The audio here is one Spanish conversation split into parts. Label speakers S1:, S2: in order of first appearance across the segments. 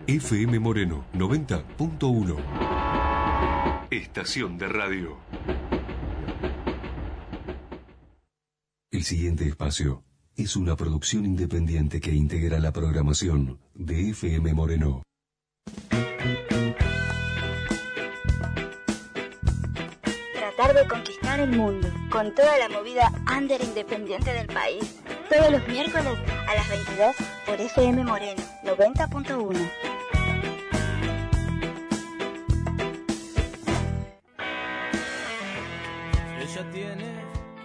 S1: FM Moreno 90.1. Estación de radio. El siguiente espacio es una producción independiente que integra la programación de FM Moreno.
S2: Tratar de conquistar el mundo con toda la movida under independiente del país. Todos los miércoles a las 22 por FM Moreno 90.1.
S3: Ella tiene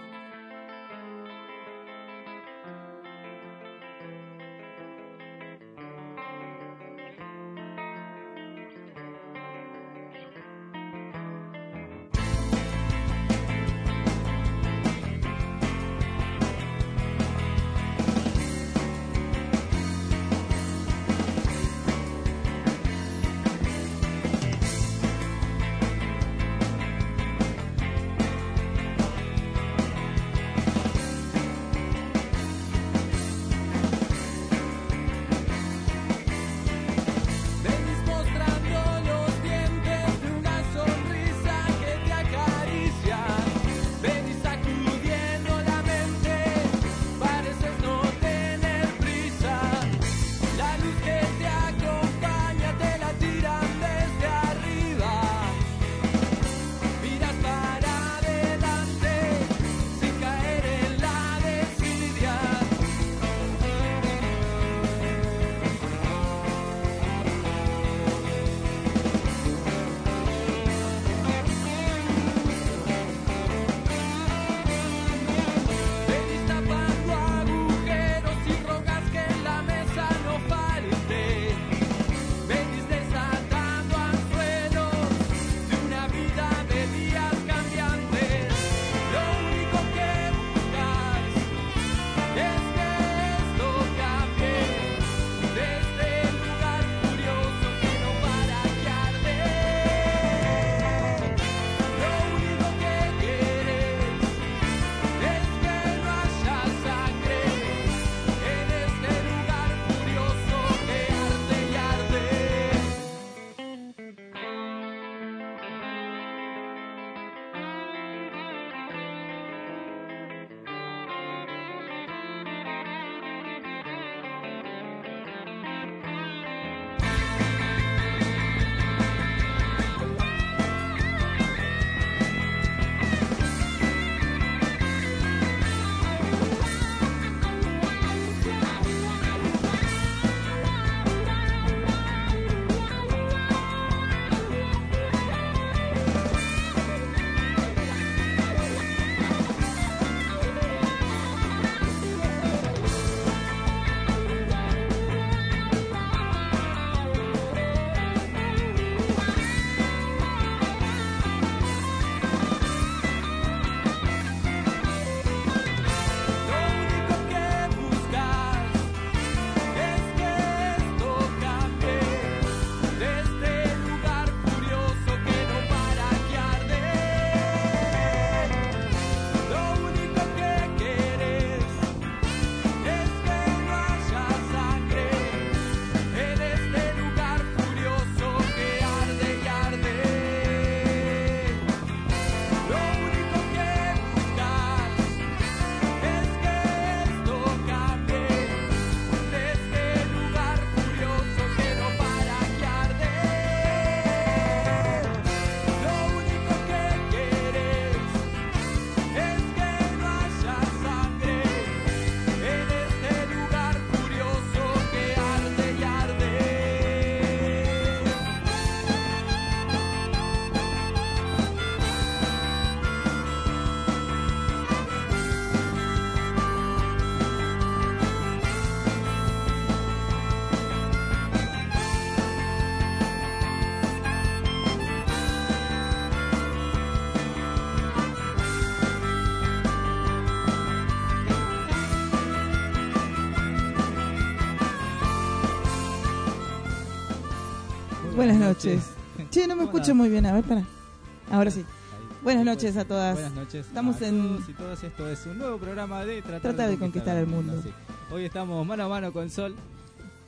S4: Buenas noches. Che, no me escucho muy bien. A ver, para. Ahora sí. Buenas noches a todas.
S3: Buenas noches.
S4: Estamos
S3: a
S4: en
S3: todos y todas. Esto es un nuevo programa de
S4: Tratar de conquistar el mundo.
S3: Sí. Hoy estamos mano a mano con Sol.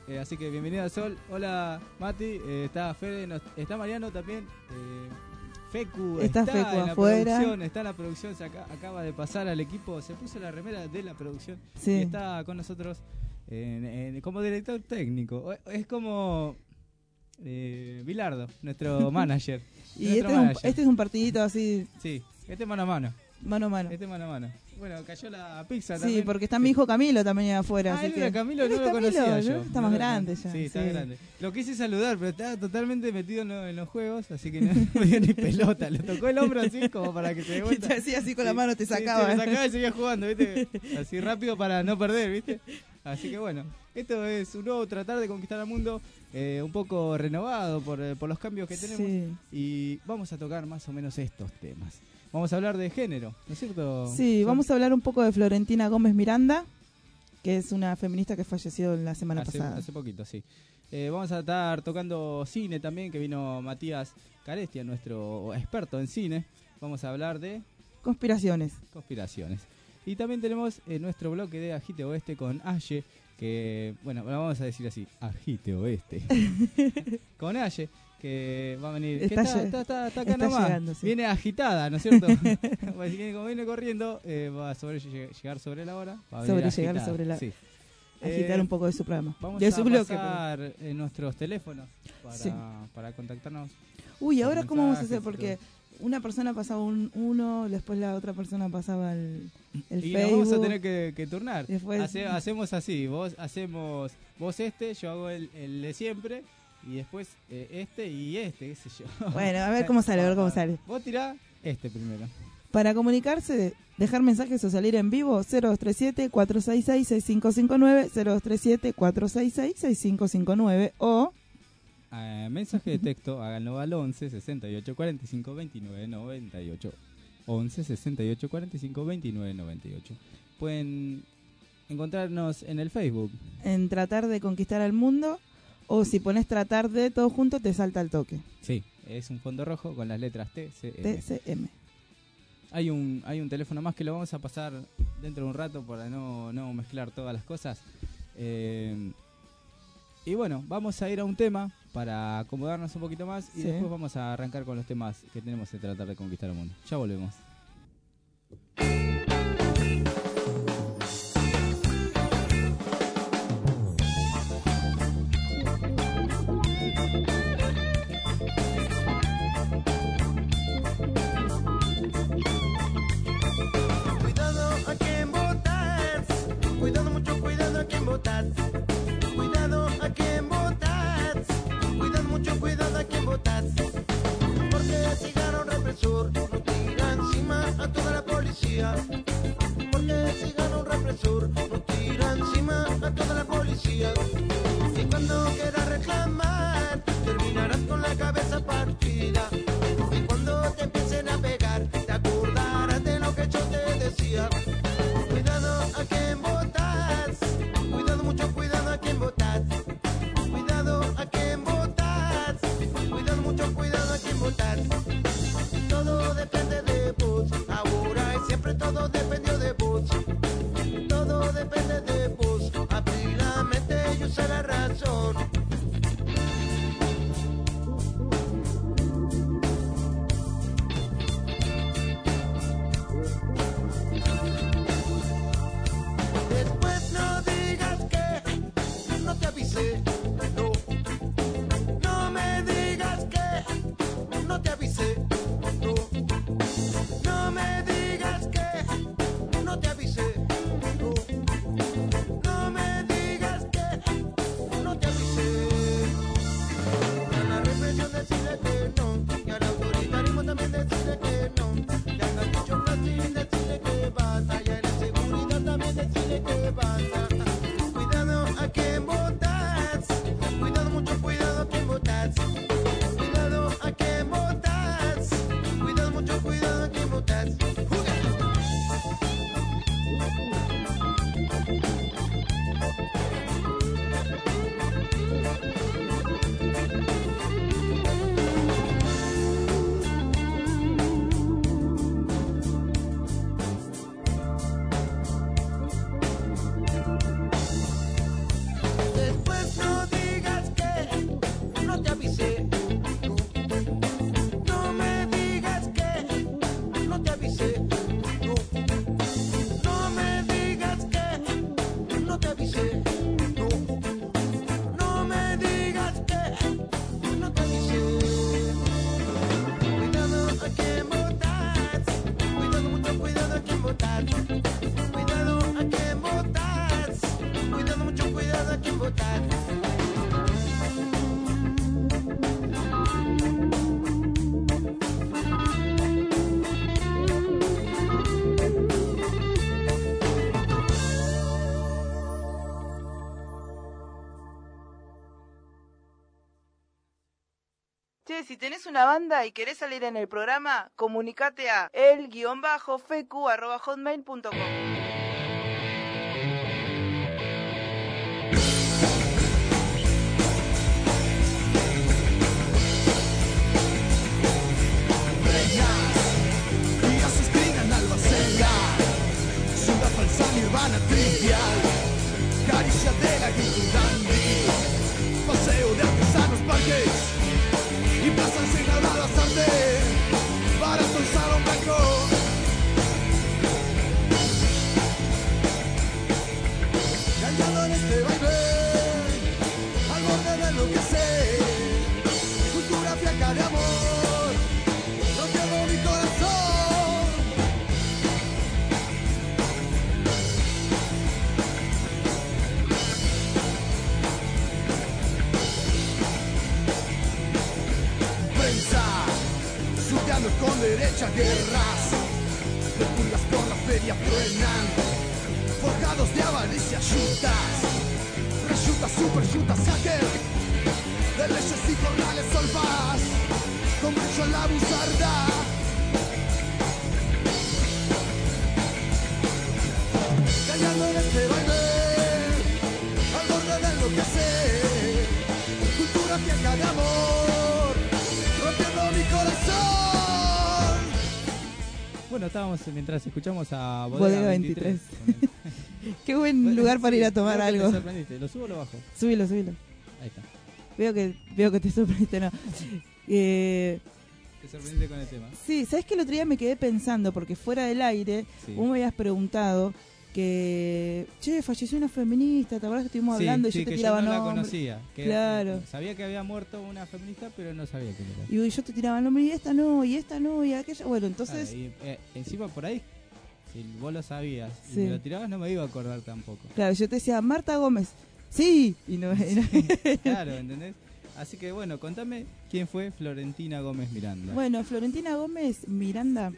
S3: así que bienvenida Sol. Hola Mati, está Fede, está Mariano también. Fecu
S4: está Fecu
S3: en la
S4: afuera.
S3: producción, está en la producción, acaba de pasar al equipo, se puso la remera de la producción
S4: Sí.
S3: y está con nosotros como director técnico. Es como Bilardo, nuestro manager.
S4: Y este es un partidito así,
S3: Sí, este mano a mano.
S4: mano a mano.
S3: Este mano a mano. Bueno, cayó la pizza
S4: Sí,
S3: también.
S4: porque está mi hijo Camilo también ahí afuera.
S3: Ah,
S4: así
S3: él
S4: que...
S3: era Camilo,
S4: Él
S3: no
S4: es
S3: lo
S4: Camilo,
S3: conocía
S4: ¿no?
S3: yo.
S4: Está
S3: No
S4: más
S3: lo-
S4: grande ya.
S3: Sí, está grande. Lo quise saludar, pero estaba totalmente metido en los juegos, así que no me dio ni pelota. Le tocó el hombro así como para que se dé
S4: Y
S3: vuelta.
S4: te hacía así con la
S3: Sí,
S4: mano, te
S3: sí,
S4: sacaba.
S3: me sacaba y seguía jugando, ¿viste? Así rápido para no perder, ¿viste? Así que bueno, esto es un nuevo tratar de conquistar al mundo, un poco renovado por los cambios que tenemos.
S4: Sí.
S3: Y vamos a tocar más o menos estos temas. Vamos a hablar de género, ¿no es cierto?
S4: Sí,
S3: Sol?
S4: vamos a hablar un poco de Florentina Gómez Miranda, que es una feminista que falleció la semana pasada.
S3: Hace poquito, sí. Vamos a estar tocando cine también, que vino Matías Carestia, nuestro experto en cine. Vamos a hablar de
S4: Conspiraciones.
S3: conspiraciones. Y también tenemos nuestro bloque de Agite Oeste con Aye, que, bueno, lo vamos a decir así, Agite Oeste. Con Aye, que va a venir,
S4: Está
S3: que está acá
S4: está
S3: nomás.
S4: llegando, sí.
S3: Viene agitada, ¿no es cierto? Como viene corriendo, va a llegar sobre la hora. Va a venir
S4: Sobrellegar
S3: agitada,
S4: sobre la-
S3: sí.
S4: Agitar un poco de su programa.
S3: Vamos
S4: De
S3: a
S4: su bloque.
S3: pasar nuestros teléfonos
S4: Sí.
S3: para contactarnos.
S4: Uy,
S3: Los
S4: ¿ahora cómo vamos a hacer?
S3: mensajes y
S4: Porque una persona pasaba uno, después la otra persona pasaba el
S3: Y
S4: Facebook.
S3: nos vamos a tener que turnar.
S4: Después-
S3: Hacemos así, vos yo hago el de siempre, y después este y este, qué sé yo.
S4: Bueno, a ver cómo sale, a ver cómo sale.
S3: Vos tirá este primero.
S4: Para comunicarse, dejar mensajes o salir en vivo, 0237-466-6559, 0237-466-6559 o...
S3: Mensaje de texto, háganlo al 11 68 45 29 98. 11 68 45 29 98. Pueden encontrarnos en el Facebook.
S4: en tratar de conquistar al mundo, o si pones tratar de todo junto te salta el toque.
S3: Sí, es un fondo rojo con las letras TCM.
S4: TCM.
S3: Hay un teléfono más que lo vamos a pasar dentro de un rato para no mezclar todas las cosas. Y bueno, vamos a ir a un tema para acomodarnos un poquito más y
S4: Sí.
S3: después vamos a arrancar con los temas que tenemos que tratar de conquistar el mundo. Ya volvemos.
S5: Cuidado a quien votas, cuidado mucho, cuidado a quien votas, cuidado a quien votas, cuidado mucho, cuidado a quien votas, porque el cigarro represor no tira encima a toda la policía, porque el cigarro represor no tira encima a toda la policía, y cuando quieras reclamar terminarás con la cabeza partida, y cuando te empiecen a pegar te acordarás de lo que yo te decía. Cuidado a quien votas, cuidado mucho, cuidado a quien votas, cuidado a quien votas, cuidado mucho, cuidado a quien votas. Todo depende de vos, ahora y siempre todo dependió de vos. Todo depende de vos, abrí la mente y usa la razón. Después no digas que no te avisé, no. No me digas que no te avisé, no. No me digas que no te avisé, no. No me digas que no te avisé.
S4: Che, si tenés una banda y querés salir en el programa, comunicate a el-fecu@hotmail.com.
S5: Nirvana trivial, caricia de la Gandhi, paseo de artesanos, parques y plazas inauguradas arte, barato el salón blanco. Callado en este baile, al borde de lo que sé, cultura fiaca de amor, rompiendo mi corazón. Suteando con derecha guerras, los pulgas por la feria truenan, forjados de avaricia, yutas, reyutas, super yutas, hacker, de leyes y jornales solvas, con brillo en la buzarda. Callando en este baile, al borde de lo que sé, cultura fiaca de amor, rompiendo mi corazón.
S3: Bueno, estábamos mientras escuchamos a
S4: Bodega 23. Qué buen lugar para ir a tomar algo.
S3: Te sorprendiste. ¿Lo subo o lo bajo?
S4: Subilo.
S3: Ahí está.
S4: Veo que te sorprendiste, no.
S3: Te sorprendiste con el tema.
S4: Sí, ¿sabes qué? El otro día me quedé pensando, porque fuera del aire, vos me habías preguntado que, che, falleció una feminista, ¿te acuerdas que estuvimos hablando y yo te tiraba
S3: yo no
S4: nombre?
S3: la conocía.
S4: Claro.
S3: Sabía que había muerto una feminista, pero no sabía quién era.
S4: Y yo te tiraba nombre, y esta no, y aquella. Bueno, entonces...
S3: Encima por ahí, si vos lo sabías y
S4: Sí.
S3: me lo tirabas, no me iba a acordar tampoco.
S4: Claro, yo te decía, Marta Gómez. Sí. Y no.
S3: Claro, ¿entendés? Así que bueno, contame quién fue Florentina Gómez Miranda.
S4: Bueno, Florentina Gómez Miranda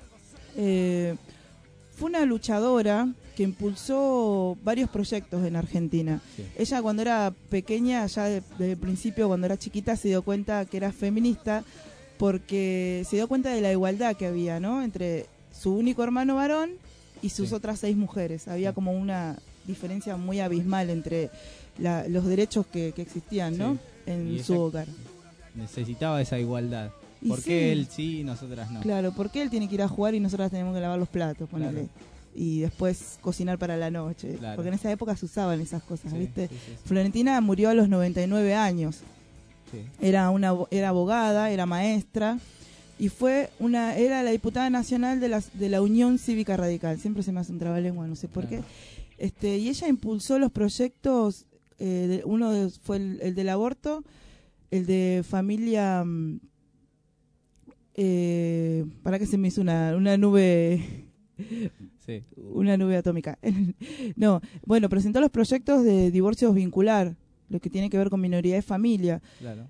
S4: fue una luchadora que impulsó varios proyectos en Argentina.
S3: Sí.
S4: Ella cuando era pequeña, ya desde el principio, cuando era chiquita, se dio cuenta que era feminista porque se dio cuenta de la igualdad que había, ¿no? Entre su único hermano varón y sus
S3: Sí.
S4: otras 6 mujeres. Había
S3: Sí.
S4: como una diferencia muy abismal entre los derechos que existían, ¿no?
S3: Sí.
S4: En
S3: Y
S4: su
S3: ella
S4: hogar.
S3: necesitaba esa igualdad.
S4: Y
S3: ¿Por
S4: sí.
S3: qué él sí y nosotras no?
S4: Claro, porque él tiene que ir a jugar y nosotras tenemos que lavar los platos, ponele.
S3: Claro.
S4: Y después cocinar para la noche.
S3: Claro.
S4: Porque en esa época se usaban esas cosas,
S3: Sí,
S4: ¿viste?
S3: sí, sí,
S4: Florentina murió a los 99 años.
S3: sí.
S4: Era abogada, era maestra y era la diputada nacional de la Unión Cívica Radical. Siempre se me hace un trabalengua, no sé por
S3: Claro.
S4: qué. Y ella impulsó los proyectos, fue el del aborto, el de familia... para que se me hizo una nube...
S3: Sí.
S4: Una nube atómica. No, bueno, presentó los proyectos de divorcios vincular, lo que tiene que ver con minoría de familia.
S3: Claro.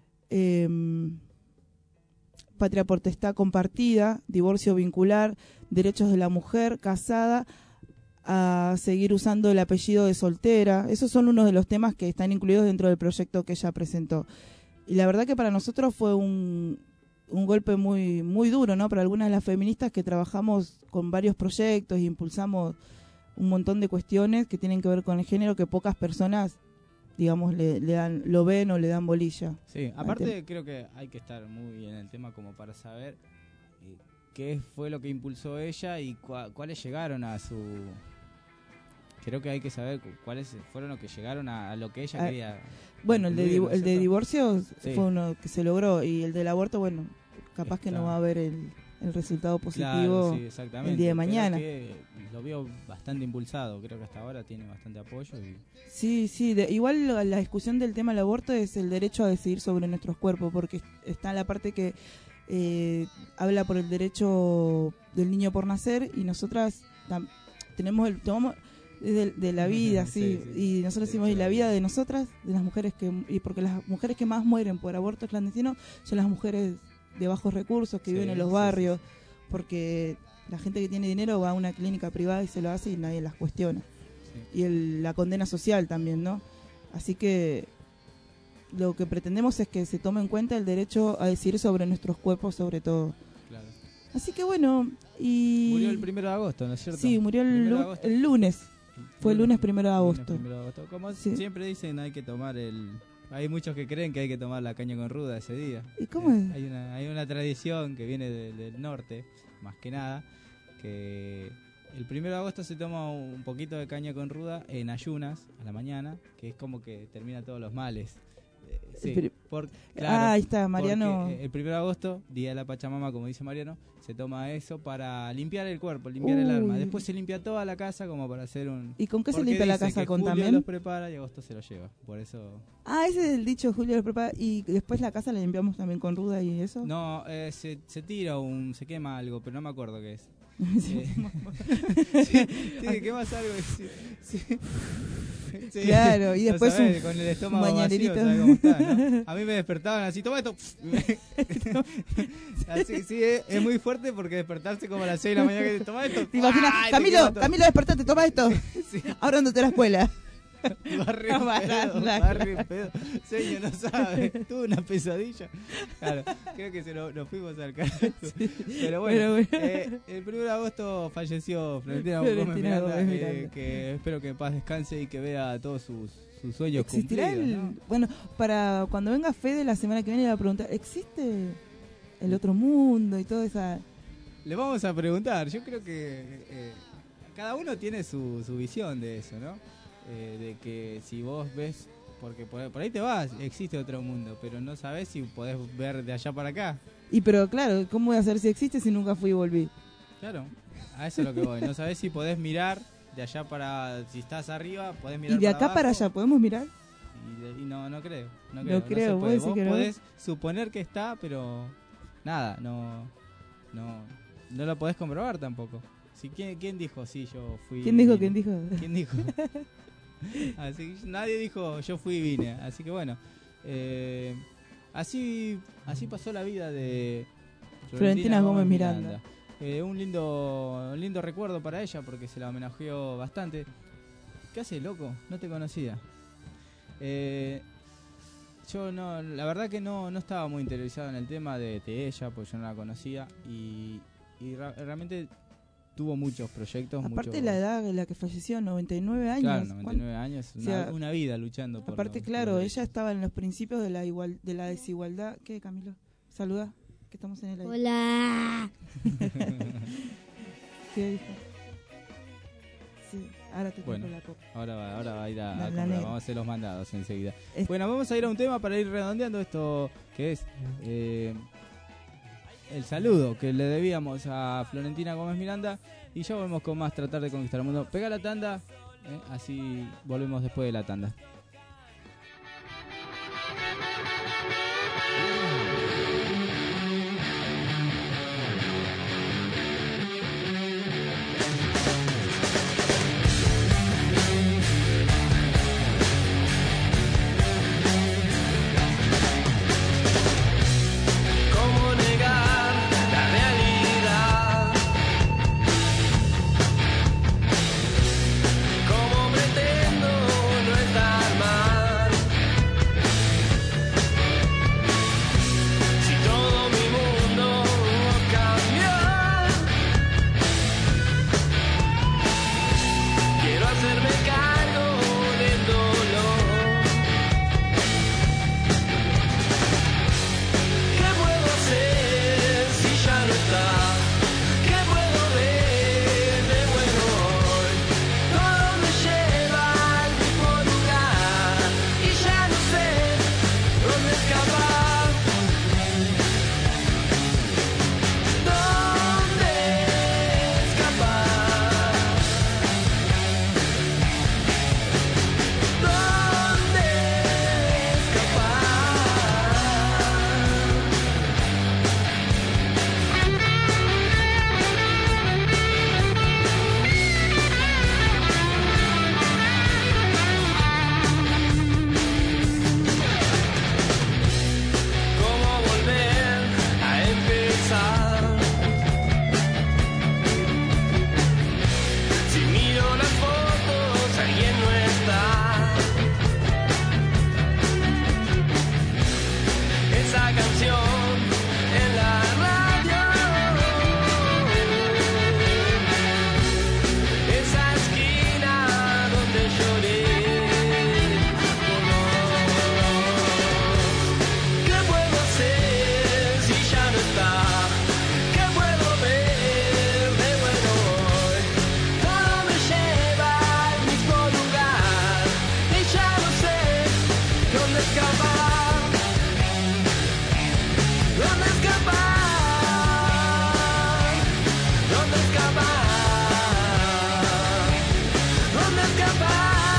S4: Patria potestad compartida, divorcio vincular, derechos de la mujer casada a seguir usando el apellido de soltera. Esos son unos de los temas que están incluidos dentro del proyecto que ella presentó. Y la verdad que para nosotros fue un golpe muy muy duro, ¿no? Para algunas de las feministas que trabajamos con varios proyectos e impulsamos un montón de cuestiones que tienen que ver con el género que pocas personas, digamos, lo ven o le dan bolilla.
S3: Sí, aparte creo que hay que estar muy en el tema como para saber qué fue lo que impulsó ella y cuáles llegaron a su... Creo que hay que saber cuáles fueron los que llegaron a lo que ella quería.
S4: Bueno, el de divorcio
S3: Sí.
S4: fue uno que se logró y el del aborto, bueno, capaz que no va a haber el resultado positivo
S3: Claro, sí, exactamente.
S4: el día de
S3: Creo
S4: mañana.
S3: que lo vio bastante impulsado, creo que hasta ahora tiene bastante apoyo.
S4: Sí, igual la discusión del tema del aborto es el derecho a decidir sobre nuestros cuerpos, porque está la parte que habla por el derecho del niño por nacer y nosotras tomamos de la vida, sí, y nosotros decimos, y la vida de nosotras, de las mujeres porque las mujeres que más mueren por aborto clandestino son las mujeres de bajos recursos que viven en los barrios, porque la gente que tiene dinero va a una clínica privada y se lo hace y nadie las cuestiona. Y la condena social también, ¿no? Así que lo que pretendemos es que se tome en cuenta el derecho a decidir sobre nuestros cuerpos, sobre todo.
S3: Claro.
S4: Así que bueno, y...
S3: Murió el 1 de agosto, ¿no es cierto?
S4: Sí, murió
S3: 1 de agosto.
S4: el lunes. Fue el lunes 1 de agosto.
S3: Lunes 1 de agosto. Como
S4: Sí.
S3: siempre dicen, hay que tomar Hay muchos que creen que hay que tomar la caña con ruda ese día.
S4: ¿Y cómo es?
S3: Hay una tradición que viene del norte, más que nada, que el 1 de agosto se toma un poquito de caña con ruda en ayunas, a la mañana, que es como que termina todos los males. Sí, claro,
S4: ahí está, Mariano.
S3: El 1 de agosto, Día de la Pachamama, como dice Mariano, se toma eso para limpiar el cuerpo, limpiar el alma. Después se limpia toda la casa como para hacer un...
S4: ¿Y con qué se
S3: porque
S4: limpia la
S3: dicen
S4: casa?
S3: que
S4: ¿Con
S3: Julio
S4: también?
S3: los prepara y agosto se los lleva, por eso...
S4: Ese es el dicho, Julio lo prepara. ¿Y después la casa la limpiamos también con ruda y eso?
S3: No, se tira se quema algo, pero no me acuerdo qué es.
S4: Sí.
S3: Sí, quemas algo. Sí. Sí.
S4: Claro, y después
S3: sabés, con el estómago
S4: mañanerito.
S3: vacío, ¿sabés cómo está, no? A mí me despertaban así, toma esto. Así, sí, es muy fuerte porque despertarse como a las 6 de la mañana que toma esto.
S4: ¿Te imaginas?
S3: ¡Ay,
S4: Camilo, despertate, toma esto.
S3: Sí.
S4: Ahora andate a la escuela.
S3: Barre en pedo. Señor, no sabe. Tuve una pesadilla. Claro, creo que nos fuimos al carajo. Sí. Pero bueno, el 1 de agosto falleció Florentina Gómez Miranda, que espero que en paz descanse y que vea todos sus sueños
S4: ¿Existirá
S3: cumplidos, ¿no?
S4: Bueno, para cuando venga Fede la semana que viene le va a preguntar, ¿existe el otro mundo y toda esa...?
S3: Le vamos a preguntar. Yo creo que cada uno tiene su visión de eso, ¿no? De que si vos ves, porque por ahí te vas, existe otro mundo, pero no sabés si podés ver de allá para acá.
S4: Y pero claro, ¿cómo voy a saber si existe si nunca fui y volví?
S3: Claro, a eso es lo que voy. No sabés si podés mirar de allá para... Si estás arriba, podés mirar
S4: ¿Y de acá
S3: abajo,
S4: para allá podemos mirar?
S3: Y no creo. No
S4: No creo,
S3: se
S4: vos
S3: puede.
S4: decís
S3: Vos
S4: que no.
S3: podés suponer que está, pero nada, no lo podés comprobar tampoco. Si, ¿quién dijo? Sí, yo fui.
S4: ¿Quién dijo?
S3: ¿Quién dijo? Así nadie dijo yo fui y vine. Así que bueno, así pasó la vida de
S4: Florentina Gómez Miranda.
S3: Un lindo recuerdo para ella porque se la homenajeó bastante. ¿Qué hace, loco? No te conocía. Yo la verdad que no estaba muy interesado en el tema de ella, porque yo no la conocía y realmente tuvo muchos proyectos.
S4: Aparte la edad en la que falleció, 99 años.
S3: Claro, 99 años,
S4: una
S3: vida luchando por...
S4: Aparte, claro, ella estaba en los principios de la desigualdad. ¿Qué, Camilo? Saluda, que estamos en el aire.
S2: Hola.
S4: ¿Qué dijo? Sí, ahora te
S3: Bueno,
S4: compro la copa.
S3: ahora va a ir a
S4: La
S3: comprar,
S4: negra.
S3: vamos a hacer los mandados enseguida.
S4: Es-
S3: Bueno, vamos a ir a un tema para ir redondeando esto que es el saludo que le debíamos a Florentina Gómez Miranda y ya volvemos con más Tratar de Conquistar el Mundo. Pega la tanda, así volvemos después de la tanda.
S5: ¿Cómo negar la realidad? ¿Cómo pretendo no estar escapar? ¿Dónde escapar? ¿Dónde escapar? ¿Dónde escapar?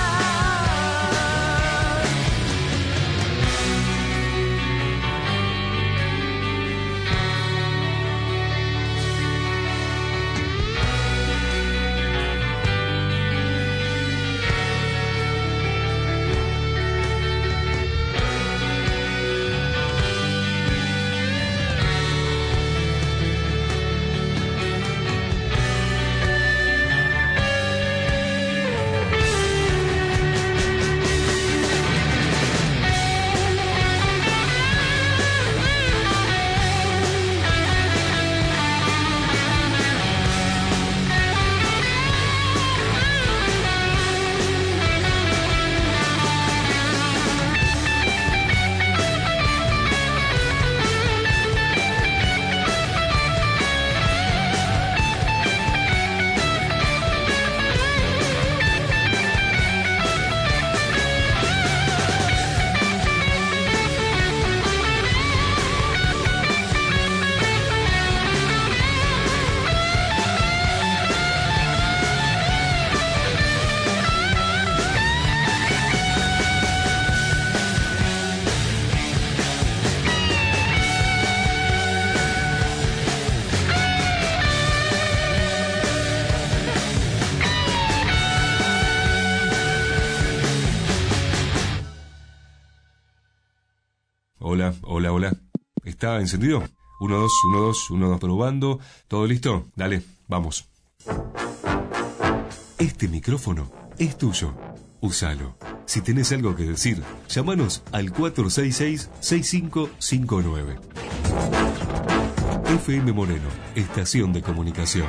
S1: Hola. ¿Está encendido? 1, 2, 1, 2, 1, 2, probando. ¿Todo listo? Dale, vamos. Este micrófono es tuyo. Úsalo. Si tenés algo que decir, llámanos al 466-6559. FM Moreno, estación de comunicación.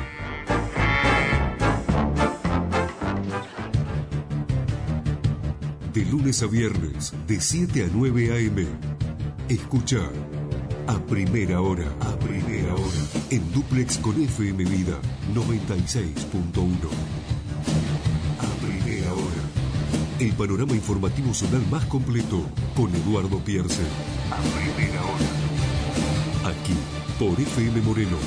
S1: De lunes a viernes, de 7 a 9 a.m. Escucha a primera hora, en dúplex con FM Vida 96.1. A primera hora, el panorama informativo zonal más completo con Eduardo Pierce. A primera hora, aquí por FM Moreno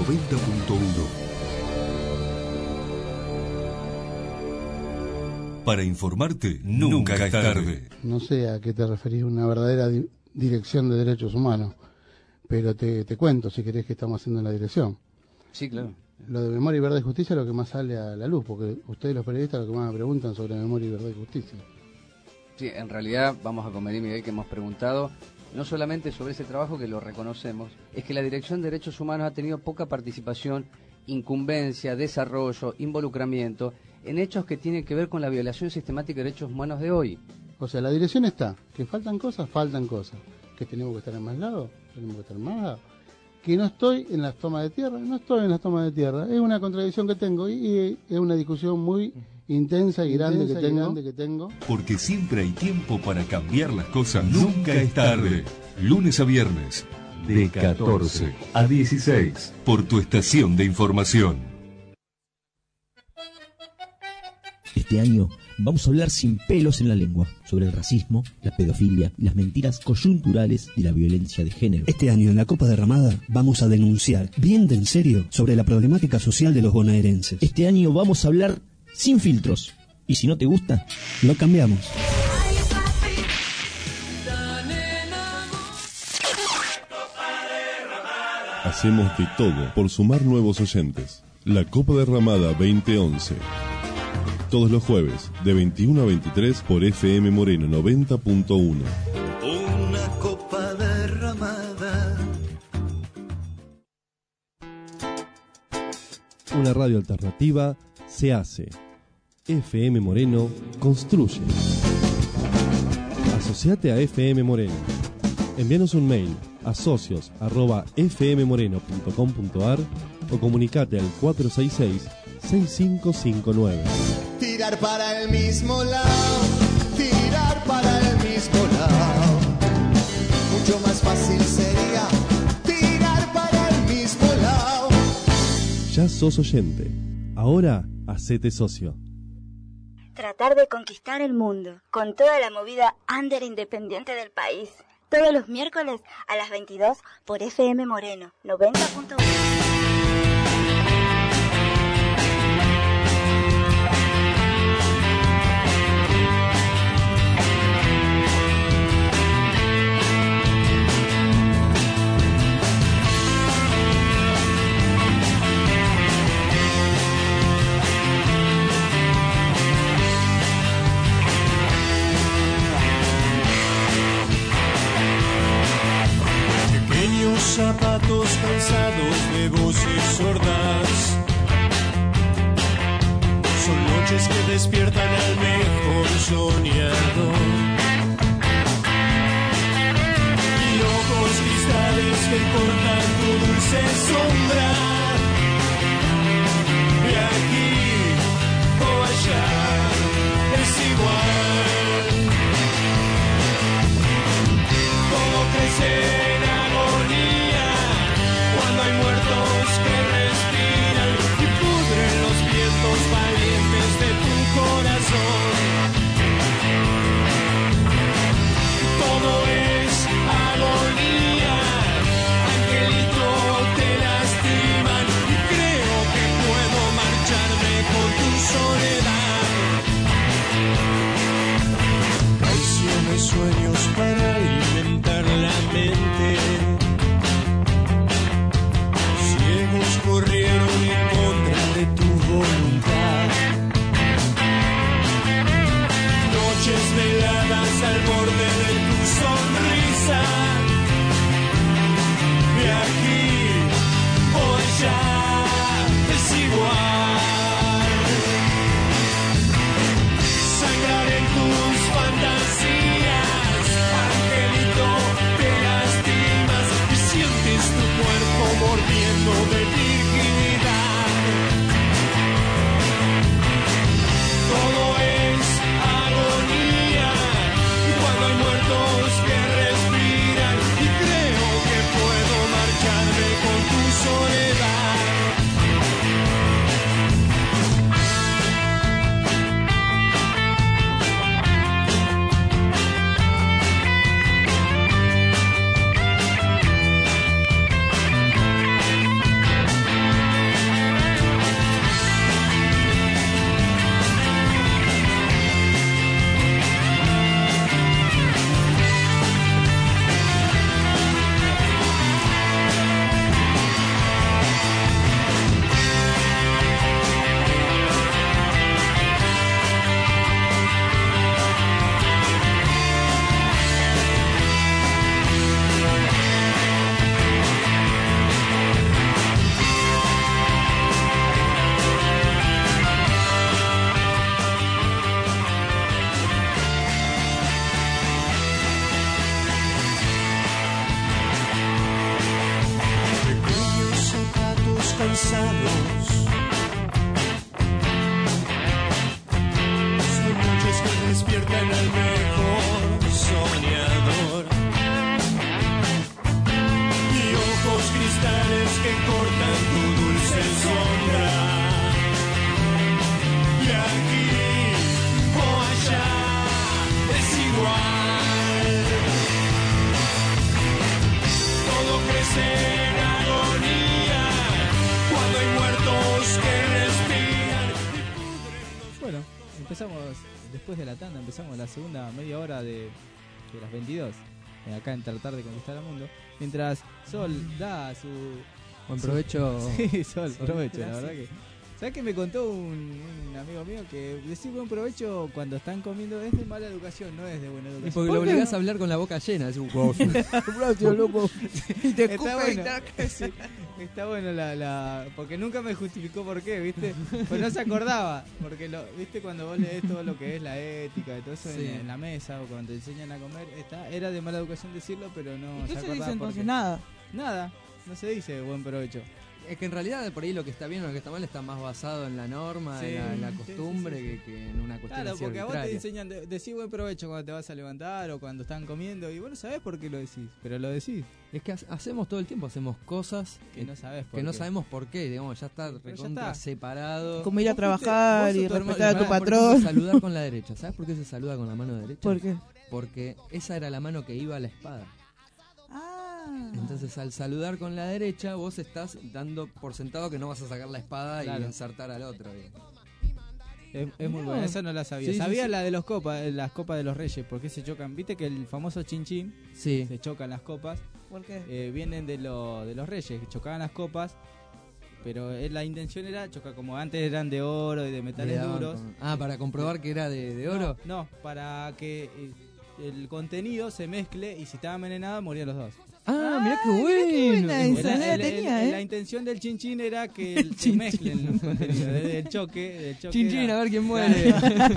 S1: 90.1. Para informarte, nunca es tarde.
S6: No sé a qué te referís, una verdadera dirección de derechos humanos, pero te cuento, si querés, que estamos haciendo en la dirección.
S7: Sí, claro.
S6: Lo de memoria y verdad y justicia es lo que más sale a la luz, porque ustedes los periodistas lo que más me preguntan sobre memoria y verdad y justicia.
S7: Sí, en realidad vamos a convenir, Miguel, que hemos preguntado no solamente sobre ese trabajo, que lo reconocemos, es que la Dirección de Derechos Humanos ha tenido poca participación, incumbencia, desarrollo, involucramiento en hechos que tienen que ver con la violación sistemática de derechos humanos de hoy.
S6: O sea, la dirección está, que faltan cosas, que tenemos que estar en más lados, tenemos que estar en más lados, que no estoy en las tomas de tierra, es una contradicción que tengo y es una discusión muy intensa y grande que tengo.
S1: Porque siempre hay tiempo para cambiar las cosas, nunca es tarde. Lunes a viernes, de 14 a 16, por tu estación de información.
S8: Este año vamos a hablar sin pelos en la lengua sobre el racismo, la pedofilia y las mentiras coyunturales de la violencia de género.
S9: Este año en la Copa Derramada vamos a denunciar bien de en serio sobre la problemática social de los bonaerenses.
S8: Este año vamos a hablar sin filtros. Y si no te gusta,
S9: lo cambiamos.
S10: Hacemos de todo por sumar nuevos oyentes. La Copa Derramada 2011. Todos los jueves, de 21 a 23 por FM Moreno 90.1.
S5: Una copa derramada.
S11: Una radio alternativa se hace. FM Moreno construye. Asociate a FM Moreno. Envíanos un mail a socios@fmmoreno.com.ar o comunicate al 466-6559.
S5: Tirar para el mismo lado, tirar para el mismo lado. Mucho más fácil sería tirar para el mismo lado.
S11: Ya sos oyente. Ahora hacete socio.
S2: tratar de conquistar el mundo con toda la movida under independiente del país. Todos los miércoles a las 22 por FM Moreno 90.1.
S12: Zapatos cansados de voces sordas, son noches que despiertan al mejor soñador, y ojos cristales que cortan tu dulce sombra, de aquí o allá es igual, todo crece en agonía cuando hay muertos que respiran y pudren los vientos valientes de tu corazón. Todo es agonía, angelito, te lastiman y creo que puedo marcharme con tu soledad. Canciones, sueños para alimentar la mente. Corrieron en contra de tu voluntad. Noches veladas al borde de tu sonrisa. De aquí o allá es igual. Sangrar en tus fantasías, angelito, te lastimas y sientes tu cuerpo mordiendo de virginidad. Todo es agonía cuando hay muertos que respiran y creo que puedo marcharme con tu soledad. Cansados, son noches que despiertan al mejor soñador, y ojos cristales que cortan tu dulce sombra, y aquí o allá es igual, todo crece en agonía cuando hay muertos que respiran y pudren los...
S3: Bueno, empezamos después de la tanda, empezamos la segunda media hora de las 22, acá en Tratar de Conquistar al Mundo, mientras Sol da su...
S13: Buen provecho.
S3: Sí, Sol, provecho, la verdad que... ¿Sabes que me contó un amigo mío que decir buen provecho cuando están comiendo es de mala educación, no es de buena educación?
S13: Y porque lo obligás a hablar con la boca llena, es un juego. Y te escupe
S3: bueno. Está bueno porque nunca me justificó por qué, ¿viste? Pues no se acordaba, porque ¿viste? Cuando vos lees todo lo que es la ética y todo eso
S13: sí.
S3: en la mesa o cuando te enseñan a comer, era de mala educación decirlo, pero no
S4: ¿Y qué
S3: se
S4: se
S3: acordaba.
S4: dice entonces?
S3: Porque...
S4: Nada.
S3: Nada, no se dice buen provecho.
S13: Es que en realidad por ahí lo que está bien o lo que está mal está más basado en la norma,
S3: Sí,
S13: en la costumbre,
S3: sí.
S13: Que en una cuestión
S3: Claro,
S13: así
S3: porque a vos te
S13: arbitraria.
S3: enseñan, decís buen provecho cuando te vas a levantar o cuando están comiendo y vos no sabés por qué lo decís, pero lo decís.
S13: Es que hacemos todo el tiempo, hacemos cosas
S3: Que no sabés por
S13: que no
S3: qué.
S13: sabemos por qué, digamos, ya está
S3: Pero ya
S13: recontra
S3: está.
S13: separado.
S4: Como ir a
S13: Vos
S4: trabajar
S13: fuiste-
S4: y
S13: vos o tu
S4: respetar a tu
S13: hermana, por
S4: patrón.
S13: ejemplo, saludar con la derecha. ¿Sabes por qué se saluda con la mano derecha?
S4: ¿Por qué?
S13: Porque esa era la mano que iba a la espada.
S4: Ah.
S13: Entonces al saludar con la derecha vos estás dando por sentado que no vas a sacar la espada
S3: Claro.
S13: y ensartar al otro. digamos.
S3: Es muy buena, esa no la sabía.
S13: Sí, sí,
S3: sabía
S13: sí.
S3: la de las copas de los reyes, porque se chocan. Viste que el famoso chinchín,
S13: Sí.
S3: se chocan las copas,
S4: ¿Por qué?
S3: vienen de los reyes, que chocaban las copas, pero la intención era chocar, como antes eran de oro y de metales
S13: Le daban
S3: duros.
S13: para comprobar que era de oro.
S3: No, para que el contenido se mezcle y si estaba envenenado morían los dos.
S13: Ah, mirá qué
S4: Mirá
S13: bueno.
S4: qué buena
S13: Es
S4: esa,
S13: bueno.
S4: no la tenía,
S3: La intención del chinchín era que se
S4: chinchín.
S3: mezclen los contenidos, desde el choque.
S13: Chinchín,
S3: era-
S13: a ver quién muere.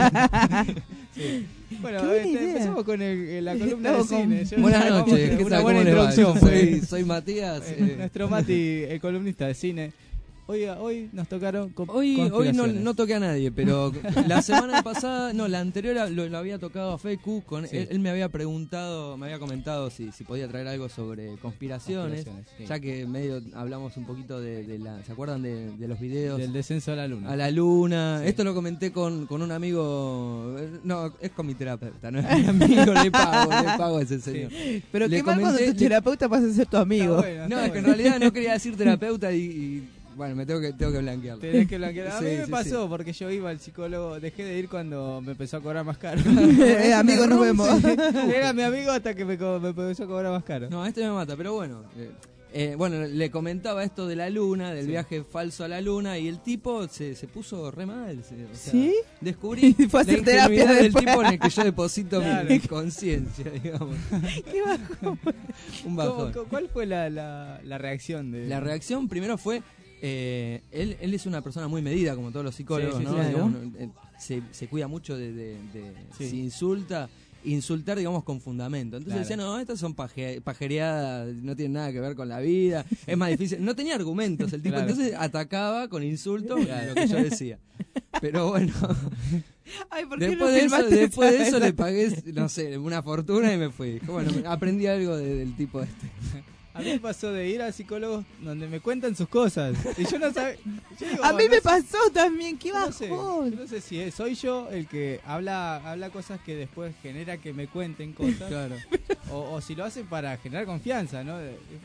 S3: Sí. Bueno,
S4: Qué buena idea.
S3: empezamos con la columna de
S4: Estamos con-
S3: cine. Yo-
S13: Buenas
S3: vamos
S13: noches,
S3: con
S13: ¿qué
S3: una
S13: tal?
S3: buena
S13: ¿Cómo le va?
S3: introducción.
S13: Soy Matías.
S3: Nuestro Mati, el columnista de cine. Hoy nos tocaron
S13: Hoy no,
S3: conspiraciones.
S13: no toqué a nadie, pero la semana pasada, no, la anterior lo había tocado a Fecu.
S3: Sí.
S13: Él me había preguntado, me había comentado si podía traer algo sobre conspiraciones,
S3: Sí.
S13: ya que medio hablamos un poquito ¿se acuerdan de los videos?
S3: Del descenso a la luna.
S13: A la luna.
S3: Sí.
S13: Esto lo comenté con un amigo, no, es con mi terapeuta, no es mi amigo, le pago a ese señor.
S4: Pero
S13: Le
S4: qué mal cuando
S13: comenté-
S4: tu terapeuta pasa a ser tu amigo.
S3: Está bueno,
S13: No,
S3: está
S13: es que en
S3: bueno.
S13: realidad no quería decir terapeuta y bueno, me tengo que blanquearlo.
S3: Tenés que blanquear. A
S13: Sí,
S3: mí me
S13: sí,
S3: pasó
S13: sí.
S3: porque yo iba al psicólogo, dejé de ir cuando me empezó a cobrar más caro.
S4: Amigo, nos vemos.
S3: Era mi amigo hasta que me empezó a cobrar más caro.
S13: No, este me mata, pero bueno. Bueno, le comentaba esto de la luna, del
S3: Sí.
S13: viaje falso a la luna, y el tipo se puso re mal. O sea,
S4: ¿Sí?
S13: descubrí
S4: Fue a
S13: la
S4: hacer terapia
S13: ingenuidad del
S4: después.
S13: tipo en el que yo deposito
S3: Claro.
S13: mi conciencia, digamos.
S4: Qué bajo.
S13: Un bajón.
S3: ¿Cuál fue la reacción de...?
S13: La reacción primero fue, él es una persona muy medida, como todos los psicólogos,
S3: Sí, sí,
S13: ¿no?
S4: claro.
S13: Digamos, se cuida mucho de
S3: Sí.
S13: si insultar, digamos, con fundamento. Entonces
S3: Claro.
S13: decía, no, estas son pajereadas, no tienen nada que ver con la vida, es más difícil. No tenía argumentos el tipo,
S3: Claro.
S13: entonces atacaba con insultos lo que yo decía. Pero bueno,
S4: Ay, ¿por qué
S13: después
S4: no
S13: de eso,
S4: filmaste
S13: después de
S4: esa-
S13: eso le pagué, no sé, una fortuna y me fui. Dije, bueno, aprendí algo del tipo este.
S3: A mí me pasó de ir a psicólogos donde me cuentan sus cosas. Y yo no sabía...
S4: A mí me pasó también, qué
S3: No sé,
S4: bajón.
S3: yo no sé si soy yo el que habla cosas que después genera que me cuenten cosas.
S13: Claro.
S3: O si lo hacen para generar confianza, ¿no?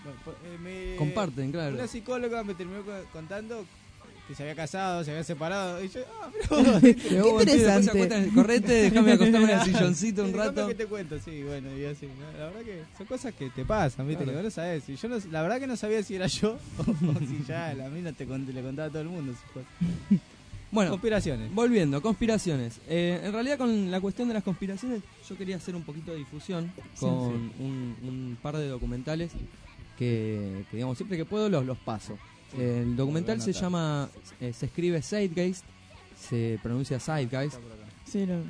S13: Comparten, claro.
S3: Una psicóloga me terminó contando que se había casado, se había separado. Y yo,
S13: Pero vos,
S4: interesante.
S13: después se acuestan, correte, déjame acostarme en el silloncito un rato.
S3: ¿Qué te cuento? Sí, bueno, y así. ¿no? La verdad que son cosas que te pasan, ¿viste?
S13: Claro.
S3: Que vos no sabés. Y yo la verdad que no sabía si era yo o si ya la mina le contaba a todo el mundo sus cosas.
S13: Bueno,
S3: Conspiraciones.
S13: volviendo, conspiraciones. En realidad con la cuestión de las conspiraciones yo quería hacer un poquito de difusión con un par de documentales que digamos, siempre que puedo los paso. El documental se llama, se escribe Zeitgeist, se pronuncia Zeitgeist.
S4: Sí, no.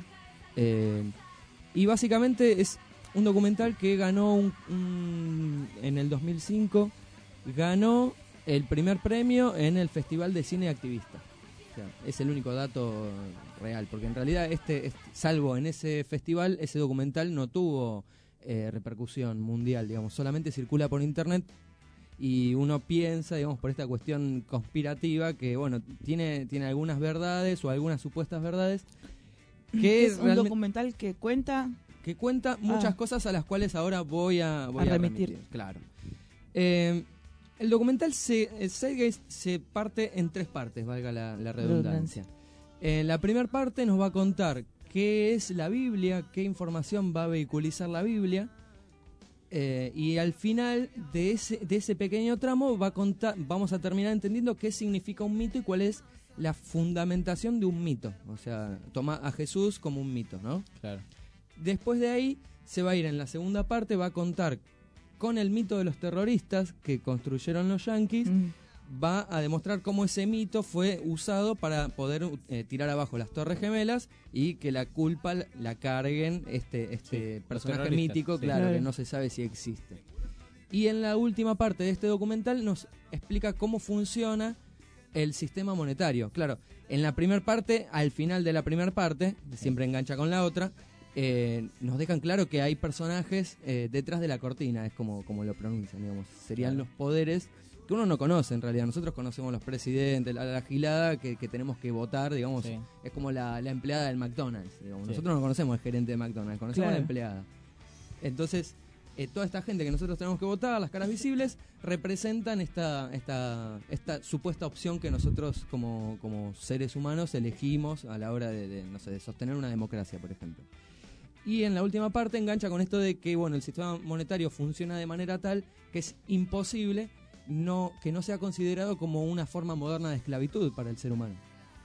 S13: Y básicamente es un documental que ganó en el 2005, ganó el primer premio en el Festival de Cine Activista. O sea, es el único dato real, porque en realidad salvo en ese festival, ese documental no tuvo repercusión mundial, digamos, solamente circula por internet. Y uno piensa, digamos, por esta cuestión conspirativa, que bueno, tiene algunas verdades o algunas supuestas verdades que
S4: Es un documental que cuenta
S13: muchas cosas a las cuales ahora voy a
S4: remitir.
S13: Claro. El documental Zeitgeist se parte en tres partes, valga la redundancia. La primera parte nos va a contar qué es la Biblia, qué información va a vehiculizar la Biblia. Y al final de ese pequeño tramo vamos a terminar entendiendo qué significa un mito y cuál es la fundamentación de un mito. O sea, toma a Jesús como un mito, ¿no?
S3: Claro.
S13: Después de ahí se va a ir en la segunda parte, va a contar con el mito de los terroristas que construyeron los yanquis. Va a demostrar cómo ese mito fue usado para poder tirar abajo las Torres Gemelas y que la culpa la carguen este personaje
S3: terroristas,
S13: mítico,
S3: sí.
S13: claro,
S4: Claro.
S13: que no se sabe si existe. Y en la última parte de este documental nos explica cómo funciona el sistema monetario. Claro, en la primera parte, al final de la primera parte, siempre engancha con la otra, nos dejan claro que hay personajes detrás de la cortina, es como lo pronuncian, digamos. Serían los poderes que uno no conoce en realidad. Nosotros conocemos los presidentes, la gilada que tenemos que votar, digamos, es como la empleada del McDonald's, digamos. Nosotros no conocemos al gerente de McDonald's, conocemos a la empleada. Entonces, toda esta gente que nosotros tenemos que votar, las caras visibles, representan esta supuesta opción que nosotros como seres humanos elegimos a la hora de sostener una democracia, por ejemplo. Y en la última parte engancha con esto de que, bueno, el sistema monetario funciona de manera tal que es imposible que no sea considerado como una forma moderna de esclavitud para el ser humano.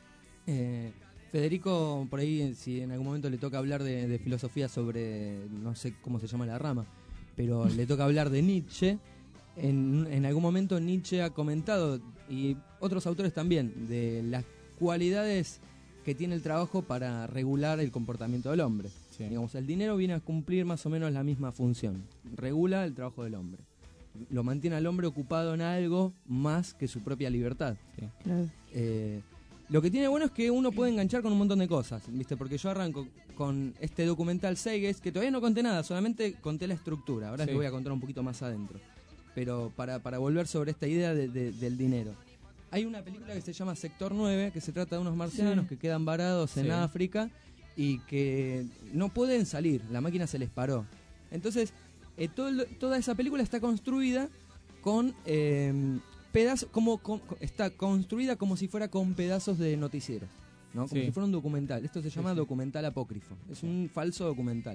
S13: Federico, por ahí, si en algún momento le toca hablar de filosofía sobre, no sé cómo se llama la rama, pero le toca hablar de Nietzsche. En algún momento Nietzsche ha comentado, y otros autores también, de las cualidades que tiene el trabajo para regular el comportamiento del hombre. Sí. Digamos, el dinero viene a cumplir más o menos la misma función. Regula el trabajo del hombre. Lo mantiene al hombre ocupado en algo más que su propia libertad. Sí. Claro. Lo que tiene bueno es que uno puede enganchar con un montón de cosas, ¿viste? Porque yo arranco con este documental Zeitgeist, que todavía no conté nada, solamente conté la estructura. Ahora les voy a contar un poquito más adentro. Pero para volver sobre esta idea del dinero. Hay una película que se llama Sector 9, que se trata de unos marcianos que quedan varados en África y que no pueden salir, la máquina se les paró. Entonces, toda esa película está construida con pedazos, está construida como si fuera con pedazos de noticieros, ¿no? Como si fuera un documental. Esto se llama documental apócrifo, es un falso documental.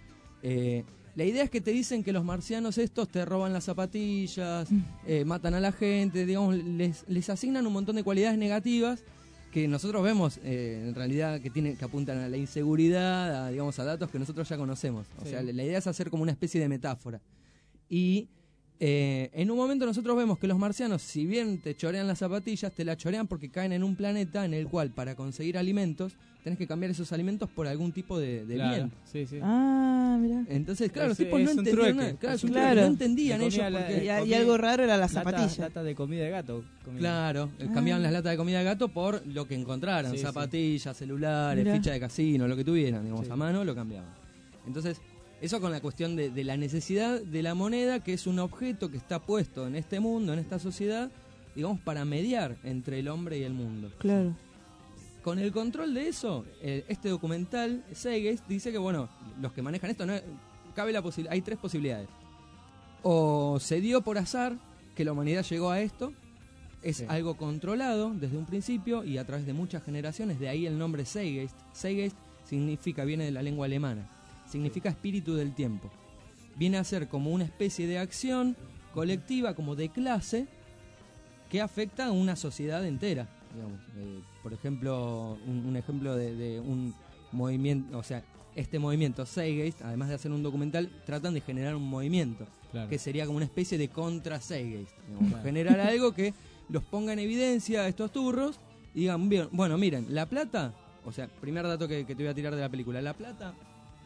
S13: La idea es que te dicen que los marcianos estos te roban las zapatillas, matan a la gente, digamos, les asignan un montón de cualidades negativas que nosotros vemos en realidad que apuntan a la inseguridad, digamos, a datos que nosotros ya conocemos. O sea, la idea es hacer como una especie de metáfora. Y en un momento nosotros vemos que los marcianos, si bien te chorean las zapatillas, te las chorean porque caen en un planeta en el cual para conseguir alimentos tenés que cambiar esos alimentos por algún tipo de bien. Sí, sí.
S4: Ah, mirá.
S13: Entonces, claro, los tipos no entendían nada. Claro, no entendían ellos.
S4: Y algo raro era la zapatilla.
S3: Lata de comida de gato.
S13: Claro, cambiaban las latas de comida de gato por lo que encontraran. Zapatillas, celulares, ficha de casino, lo que tuvieran, digamos, a mano lo cambiaban. Entonces, eso con la cuestión de la necesidad de la moneda, que es un objeto que está puesto en este mundo, en esta sociedad, digamos, para mediar entre el hombre y el mundo.
S4: Claro.
S13: Con el control de eso, este documental, Zeitgeist, dice que, bueno, los que manejan esto, hay tres posibilidades. O se dio por azar que la humanidad llegó a esto, es algo controlado desde un principio y a través de muchas generaciones, de ahí el nombre Zeitgeist. Zeitgeist viene de la lengua alemana, significa espíritu del tiempo. Viene a ser como una especie de acción colectiva, como de clase, que afecta a una sociedad entera. Digamos, por ejemplo, un ejemplo de un movimiento, o sea, este movimiento Zeitgeist, además de hacer un documental, tratan de generar un movimiento, que sería como una especie de contra Zeitgeist, generar algo que los ponga en evidencia a estos turros y digan, bien, bueno, miren, la plata, o sea, primer dato que te voy a tirar de la película, la plata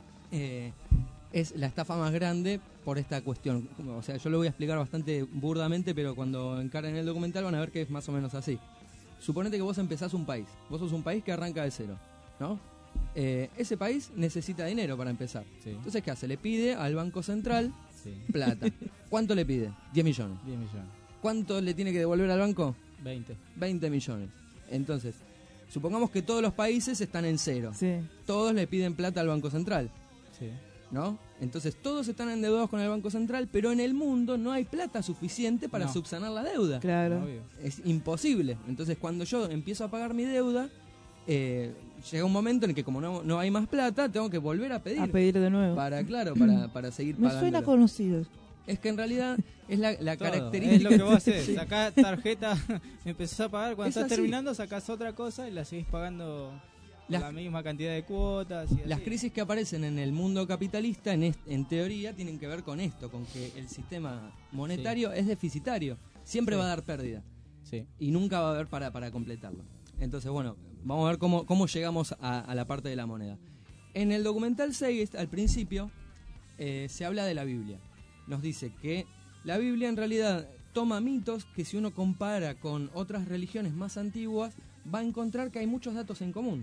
S13: es la estafa más grande por esta cuestión. O sea, yo lo voy a explicar bastante burdamente, pero cuando encaren el documental van a ver que es más o menos así. Suponete que vos empezás un país. Vos sos un país que arranca de cero, ¿no? Ese país necesita dinero para empezar. Sí. Entonces, ¿qué hace? Le pide al Banco Central plata. ¿Cuánto le pide? 10 millones.
S3: 10 millones.
S13: ¿Cuánto le tiene que devolver al banco?
S3: 20
S13: millones. Entonces, supongamos que todos los países están en cero.
S4: Sí.
S13: Todos le piden plata al Banco Central.
S3: Sí.
S13: ¿No? Entonces todos están endeudados con el Banco Central, pero en el mundo no hay plata suficiente para subsanar la deuda.
S4: Claro.
S13: Es imposible. Entonces cuando yo empiezo a pagar mi deuda, llega un momento en que como no hay más plata, tengo que volver a pedir.
S4: A pedir de nuevo.
S13: Para seguir pagando.
S4: Me suena conocido.
S13: Es que en realidad es la característica.
S3: Es lo que vos haces. Sacás tarjeta, empezás a pagar. Cuando estás terminando, sacás otra cosa y la seguís pagando la misma cantidad de cuotas. Y
S13: las crisis que aparecen en el mundo capitalista, en teoría, tienen que ver con esto, con que el sistema monetario es deficitario. Siempre va a dar pérdida. Y nunca va a haber para completarlo. Entonces, bueno, vamos a ver cómo llegamos a la parte de la moneda. En el documental Zeitgeist, al principio, se habla de la Biblia. Nos dice que La Biblia en realidad toma mitos que si uno compara con otras religiones más antiguas, va a encontrar que hay muchos datos en común.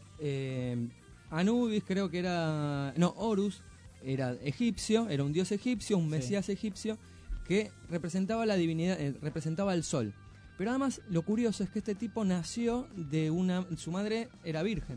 S13: Anubis creo que era... No, Horus era egipcio, era un dios egipcio, un mesías egipcio, que representaba la divinidad, representaba el sol. Pero además, lo curioso es que este tipo nació de una... Su madre era virgen.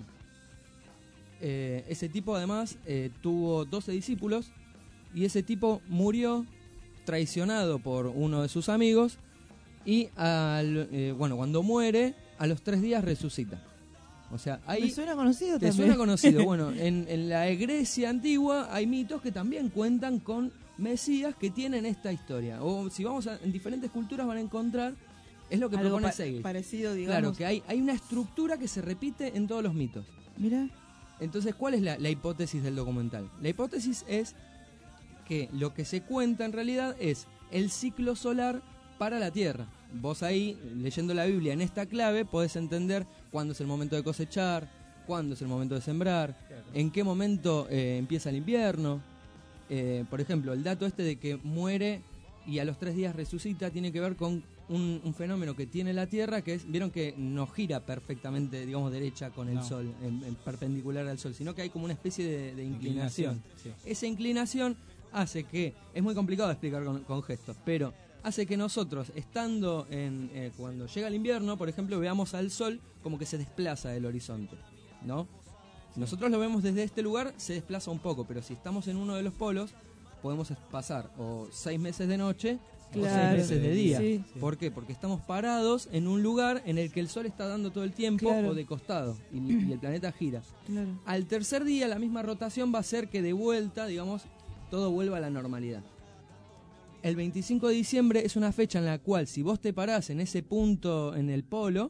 S13: Ese tipo además tuvo 12 discípulos y ese tipo murió traicionado por uno de sus amigos y cuando muere, a los 3 días resucita. O sea, ahí
S4: me suena conocido
S13: te
S4: también.
S13: suena conocido. Bueno, en la Grecia antigua hay mitos que también cuentan con mesías que tienen esta historia. O si vamos en diferentes culturas van a encontrar, es lo que
S4: algo
S13: propone Sage.
S4: parecido, digamos.
S13: Claro, que hay una estructura que se repite en todos los mitos.
S4: Mira.
S13: Entonces, ¿cuál es la hipótesis del documental? La hipótesis es que lo que se cuenta en realidad es el ciclo solar para la Tierra. Vos ahí, leyendo la Biblia en esta clave, podés entender cuándo es el momento de cosechar, cuándo es el momento de sembrar, en qué momento empieza el invierno. Por ejemplo, el dato este de que muere y a los 3 días resucita tiene que ver con un fenómeno que tiene la Tierra, que es, vieron que no gira perfectamente, digamos, derecha con el Sol, en perpendicular al Sol, sino que hay como una especie de inclinación.
S3: Sí.
S13: Esa inclinación hace que, es muy complicado de explicar con gestos, pero hace que nosotros, estando cuando llega el invierno, por ejemplo, veamos al Sol como que se desplaza del horizonte, ¿no? Si nosotros lo vemos desde este lugar, se desplaza un poco, pero si estamos en uno de los polos, podemos pasar o 6 meses de noche o 6 meses de día.
S4: Sí.
S13: ¿Por qué? Porque estamos parados en un lugar en el que el Sol está dando todo el tiempo o de costado y el planeta gira.
S4: Claro.
S13: Al tercer día, la misma rotación va a hacer que de vuelta, digamos, todo vuelva a la normalidad. El 25 de diciembre es una fecha en la cual, si vos te parás en ese punto en el polo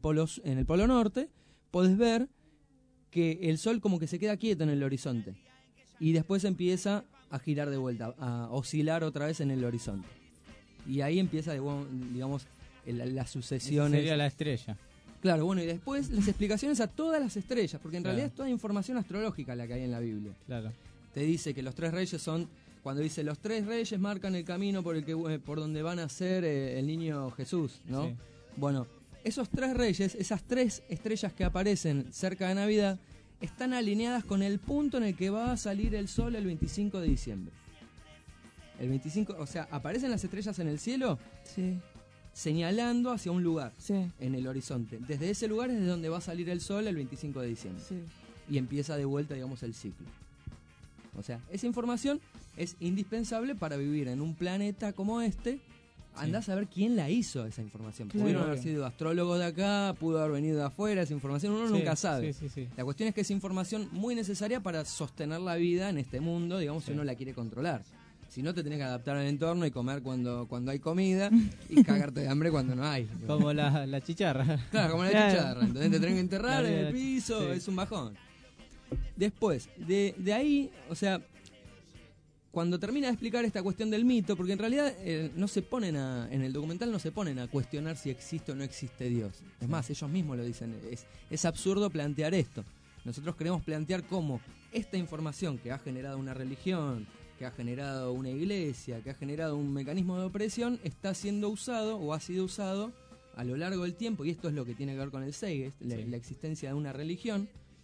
S13: norte, podés ver que el Sol como que se queda quieto en el horizonte y después empieza a girar de vuelta, a oscilar otra vez en el horizonte. Y ahí empieza, digamos, las sucesiones.
S3: Sería la estrella.
S13: Claro, bueno, y después las explicaciones a todas las estrellas, porque en realidad es toda información astrológica la que hay en la Biblia.
S3: Claro.
S13: Te dice que los 3 reyes son, cuando dice los 3 reyes marcan el camino por donde van a ser el niño Jesús, ¿no?
S3: Sí.
S13: Bueno, esos 3 reyes, esas 3 estrellas que aparecen cerca de Navidad, están alineadas con el punto en el que va a salir el sol el 25 de diciembre. El 25, o sea, aparecen las estrellas en el cielo, señalando hacia un lugar en el horizonte. Desde ese lugar es de donde va a salir el sol el 25 de diciembre. Y empieza de vuelta, digamos, el ciclo. O sea, esa información es indispensable para vivir en un planeta como este. Andá a saber quién la hizo esa información.
S4: Claro.
S13: Pudieron haber sido astrólogos de acá, pudo haber venido de afuera, esa información uno nunca sabe. La cuestión es que es información muy necesaria para sostener la vida en este mundo, digamos, si uno la quiere controlar. Si no, te tenés que adaptar al entorno y comer cuando hay comida y cagarte de hambre cuando no hay.
S3: Como la chicharra.
S13: Claro, como la chicharra. Entonces te tenés que enterrar en el piso, es un bajón. Después, de ahí, o sea, cuando termina de explicar esta cuestión del mito, porque en realidad no se ponen en el documental no se ponen a cuestionar si existe o no existe Dios. Es más, ellos mismos lo dicen, es absurdo plantear esto. Nosotros queremos plantear cómo esta información que ha generado una religión, que ha generado una iglesia, que ha generado un mecanismo de opresión, está siendo usado o ha sido usado a lo largo del tiempo, y esto es lo que tiene que ver con el Zeitgeist, la existencia de una religión,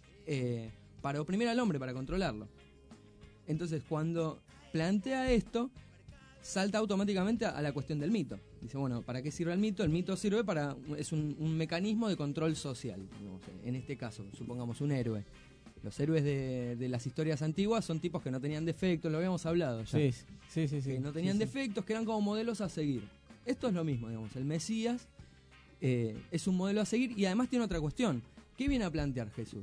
S13: para oprimir al hombre, para controlarlo. Entonces, cuando plantea esto, salta automáticamente a la cuestión del mito. Dice, bueno, ¿para qué sirve el mito? El mito sirve es un mecanismo de control social, digamos, en este caso, supongamos un héroe. Los héroes de las historias antiguas son tipos que no tenían defectos, lo habíamos hablado ya.
S3: Sí.
S13: Que no tenían defectos, que eran como modelos a seguir. Esto es lo mismo, digamos, el Mesías es un modelo a seguir y además tiene otra cuestión. ¿Qué viene a plantear Jesús?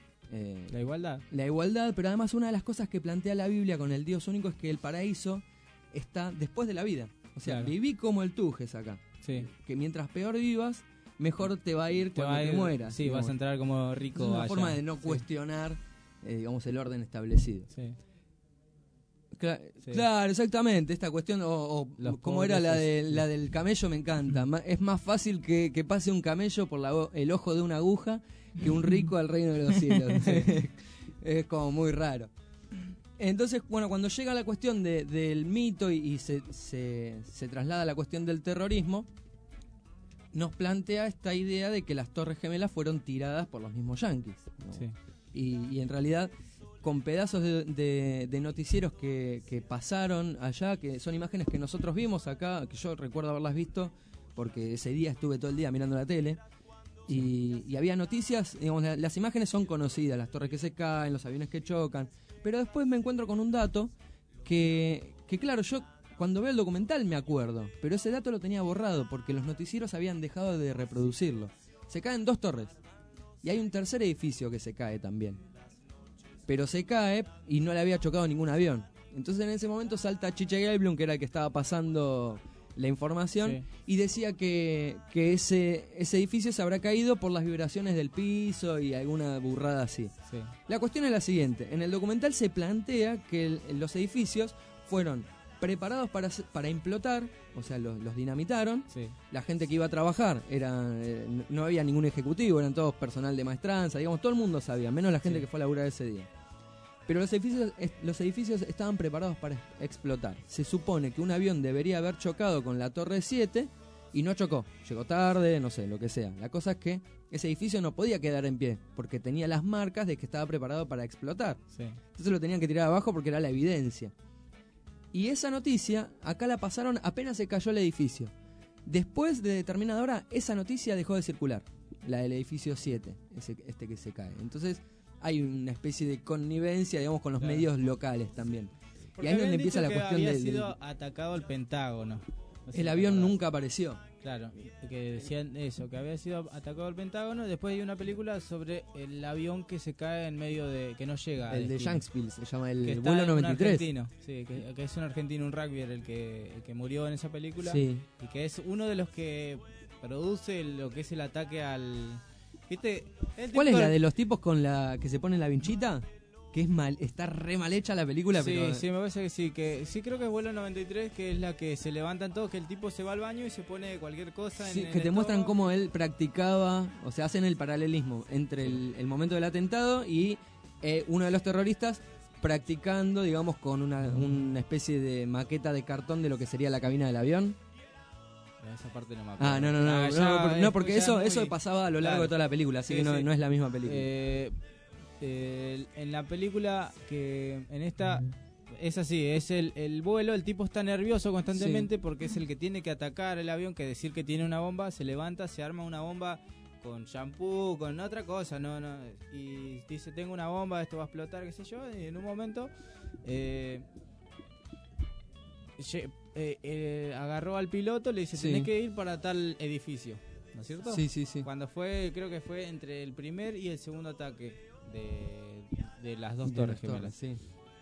S3: La igualdad.
S13: La igualdad, pero además una de las cosas que plantea la Biblia con el Dios único es que el paraíso está después de la vida. O sea, viví como el Tujes acá.
S3: Sí.
S13: Que mientras peor vivas, mejor te va a ir cuando te mueras.
S3: Sí,
S13: digamos.
S3: vas a entrar como rico.
S13: Es una
S3: allá.
S13: forma de no cuestionar, digamos, el orden establecido.
S3: Sí.
S13: Claro, exactamente. Esta cuestión, como era la del camello, me encanta. Es más fácil que pase un camello por el ojo de una aguja que un rico al reino de los cielos. Es como muy raro. Entonces, bueno, cuando llega la cuestión del mito y se traslada a la cuestión del terrorismo, nos plantea esta idea de que las Torres Gemelas fueron tiradas por los mismos yanquis, ¿no?
S3: Sí.
S13: Y en realidad, con pedazos de noticieros que pasaron allá, que son imágenes que nosotros vimos acá, que yo recuerdo haberlas visto, porque ese día estuve todo el día mirando la tele, y había noticias, digamos, las imágenes son conocidas, las torres que se caen, los aviones que chocan, pero después me encuentro con un dato que claro, yo cuando veo el documental me acuerdo, pero ese dato lo tenía borrado porque los noticieros habían dejado de reproducirlo. Se caen 2 torres y hay un tercer edificio que se cae también, pero se cae y no le había chocado ningún avión. Entonces en ese momento salta Chiche Gelblum, que era el que estaba pasando la información,
S3: Sí.
S13: y decía que ese edificio se habrá caído por las vibraciones del piso y alguna burrada así.
S3: Sí.
S13: La cuestión es la siguiente: en el documental se plantea que los edificios fueron preparados para implotar, o sea, los dinamitaron.
S3: Sí.
S13: La gente que iba a trabajar no había ningún ejecutivo, eran todos personal de maestranza, digamos, todo el mundo sabía, menos la gente
S3: Sí.
S13: que fue a laburar ese día. Pero los edificios estaban preparados para explotar. Se supone que un avión debería haber chocado con la Torre 7 y no chocó. Llegó tarde, no sé, lo que sea. La cosa es que ese edificio no podía quedar en pie porque tenía las marcas de que estaba preparado para explotar.
S3: Sí.
S13: Entonces lo tenían que tirar abajo porque era la evidencia. Y esa noticia acá la pasaron apenas se cayó el edificio. Después de determinada hora, esa noticia dejó de circular. La del edificio 7, este que se cae. Entonces hay una especie de connivencia, digamos, con los
S3: Claro.
S13: medios locales también.
S3: Porque
S13: y ahí es donde
S3: habían
S13: empieza la
S3: dicho que
S13: cuestión
S3: había
S13: del...
S3: sido atacado el Pentágono. No sé
S13: El
S3: si
S13: avión
S3: te acordás.
S13: nunca apareció.
S3: Claro, que decían eso, que había sido atacado el Pentágono. Después hay una película sobre el avión que se cae en medio de... que no llega.
S13: El de Shanksville, se llama el
S3: que está
S13: vuelo
S3: un
S13: 93.
S3: argentino, sí, que es un argentino, un rugbyer el que murió en esa película.
S13: Sí.
S3: Y que es uno de los que produce lo que es el ataque al... ¿Viste?
S13: ¿Cuál es la de los tipos con la que se pone la vinchita? Que es está re mal hecha la película,
S3: Sí,
S13: pero...
S3: sí, me parece que sí, creo que es vuelo 93, que es la que se levantan todos, que el tipo se va al baño y se pone cualquier cosa
S13: Sí,
S3: en
S13: que
S3: el
S13: te muestran
S3: estómago.
S13: cómo él practicaba, o sea, hacen el paralelismo entre el momento del atentado y uno de los terroristas practicando, digamos, con una especie de maqueta de cartón de lo que sería la cabina del avión.
S3: Esa parte no me acuerdo.
S13: Ah, no, porque eso pasaba a lo largo de toda la película, así que no es la misma película.
S3: En la película, que en esta es así, es el vuelo, el tipo está nervioso constantemente porque es el que tiene que atacar el avión, que decir que tiene una bomba, se levanta, se arma una bomba con shampoo, con otra cosa, y dice, tengo una bomba, esto va a explotar, qué sé yo, y en un momento agarró al piloto, le dice,
S13: Sí.
S3: tenés que ir para tal edificio, ¿no es cierto?
S13: Sí, sí, sí.
S3: Cuando creo que fue entre el primer y el segundo ataque de las dos
S13: De
S3: torres
S13: las torres,
S3: gemelas.
S13: sí.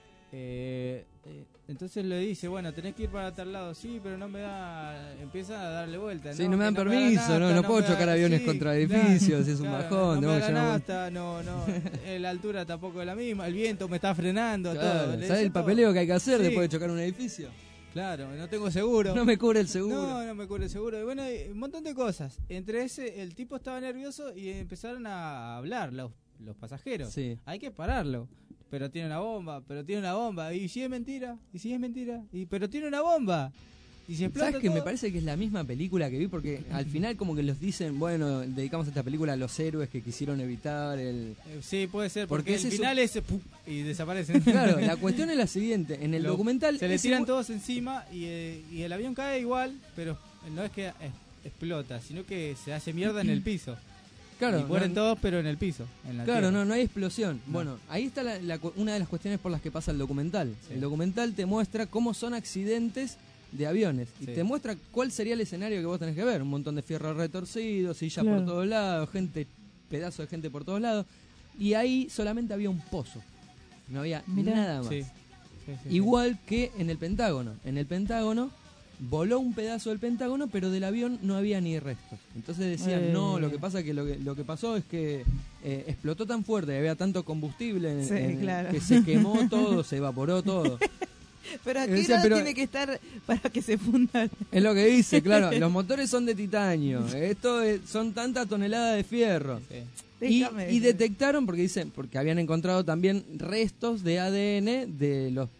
S3: Entonces le dice, bueno, tenés que ir para tal lado, sí, pero no me da, empieza a darle vuelta.
S13: Sí, no me dan
S3: que
S13: permiso,
S3: me da
S13: no puedo
S3: me da-
S13: chocar aviones
S3: sí,
S13: contra
S3: claro,
S13: edificios, es un
S3: claro,
S13: bajón,
S3: no
S13: tengo
S3: me
S13: que
S3: da
S13: llevar-
S3: nafta, no, la altura tampoco es la misma, el viento me está frenando,
S13: Claro,
S3: todo. Le
S13: ¿sabes
S3: dice
S13: el
S3: todo.
S13: papeleo que hay que hacer
S3: Sí,
S13: después de chocar un edificio?
S3: Claro, no tengo seguro.
S13: No me cubre el seguro.
S3: No me cubre el seguro. Y bueno, hay un montón de cosas. Entre ese, el tipo estaba nervioso y empezaron a hablar los pasajeros.
S13: Sí.
S3: Hay que pararlo. Pero tiene una bomba, Y si es mentira, pero tiene una bomba. Y si explota
S13: ¿Sabes que
S3: todo-
S13: me parece que es la misma película que vi? Porque al final como que los dicen, bueno, dedicamos esta película a los héroes que quisieron evitar el...
S3: Sí, puede ser,
S13: Porque
S3: porque
S13: es
S3: el
S13: eso-
S3: final es ¡pum! Y desaparecen.
S13: Claro, la cuestión es la siguiente, en el documental...
S3: Se le
S13: ese
S3: tiran
S13: bu-
S3: todos encima y el avión cae igual, pero no es que explota, sino que se hace mierda en el piso.
S13: Claro,
S3: y mueren
S13: no-
S3: todos, pero en el piso. En la
S13: Claro,
S3: tierra.
S13: no hay explosión.
S3: No.
S13: Bueno, ahí está una de las cuestiones por las que pasa el documental. El documental te muestra cómo son accidentes de aviones. Y
S3: Sí.
S13: te muestra cuál sería el escenario que vos tenés que ver. Un montón de fierros retorcidos, sillas
S4: Claro.
S13: por todos lados, pedazos de gente por todos lados. Y ahí solamente había un pozo. No había
S4: Mirá.
S13: nada más.
S3: Sí.
S13: Igual que en el Pentágono. En el Pentágono voló un pedazo del Pentágono, pero del avión no había ni restos. Entonces decían, no, lo que pasa que lo que pasó es que explotó tan fuerte, había tanto combustible
S4: Sí, claro.
S13: que se quemó todo, se evaporó todo.
S4: Pero aquí
S13: Decía,
S4: no
S13: pero-
S4: tiene que estar para que se fundan.
S13: Es lo que dice, claro. Los motores son de titanio. Son tantas toneladas de fierro. Y
S4: Déjame.
S13: detectaron, porque habían encontrado también restos de ADN de los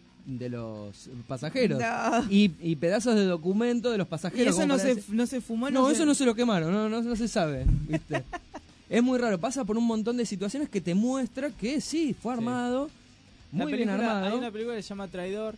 S13: pasajeros.
S4: No.
S13: Y pedazos de documento de los
S4: Y
S13: pasajeros.
S4: eso
S13: como
S4: no
S13: para
S4: se,
S13: decir-
S4: no se fumó.
S13: No,
S4: se-
S13: eso no se lo quemaron, no se sabe, ¿viste? Es muy raro, pasa por un montón de situaciones que te muestra que sí, fue armado,
S3: La
S13: muy bien
S3: película-
S13: armado.
S3: Hay una película que se llama Traidor,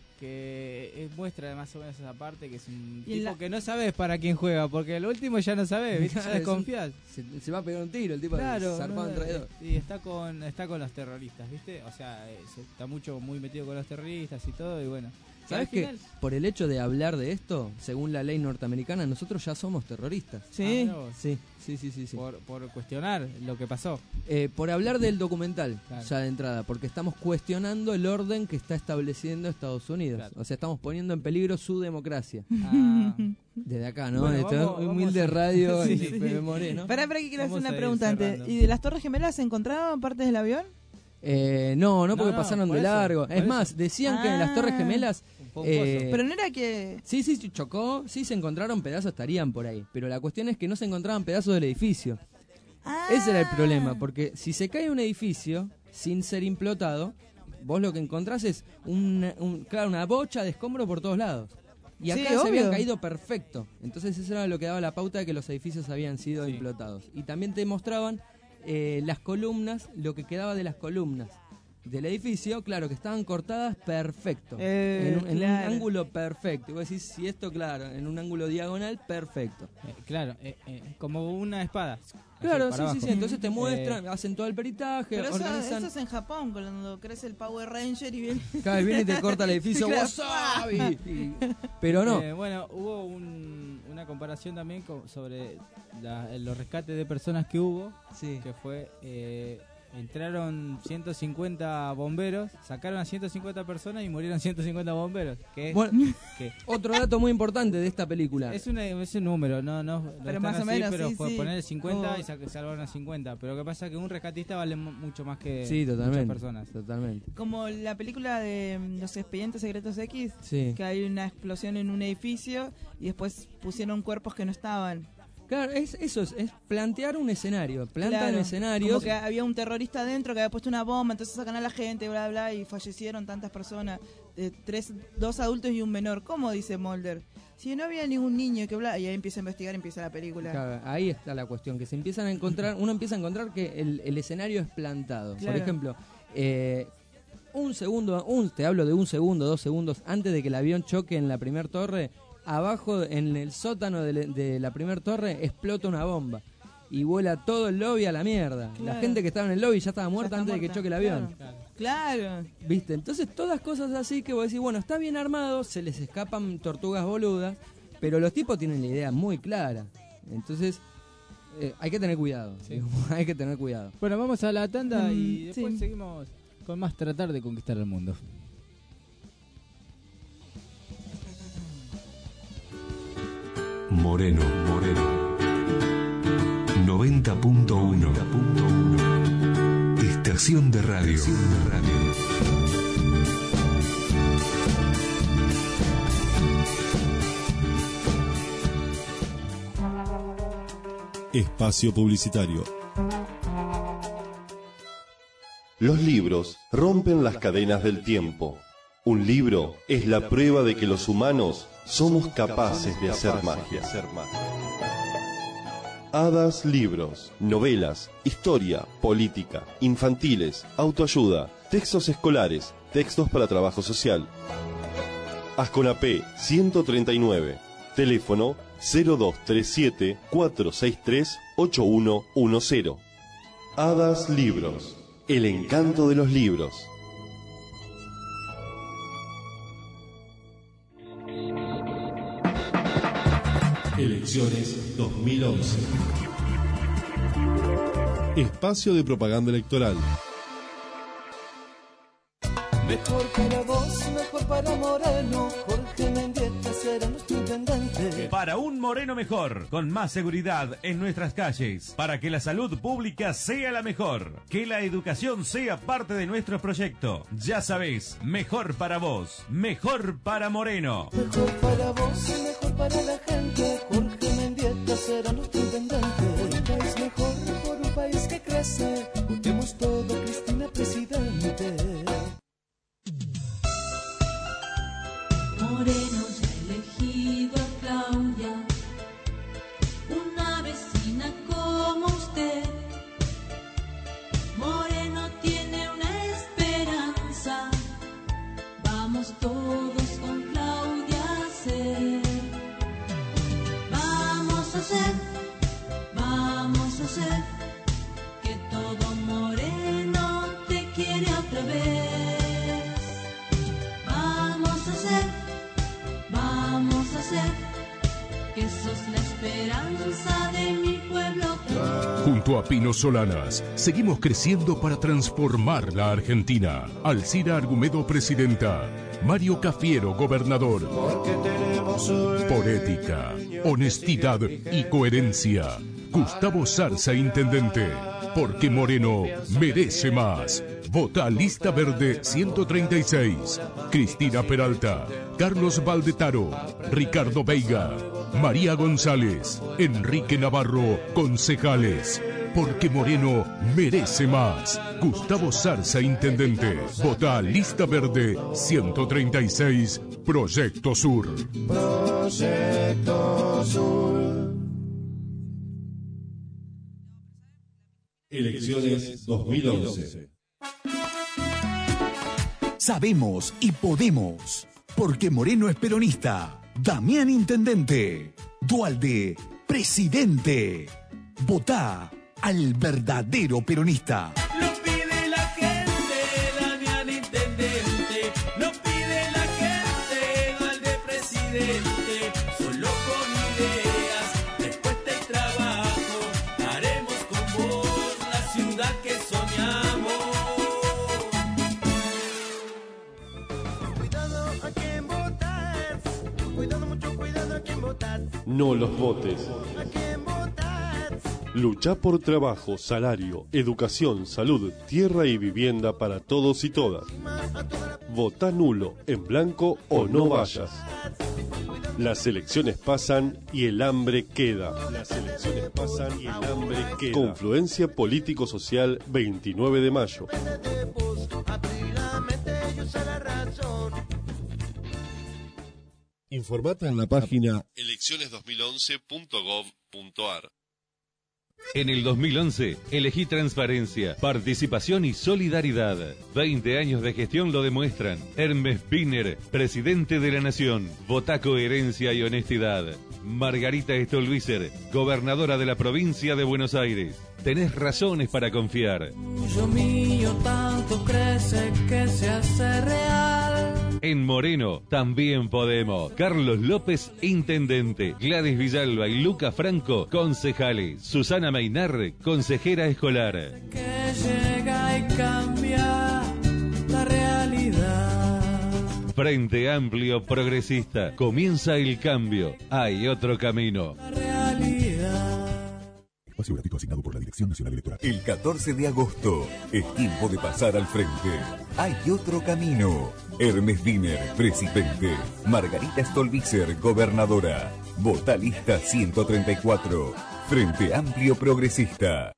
S3: que muestra más o menos esa parte, que es un
S4: Y en
S3: tipo
S4: la-
S3: que no sabes para quién juega, porque el último ya no sabes, ¿viste? Ya
S13: Claro,
S3: desconfías.
S13: Se va a pegar un tiro el tipo
S3: Claro,
S13: zarpado en traidor.
S3: y está con los terroristas, ¿viste? O sea, está muy metido con los terroristas y todo, y bueno.
S13: ¿Sabes
S3: Al
S13: que
S3: final-
S13: por el hecho de hablar de esto, según la ley norteamericana, nosotros ya somos terroristas?
S4: Sí.
S3: mirá vos.
S13: Sí.
S3: Por cuestionar lo que pasó.
S13: Por hablar del documental,
S3: Claro.
S13: ya de entrada, porque estamos cuestionando el orden que está estableciendo Estados Unidos.
S3: Claro.
S13: O sea, estamos poniendo en peligro su democracia.
S3: Ah,
S13: Desde acá, ¿no?
S3: Bueno,
S13: Esto es
S3: vamos
S13: humilde
S3: a-
S13: radio
S3: Sí,
S13: y
S3: sí.
S13: FM Moreno.
S4: Para que quiero hacer
S3: Vamos
S4: una
S3: a ir
S4: pregunta antes.
S3: cerrando.
S4: ¿Y de las Torres Gemelas se encontraban partes del avión?
S13: No, porque
S3: No,
S13: pasaron
S3: por
S13: de
S3: eso,
S13: largo.
S3: por
S13: Es
S3: eso.
S13: más, decían que en las Torres Gemelas...
S3: Fue un pozo.
S4: Pero no era que...
S13: Sí, chocó, sí se encontraron pedazos, estarían por ahí. Pero la cuestión es que no se encontraban pedazos del edificio. Ese era el problema, porque si se cae un edificio sin ser implotado, vos lo que encontrás es una bocha de escombro por todos lados. Y acá
S4: Sí,
S13: se habían
S4: obvio.
S13: caído perfecto. Entonces eso era lo que daba la pauta de que los edificios habían sido implotados. Y también te mostraban las columnas, lo que quedaba de las columnas del edificio, claro, que estaban cortadas perfecto. En un
S4: claro.
S13: ángulo perfecto. Y vos decís, si esto, claro, en un ángulo diagonal, perfecto.
S3: Claro, como una espada.
S13: Claro,
S3: Así, para
S13: sí,
S3: abajo.
S13: Entonces te muestran, hacen todo el peritaje,
S4: Pero eso
S13: organizan...
S4: es en Japón, cuando crece el Power Ranger y viene...
S13: Cada vez viene y te corta el edificio,
S4: Claro.
S13: wasabi. Pero no.
S3: Bueno, hubo una comparación también sobre los rescates de personas que hubo, que fue... entraron 150 bomberos, sacaron a 150 personas y murieron 150 bomberos. Que es,
S13: Bueno,
S3: que
S13: otro dato muy importante de esta película.
S3: es un número, no
S4: Pero
S3: están
S4: más o
S3: así,
S4: menos,
S3: pero
S4: sí,
S3: fue
S4: sí.
S3: poner 50
S4: Oh.
S3: y salvaron a 50. Pero lo que pasa es que un rescatista vale mucho más que
S13: Sí, totalmente.
S3: muchas personas.
S13: Totalmente.
S4: Como la película de Los Expedientes Secretos X,
S13: Sí.
S4: que hay una explosión en un edificio y después pusieron cuerpos que no estaban.
S13: Claro, es plantear un escenario. Plantan
S4: Claro,
S13: escenarios.
S4: como que había un terrorista adentro que había puesto una bomba, entonces sacan a la gente, bla, bla, y fallecieron tantas personas, 2 adultos y un menor. ¿Cómo dice Mulder? Si no había ningún niño que bla, y ahí empieza a investigar, empieza la película.
S13: Claro, ahí está la cuestión, que se empiezan a encontrar, uno empieza a encontrar que el escenario es plantado.
S4: Claro.
S13: Por ejemplo, un segundo, te hablo de 1 segundo, 2 segundos antes de que el avión choque en la primer torre, abajo en el sótano de la primer torre explota una bomba y vuela todo el lobby a la mierda. La
S4: Claro.
S13: gente que estaba en el lobby ya estaba muerta
S4: está
S13: antes de que
S4: muerta,
S13: choque el avión.
S4: Claro.
S13: ¿Viste? Entonces todas cosas así que vos decís, bueno, está bien armado, se les escapan tortugas boludas, pero los tipos tienen la idea muy clara. Entonces hay que tener cuidado. Hay que tener cuidado.
S3: Bueno, vamos a la tanda y después
S4: sí.
S3: seguimos con más tratar de conquistar el mundo.
S1: Moreno. 90.1. Estación de radio.
S10: Espacio publicitario.
S14: Los libros rompen las cadenas del tiempo. Un libro es la prueba de que los humanos somos capaces de hacer magia. Hadas Libros, novelas, historia, política, infantiles, autoayuda, textos escolares, textos para trabajo social. Asconapé 139, teléfono 0237 463 8110. Hadas Libros, el encanto de los libros.
S10: Elecciones 2011. Espacio de propaganda electoral.
S5: Mejor para vos, mejor para Moreno, Jorge Mendieta será nuestro intendente.
S15: para un Moreno mejor, con más seguridad en nuestras calles, para que la salud pública sea la mejor, que la educación sea parte de nuestro proyecto. Ya sabés, mejor para vos, mejor para Moreno.
S5: Mejor para vos y mejor para la gente. Jorge Mendieta será nuestro intendente. Por un país mejor, por un país que crece. Votemos todo, Cristina presidente.
S16: Moreno ya ha elegido a Claudia, una vecina como usted. Moreno tiene una esperanza, vamos todos con Claudia a hacer. Vamos a hacer que todo Moreno te quiere otra vez. Vamos a hacer que sos la esperanza de mi pueblo.
S17: Junto a Pino Solanas, seguimos creciendo para transformar la Argentina. Alcira Argumedo, presidenta. Mario Cafiero, gobernador. Por ética, honestidad y coherencia. Gustavo Zarza, intendente. Porque Moreno merece más. Vota Lista Verde 136. Cristina Peralta, Carlos Valdetaro, Ricardo Veiga, María González, Enrique Navarro, concejales. Porque Moreno merece más. Gustavo Zarza, intendente. Vota Lista Verde 136. Proyecto Sur.
S5: Proyecto Sur.
S11: Elecciones 2011.
S18: Sabemos y podemos. Porque Moreno es peronista. Damián, intendente. Duhalde, presidente. Votá al verdadero peronista.
S12: Lo pide la gente, Damián intendente. Lo pide la gente, Duhalde presidente. Solo con ideas, respuesta y trabajo, haremos con vos la ciudad que soñamos.
S5: Cuidado a quien votas. Cuidado, mucho cuidado a quien votas.
S14: No los votes.
S5: A quien votas.
S14: Lucha por trabajo, salario, educación, salud, tierra y vivienda para todos y todas. Vota nulo, en blanco o no vayas. Las elecciones pasan y el hambre queda. Las elecciones pasan y el hambre queda. Confluencia Político-Social 29 de mayo.
S11: Informate en la página
S14: elecciones2011.gov.ar.
S19: En el 2011, elegí transparencia, participación y solidaridad. 20 años de gestión lo demuestran. Hermes Wiener, presidente de la Nación. Votá coherencia y honestidad. Margarita Stolbizer, gobernadora de la provincia de Buenos Aires. Tenés razones para confiar.
S12: Yo mío tanto crece que se hace real.
S19: En Moreno también podemos. Carlos López, intendente. Gladys Villalba y Luca Franco, concejales. Susana Meinar, consejera escolar.
S12: Que llega y cambia la realidad.
S19: Frente Amplio Progresista. Comienza el cambio. Hay otro camino.
S12: La realidad.
S20: Espacio gratuito asignado por la Dirección Nacional Electoral. El 14 de agosto es tiempo de pasar al frente. Hay otro camino. Hermes Wiener, presidente. Margarita Stolbizer, gobernadora. Vota Lista 134. Frente Amplio Progresista.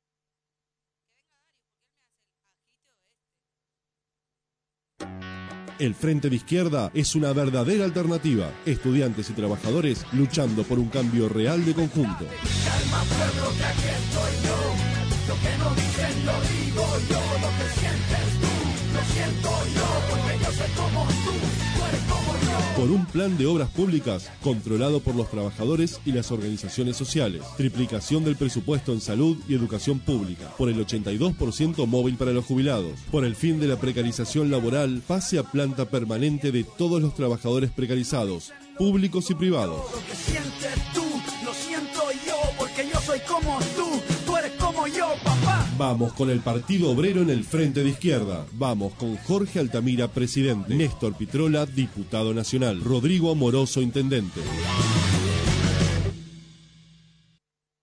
S11: El Frente de Izquierda es una verdadera alternativa. Estudiantes y trabajadores luchando por un cambio real de conjunto.
S5: Calma, pueblo, que aquí estoy yo. Lo que no dicen lo digo yo. Lo que sientes tú, lo siento yo. Porque yo soy como tú eres como yo.
S11: Por un plan de obras públicas controlado por los trabajadores y las organizaciones sociales. Triplicación del presupuesto en salud y educación pública. Por el 82% móvil para los jubilados. Por el fin de la precarización laboral, pase a planta permanente de todos los trabajadores precarizados, públicos y privados.
S5: Lo que sientes tú, lo siento yo. Porque yo soy como tú eres como yo, papá.
S11: Vamos con el Partido Obrero en el Frente de Izquierda. Vamos con Jorge Altamira, presidente. Néstor Pitrola, diputado nacional. Rodrigo Amoroso, intendente.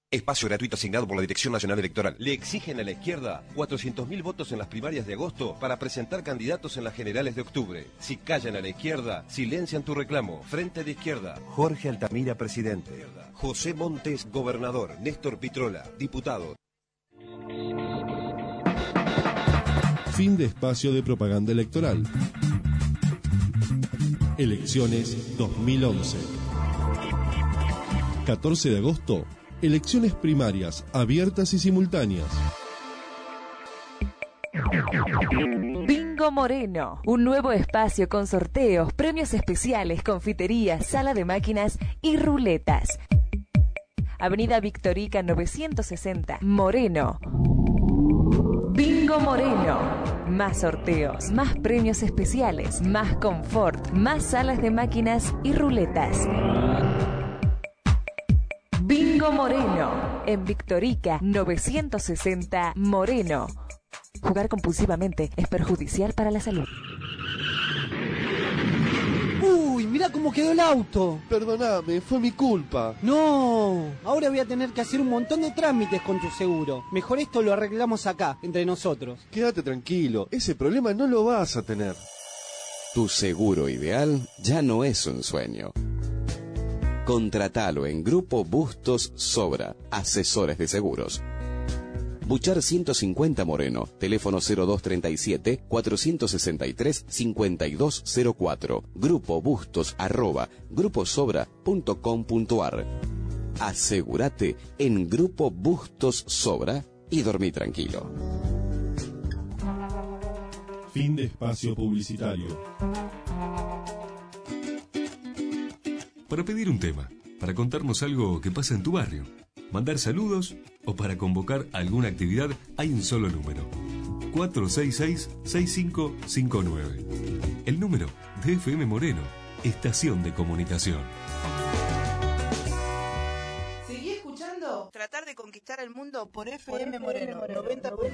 S21: Espacio gratuito asignado por la Dirección Nacional Electoral. Le exigen a la izquierda 400.000 votos en las primarias de agosto para presentar candidatos en las generales de octubre. Si callan a la izquierda, silencian tu reclamo. Frente de Izquierda. Jorge Altamira, presidente. José Montes, gobernador. Néstor Pitrola, diputado.
S11: Fin de espacio de propaganda electoral. Elecciones 2011. 14 de agosto. Elecciones primarias, abiertas y simultáneas.
S22: Bingo Moreno, un nuevo espacio con sorteos, premios especiales, confiterías, sala de máquinas y ruletas. Avenida Victorica 960, Moreno. Bingo Moreno. Más sorteos, más premios especiales, más confort, más salas de máquinas y ruletas. Bingo Moreno, en Victorica 960, Moreno. Jugar compulsivamente es perjudicial para la salud.
S23: ¡Uy, mirá cómo quedó el auto!
S14: Perdóname, fue mi culpa.
S23: No, ahora voy a tener que hacer un montón de trámites con tu seguro. Mejor esto lo arreglamos acá, entre nosotros.
S14: Quédate tranquilo, ese problema no lo vas a tener.
S24: Tu seguro ideal ya no es un sueño. Contratalo en Grupo Bustos Sobra, asesores de seguros. Buchar 150 Moreno, teléfono 0237-463-5204, grupobustos@gruposobra.com.ar. Asegúrate en Grupo Bustos Sobra y dormí tranquilo.
S11: Fin de espacio publicitario.
S25: Para pedir un tema, para contarnos algo que pasa en tu barrio, mandar saludos o para convocar alguna actividad, hay un solo número: 466-6559. El número de FM Moreno, Estación de Comunicación.
S4: Seguí escuchando Tratar de Conquistar el Mundo por FM Moreno 90.1.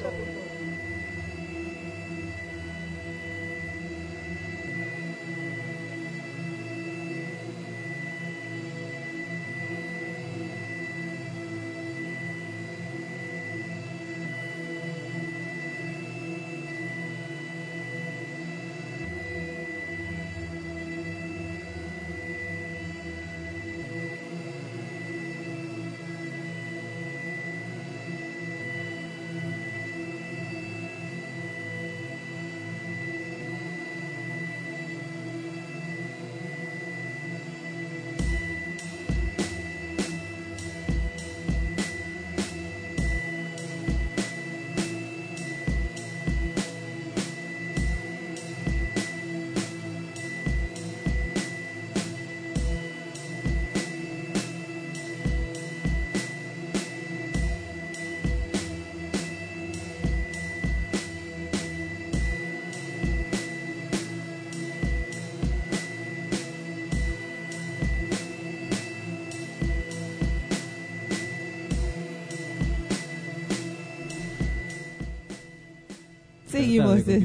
S4: Seguimos. Nos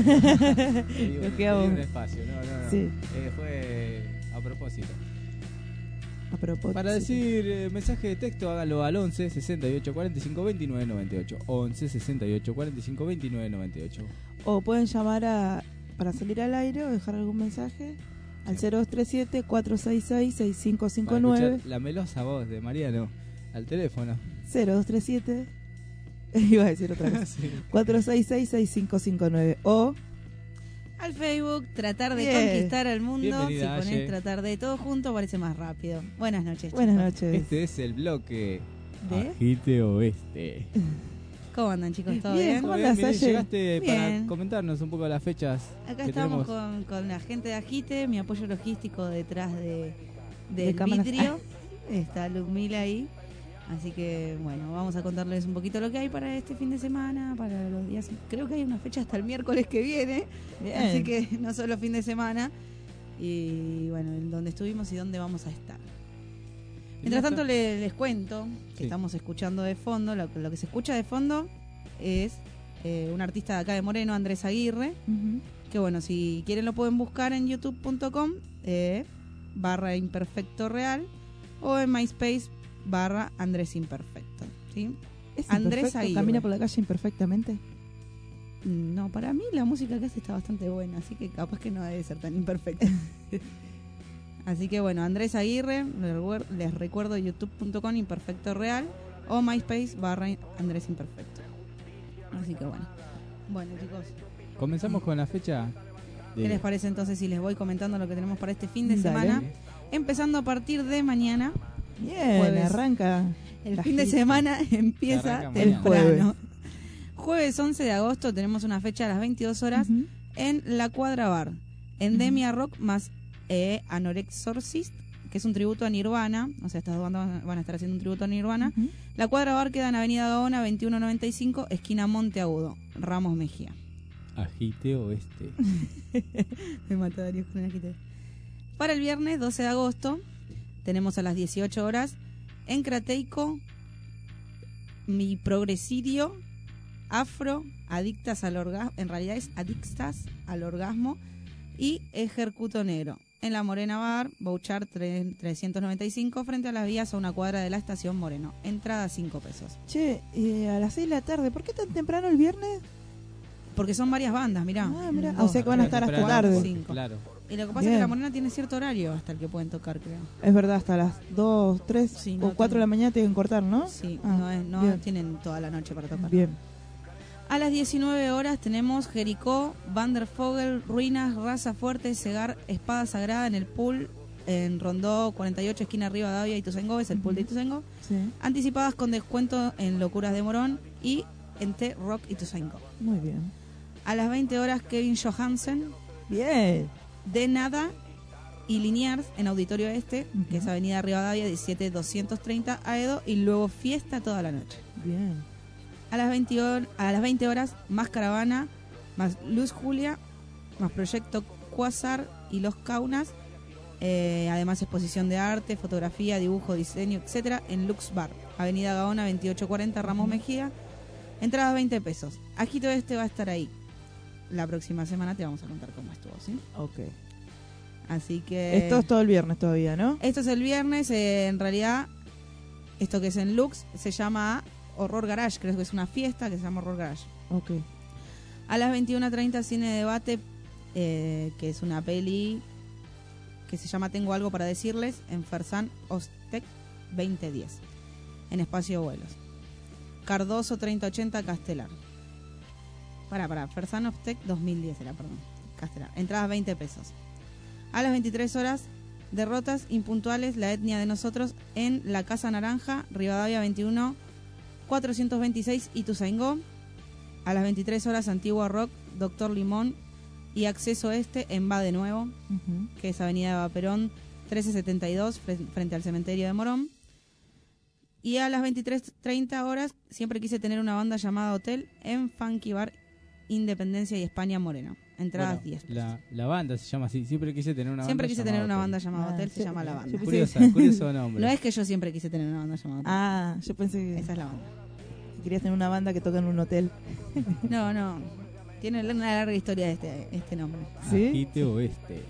S4: quedamos.
S3: Un espacio, no.
S4: Sí.
S3: Fue a propósito.
S4: A propósito.
S3: Para decir mensaje de texto, hágalo al 11 68 45 29 98. 11 68 45 29 98.
S4: O pueden llamar para salir al aire o dejar algún mensaje al 0237 466 6559.
S3: La melosa voz de Mariano al teléfono.
S4: 0237 iba a decir otra vez. Sí. 466-6559 o
S26: al Facebook Tratar de Conquistar al Mundo. Bienvenida, si pones Tratar de todo junto parece más rápido. Buenas noches,
S4: Buenas
S26: chicos.
S4: noches.
S3: Este es el bloque Agite Oeste.
S26: ¿Cómo andan, chicos? ¿Todo
S4: bien?
S26: bien?
S4: ¿Cómo andas,
S3: Llegaste
S26: bien.
S3: para comentarnos un poco las fechas.
S26: Acá estamos con la gente de Agite, mi apoyo logístico detrás del vidrio. Está Ludmila ahí. Así que, bueno, vamos a contarles un poquito lo que hay para este fin de semana, para los días. Creo que hay una fecha hasta el miércoles que viene. Bien. Así que no solo fin de semana. Y, bueno, en donde estuvimos y dónde vamos a estar. Mientras tanto, les cuento que estamos escuchando de fondo. Lo que se escucha de fondo es un artista de acá de Moreno, Andrés Aguirre. Que, bueno, si quieren lo pueden buscar en youtube.com /imperfecto real o en MySpace /Andrés Imperfecto. ¿Sí?
S4: ¿Es
S26: Andrés
S4: imperfecto?
S26: Aguirre.
S4: ¿Camina por la calle imperfectamente?
S26: No, para mí la música que hace está bastante buena, así que capaz que no debe ser tan imperfecta. Así que bueno, Andrés Aguirre, les recuerdo youtube.com Imperfecto Real o MySpace /Andrés Imperfecto. Así que bueno. Bueno, chicos,
S3: Comenzamos con la fecha.
S26: ¿qué les parece entonces si les voy comentando lo que tenemos para este fin de
S4: Dale.
S26: semana? Empezando a partir de mañana.
S4: Bien,
S26: Jueves.
S4: arranca.
S26: El
S4: la
S26: fin de
S4: gira.
S26: semana empieza
S3: Arranca
S4: el
S26: temprano. Jueves 11 de agosto tenemos una fecha a las 22 horas en La Cuadra Bar. Endemia Rock más Anorexorcist, que es un tributo a Nirvana. O sea, estas dos bandas van a estar haciendo un tributo a Nirvana. La Cuadra Bar queda en Avenida Gaona 2195, esquina Monte Agudo, Ramos Mejía.
S3: Agite Oeste.
S26: Me mata Darío con el agite. Para el viernes 12 de agosto tenemos a las 18 horas en Crateico Mi Progresidio Afro Adictas al Orgasmo, en realidad es Adictas al Orgasmo y Ejercuto Negro. En la Morena Bar, Bouchard 395, frente a las vías a una cuadra de la estación Moreno. Entrada 5 pesos.
S4: Che, a las 6 de la tarde, ¿por qué tan temprano el viernes?
S26: Porque son varias bandas, mirá.
S4: Ah, mirá. O sea que van a estar hasta tarde.
S26: 5.
S3: Claro.
S26: Y lo que pasa es
S4: Bien.
S26: que la Morena tiene cierto horario hasta el que pueden tocar, creo.
S4: Es verdad, hasta las 2, 3
S26: Sí,
S4: o
S26: no
S4: 4 de la mañana tienen que cortar, ¿no?
S26: Sí,
S4: Ah,
S26: no
S4: bien.
S26: tienen toda la noche para tocar.
S4: Bien.
S26: A las 19 horas tenemos Jericó, Van der Vogel, Ruinas, Raza Fuerte, Segar, Espada Sagrada en el pool en Rondó 48, esquina Rivadavia, Ituzaingó, es el pool de Ituzaingó.
S4: Sí.
S26: Anticipadas con descuento en Locuras de Morón y en T-Rock Ituzaingó.
S4: Muy bien.
S26: A las 20 horas Kevin Johansen,
S4: Bien.
S26: De Nada y Liniers en Auditorio Este, que es Avenida Rivadavia 17230 Aedo, y luego fiesta toda la noche.
S4: Bien.
S26: A las 20 horas, más Caravana, más Luz Julia, más Proyecto Quasar y Los Caunas. Además, exposición de arte, fotografía, dibujo, diseño, etcétera, en Lux Bar, Avenida Gaona 2840, Ramos Mejía. Entradas 20 pesos. Agito Este va a estar ahí. La próxima semana te vamos a contar cómo estuvo, ¿sí?
S4: Ok.
S26: Así que...
S4: Esto es todo el viernes todavía, ¿no?
S26: Esto es el viernes. En realidad, esto que es en Lux se llama Horror Garage. Creo que es una fiesta que se llama Horror Garage.
S4: Ok.
S26: A las 21:30 Cine Debate, que es una peli que se llama Tengo Algo para Decirles, en Fersan Ostec 2010, en Espacio Vuelos. Cardoso 3080 Castelar. Fersan Ostec 2010 era, perdón. Castelar. Entradas 20 pesos. A las 23 horas, Derrotas Impuntuales, la etnia de nosotros, en la Casa Naranja, Rivadavia 21, 426 Ituzaingó. A las 23 horas, Antigua Rock, Doctor Limón y Acceso Este en Va de Nuevo, que es Avenida Perón 1372, frente al cementerio de Morón. Y a las 23:30 horas, Siempre quise tener una banda llamada Hotel en Funky Bar Independencia y España Moreno. Entradas 10 pesos.
S3: La banda se llama así. Siempre quise tener una
S26: Siempre
S3: banda
S26: quise tener una banda llamada Hotel, se llama la banda.
S3: Curioso nombre.
S26: No es que yo siempre quise tener una banda llamada Hotel.
S4: Ah, yo pensé que...
S26: Esa es la banda.
S4: que querías tener una banda que toca en un hotel.
S26: No. Tiene una larga historia este nombre.
S4: ¿Sí?
S3: Agite Oeste.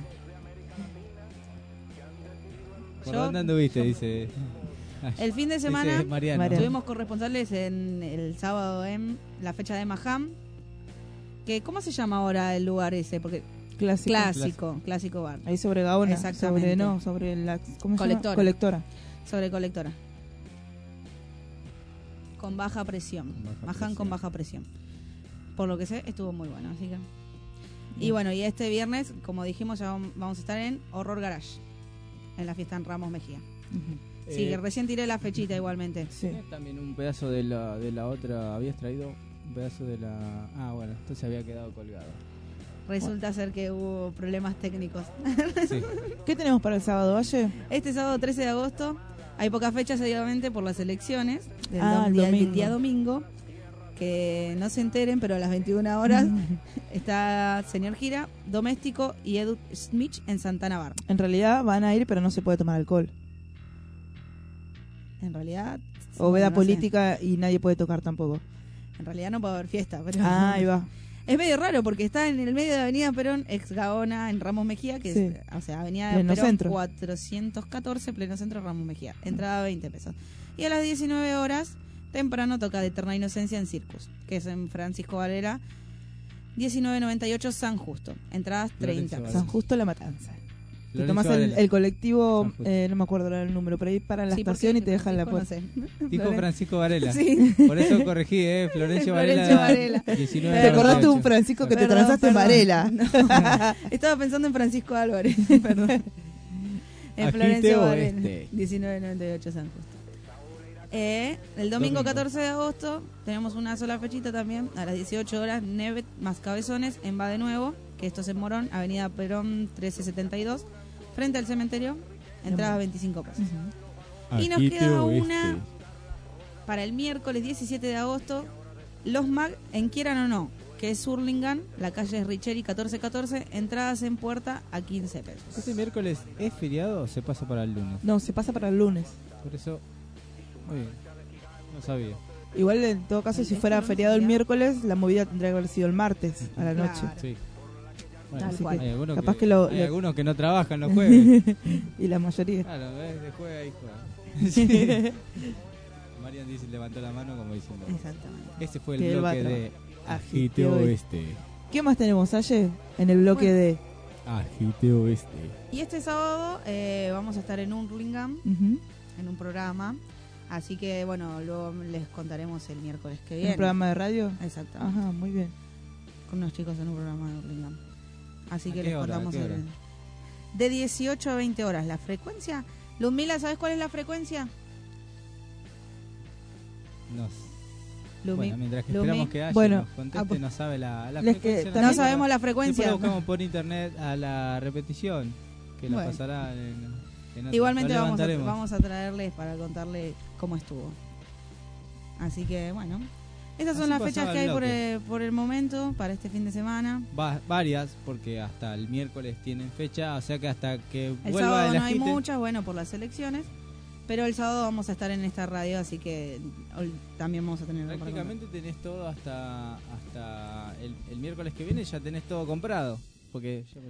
S3: ¿Por dónde anduviste? Dice...
S26: El fin de semana
S3: Dice Mariano.
S26: estuvimos corresponsales en el sábado en la fecha de Maham. Que, ¿cómo se llama ahora el lugar ese? Porque Clásico Bar.
S4: Ahí sobre Gaona.
S26: Exactamente.
S4: Sobre la... ¿Cómo se
S26: Colectora.
S4: llama? Colectora.
S26: Sobre Colectora. Con baja presión. Maham con baja presión. Por lo que sé, estuvo muy bueno. Así que... Y bueno, y este viernes, como dijimos, ya vamos a estar en Horror Garage. En la fiesta en Ramos Mejía. Sí, que recién tiré la fechita igualmente.
S4: Sí.
S3: También un pedazo de la otra. ¿Habías traído un pedazo de la...? Ah, bueno, entonces había quedado colgado.
S26: Resulta ser que hubo problemas técnicos.
S3: Sí.
S4: ¿Qué tenemos para el sábado, Valle?
S26: Este sábado 13 de agosto hay pocas fechas, obviamente, por las elecciones
S4: el
S26: día domingo. Que no se enteren, pero a las 21 horas está Señor Gira, Doméstico y Edu Smith en Santana Bar.
S4: En realidad van a ir, pero no se puede tomar alcohol.
S26: En realidad...
S4: O veda
S26: no
S4: política y nadie puede tocar tampoco.
S26: sé. En realidad no puede haber fiesta, pero...
S4: Ah, ahí va.
S26: Es medio raro porque está en el medio de Avenida Perón, ex Gaona, en Ramos Mejía, que es, o sea, Avenida
S4: Pleno
S26: Perón
S4: centro.
S26: 414, pleno centro, Ramos Mejía. Entrada 20 pesos. Y a las 19 horas, temprano, toca de Eterna Inocencia en Circus, que es en Francisco Varela, 1998 San Justo. Entradas 30 pesos.
S4: San Justo La Matanza. Te
S3: Florencio
S4: tomás
S3: Varela.
S4: el colectivo, no me acuerdo ahora el número, pero ahí paran la
S26: Sí,
S4: estación y
S26: porque
S4: te dejan la
S26: Francisco
S4: puerta.
S26: no sé.
S3: Dijo Francisco Varela.
S26: Sí.
S3: Por eso corregí, Florencio
S26: Florencio
S3: Varela.
S26: Varela.
S3: 19
S4: Te acordaste de un
S3: 98.
S4: Francisco que te
S26: Perdón,
S4: transaste en
S26: perdón.
S4: Varela.
S26: No. Estaba pensando en Francisco Álvarez. Perdón. En
S3: Agite
S26: Florencio
S3: Oeste.
S26: Varela. 1998 San Justo. El domingo 14 de agosto tenemos una sola fechita también. A las 18 horas, Nevet más Cabezones en Va de Nuevo, que esto es en Morón, Avenida Perón 1372, frente al cementerio. Entradas 25 pesos. Y nos
S3: Agite
S26: queda
S3: Oeste.
S26: una para el miércoles 17 de agosto, Los Mag en Quieran o No, que es Hurlingham, la calle es Richeri 1414, entradas en puerta a 15 pesos.
S3: ¿Este miércoles es feriado o se pasa para el lunes?
S4: No, se pasa para el lunes.
S3: Por eso, muy bien, no sabía.
S4: Igual en todo caso, si fuera feriado el miércoles, la movida tendría que haber sido el martes a la noche.
S3: Sí. Bueno,
S4: Así
S26: cual.
S4: que
S3: hay algunos,
S4: capaz
S3: que,
S4: que lo-
S3: hay
S4: lo-
S3: algunos que no trabajan los jueves.
S4: Y la mayoría.
S3: Claro, ¿ves? De juega y juega. Sí. Marian dice, levantó la mano como diciendo.
S26: Exactamente.
S3: Ese fue
S4: Que
S3: el
S4: él va a
S3: bloque de
S4: trabajar.
S3: Agite Oeste.
S4: ¿Qué más tenemos, Aye? En el bloque de...
S3: Agite Oeste.
S26: Y este sábado vamos a estar en Hurlingham,
S4: Ujú.
S26: en un programa. Así que, bueno, luego les contaremos el miércoles que
S4: ¿En
S26: viene.
S4: un programa de radio?
S26: Exactamente.
S4: Ajá, muy bien.
S26: Con unos chicos en un programa de Hurlingham. Así
S3: ¿A
S26: que
S3: qué
S26: les
S3: hora?
S26: contamos
S3: ¿A qué hora?
S26: de 18 a 20 horas. La frecuencia. Lumila, ¿sabes cuál es la frecuencia?
S3: No,
S26: Lumi-
S3: bueno, mientras que
S26: Lumi-
S3: esperamos que Aye
S4: Bueno,
S3: nos conteste,
S4: pues,
S3: no sabe la
S4: les que
S3: frecuencia.
S4: también-
S26: No sabemos la frecuencia.
S3: Después la buscamos por internet a la repetición, que la
S26: Bueno.
S3: pasará en otro.
S26: Igualmente
S3: Lo
S26: vamos
S3: levantaremos.
S26: a traerles para contarles cómo estuvo. Así que, bueno. Estas son
S3: Así
S26: las
S3: pasaba
S26: fechas
S3: el
S26: que hay
S3: bloque.
S26: por el momento, para este fin de semana.
S3: Varias, porque hasta el miércoles tienen fecha, o sea que hasta que
S26: El
S3: vuelva
S26: sábado
S3: el
S26: no hay
S3: agite.
S26: muchas, bueno, por las elecciones. Pero el sábado vamos a estar en esta radio, así que también vamos a tener algo para
S3: Prácticamente tenés todo hasta el miércoles que viene, ya tenés todo comprado. Porque ya-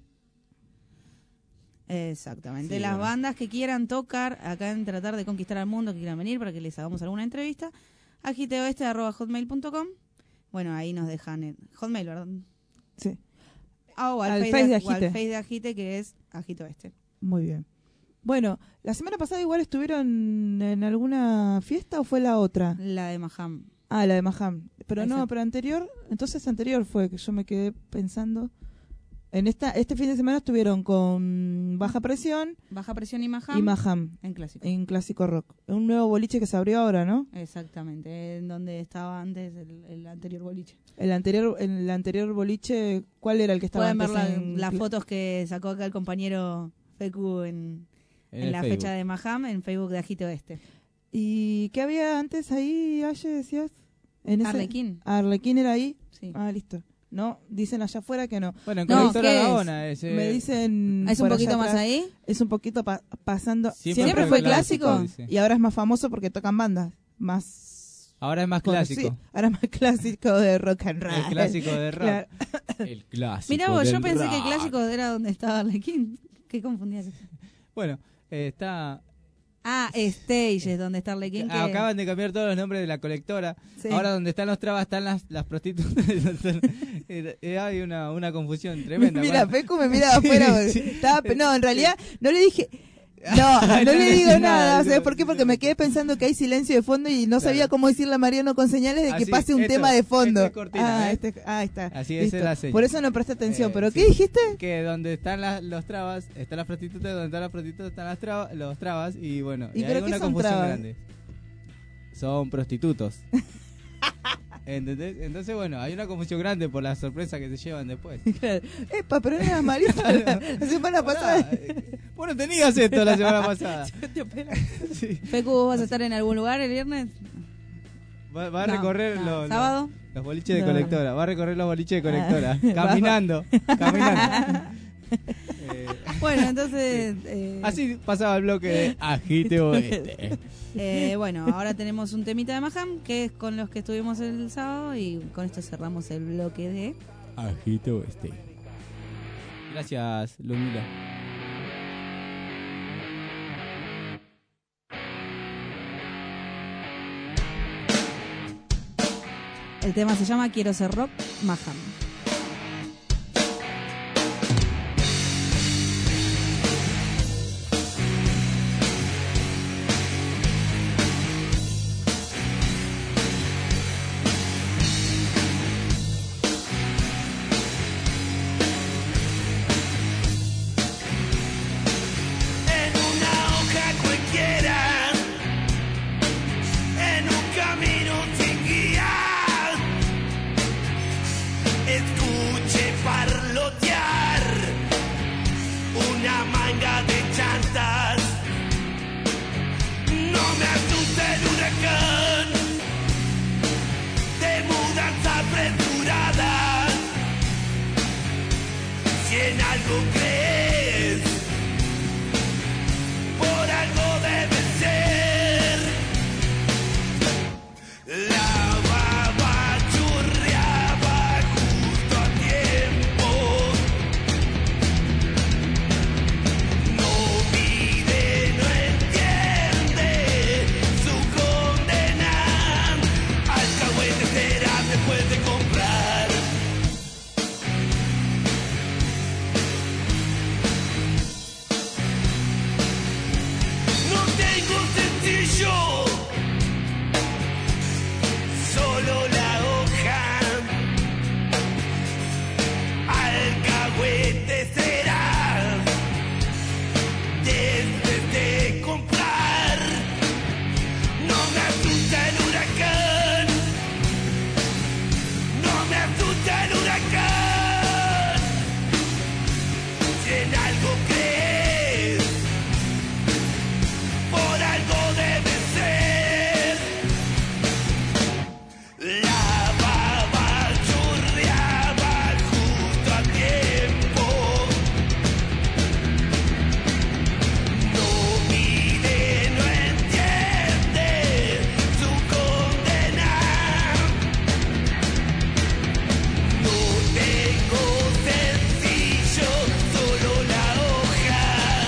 S26: Exactamente.
S3: Sí,
S26: Las
S3: bueno.
S26: bandas que quieran tocar acá en Tratar de Conquistar al Mundo, que quieran venir para que les hagamos alguna entrevista, agiteoeste@hotmail.com. Bueno, ahí nos dejan en Hotmail, ¿verdad?
S4: Sí.
S26: O
S4: Al
S26: Face
S4: Face de
S26: o al
S4: Agite.
S26: Face de Agite, que es Agito Este.
S4: Muy bien. Bueno, ¿la semana pasada igual estuvieron en alguna fiesta o fue la otra?
S26: La de Maham.
S4: Ah, la de Maham. Pero no,
S26: Exacto.
S4: pero anterior, entonces anterior fue que yo me quedé pensando. En este fin de semana estuvieron con Baja Presión
S26: Baja Presión y Maham.
S4: y Maham
S26: En clásico.
S4: en Clásico Rock. Un nuevo boliche que se abrió ahora, ¿no?
S26: Exactamente, en donde estaba antes el anterior boliche.
S4: El anterior boliche, ¿cuál era el que estaba
S26: Pueden ver
S4: antes en
S26: las fotos que sacó acá el compañero Fecu en
S3: el
S26: la
S3: Facebook.
S26: fecha de Maham, en Facebook de Agite Oeste.
S4: ¿Y qué había antes ahí, Aye, decías? En ese-
S26: Arlequín.
S4: Arlequín era ahí.
S26: Sí.
S4: Ah, listo. No, dicen allá afuera que no.
S3: Bueno, en
S26: No,
S3: Conectora
S26: ¿qué es?
S3: Gaona ese.
S4: Me dicen...
S26: ¿Es un
S4: por allá
S26: poquito más
S4: atrás.
S26: ahí?
S4: Es un poquito pasando...
S26: ¿Siempre fue clásico?
S3: dice.
S4: Y ahora es más famoso porque tocan bandas más...
S3: Ahora es más clásico.
S4: Sí, ahora es más clásico de rock and roll.
S3: El clásico de rock.
S4: Claro.
S3: El clásico.
S26: Mirá vos, yo
S3: del
S26: pensé que
S3: rock.
S26: clásico era donde estaba Arlequín. Qué confundida que estoy.
S3: Bueno, está.
S26: Ah, Stage es donde está Arlequín. que-
S3: Acaban de cambiar todos los nombres de la colectora.
S26: Sí.
S3: Ahora donde están los trabas están las prostitutas. Hay una confusión tremenda.
S4: Mira,
S3: Bueno.
S4: Pecu me miraba afuera. porque
S3: Sí.
S4: estaba no, en realidad no le dije... No le digo
S3: decís
S4: nada. ¿Sabes
S3: no,
S4: por qué? Porque me quedé pensando que hay silencio de fondo y no sabía cómo decirle a Mariano con señales de que
S3: Así,
S4: pase un
S3: esto,
S4: tema de fondo.
S3: esto es cortina,
S4: ah,
S3: ¿eh?
S4: ahí está.
S3: Así es,
S4: Listo.
S3: esa es la seña.
S4: Por eso no presté atención. ¿Pero
S3: sí.
S4: qué dijiste?
S3: Que donde están los trabas, están las prostitutas, donde están las prostitutas están los trabas y bueno,
S4: ¿Y
S3: hay
S4: pero qué
S3: una
S4: son
S3: confusión
S4: trabas?
S3: grande. Son prostitutos. ¿Entendés? Entonces, bueno, hay una confusión grande por la sorpresa que se llevan después.
S4: Epa, pero no era Marita la semana pasada.
S3: Vos no tenías esto la semana pasada. Sí.
S26: Fecu, ¿vos vas a estar en algún lugar el viernes?
S3: Va a
S26: No,
S3: recorrer
S26: no. ¿Sábado?
S3: los boliches de
S26: No.
S3: colectora. Va a recorrer los boliches de
S26: Ah.
S3: colectora.
S26: Va-
S3: Caminando.
S26: Bueno, entonces...
S3: Así pasaba el bloque de Agite Oeste.
S26: Bueno, ahora tenemos un temita de Maham, que es con los que estuvimos el sábado, y con esto cerramos el bloque de...
S3: Agite Oeste. Gracias, Lumila.
S26: El tema se llama Quiero ser rock, Maham.
S12: En una hoja cualquiera, en un camino sin guía, escuché parlotear una manga de chantas. No me asusta el huracán de mudanza apresurada. Si en algo crees, por algo debe ser. La baba churreaba justo a tiempo. No mide, no entiende su condena. Alcahuete será después de comprar. No tengo sencillo, solo la hoja. Alcahuete será después de comprar. No me asusta el huracán, no me asusta el huracán. Si en algo crees, por algo debe ser. La baba churreaba justo a tiempo. No mide, no entiende su condena. No tengo sencillo, solo la hoja.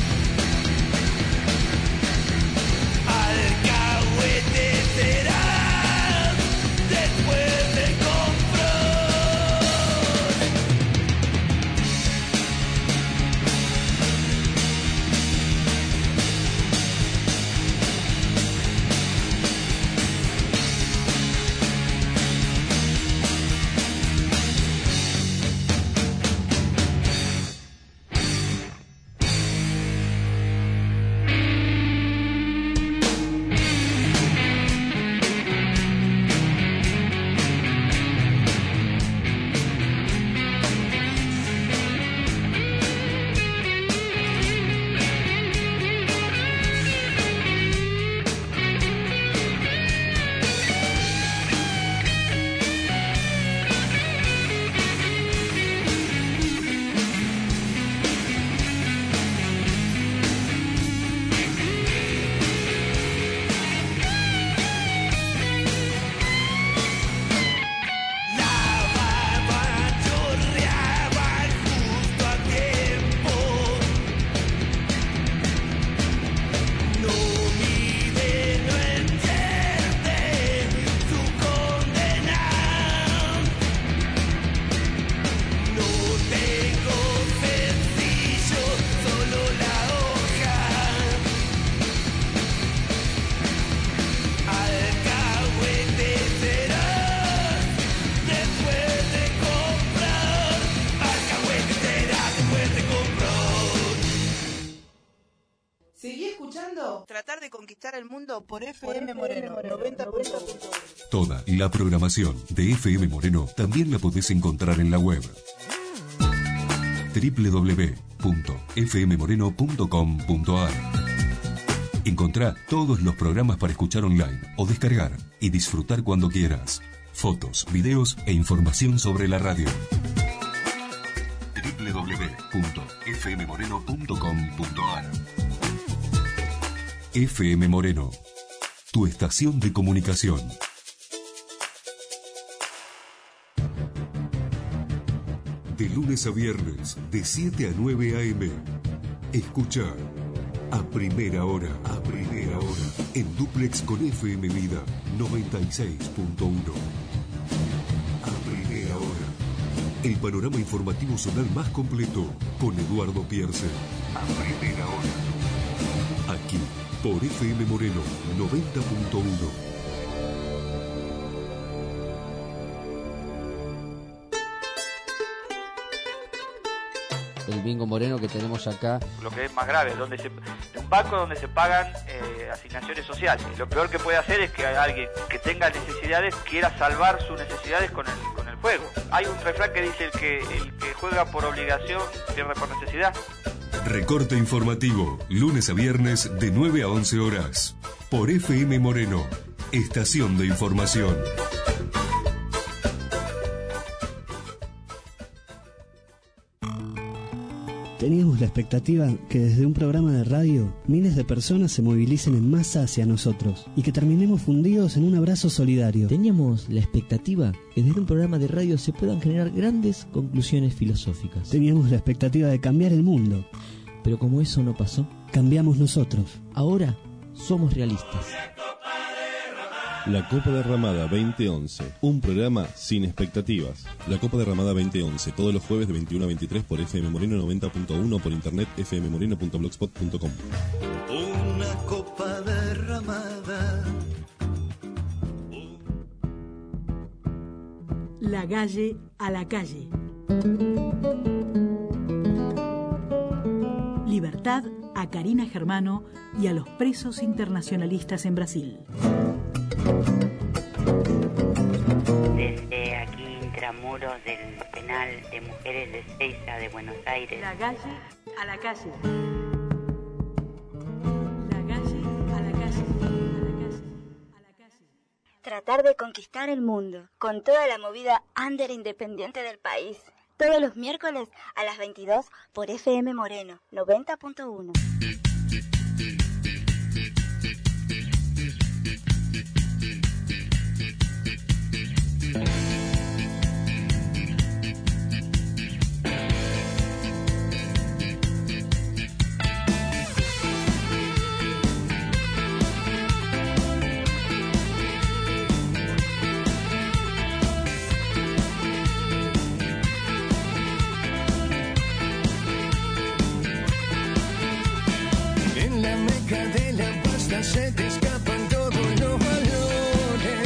S12: Alcahuete será después de comprar. La baba chorreaba justo a tiempo. No mide, no entiende su condena. No tengo sencillo, solo la hoja. Alcahuete será después de comprar. Alcahuete será después de comprar.
S4: Seguí escuchando Tratar de Conquistar el Mundo por FM Moreno 90.1.
S1: Toda la programación de FM Moreno también la podés encontrar en la web www.fmmoreno.com.ar. Encontrá todos los programas para escuchar online o descargar y disfrutar cuando quieras. Fotos, videos e información sobre la radio. www.fmmoreno.com.ar. FM Moreno, tu estación de comunicación. De lunes a viernes, de 7 a 9 a.m. Escucha a primera hora, en duplex con FM Vida 96.1. A primera hora, el panorama informativo zonal más completo con Eduardo Pierce. A primera hora, aquí por FM Moreno 90.1.
S2: El bingo moreno que tenemos acá.
S6: Lo que es más grave, un banco donde se pagan asignaciones sociales. Lo peor que puede hacer es que alguien que tenga necesidades quiera salvar sus necesidades con el juego. Hay un refrán que dice el que juega por obligación pierde por necesidad.
S1: Recorte informativo, lunes a viernes de 9 a 11 horas. Por FM Moreno, estación de información.
S7: Teníamos la expectativa que desde un programa de radio miles de personas se movilicen en masa hacia nosotros y que terminemos fundidos en un abrazo solidario.
S8: Teníamos la expectativa que desde un programa de radio se puedan generar grandes conclusiones filosóficas.
S7: Teníamos la expectativa de cambiar el mundo.
S8: Pero como eso no pasó,
S7: cambiamos nosotros.
S8: Ahora somos realistas.
S10: La Copa Derramada 2011, un programa sin expectativas. La Copa Derramada 2011, todos los jueves de 21 a 23 por FM Moreno 90.1, por internet fmmoreno.blogspot.com.
S5: Una copa derramada.
S9: La calle a la calle. Libertad a Karina Germano y a los presos internacionalistas en Brasil.
S13: Desde aquí, intramuros del penal de mujeres de Ezeiza de Buenos Aires.
S9: La calle a la calle. La calle a la calle.
S27: Tratar de conquistar el mundo con toda la movida under independiente del país. Todos los miércoles a las 22 por FM Moreno 90.1.
S12: En la meca de la pasta se te escapan todos los valores,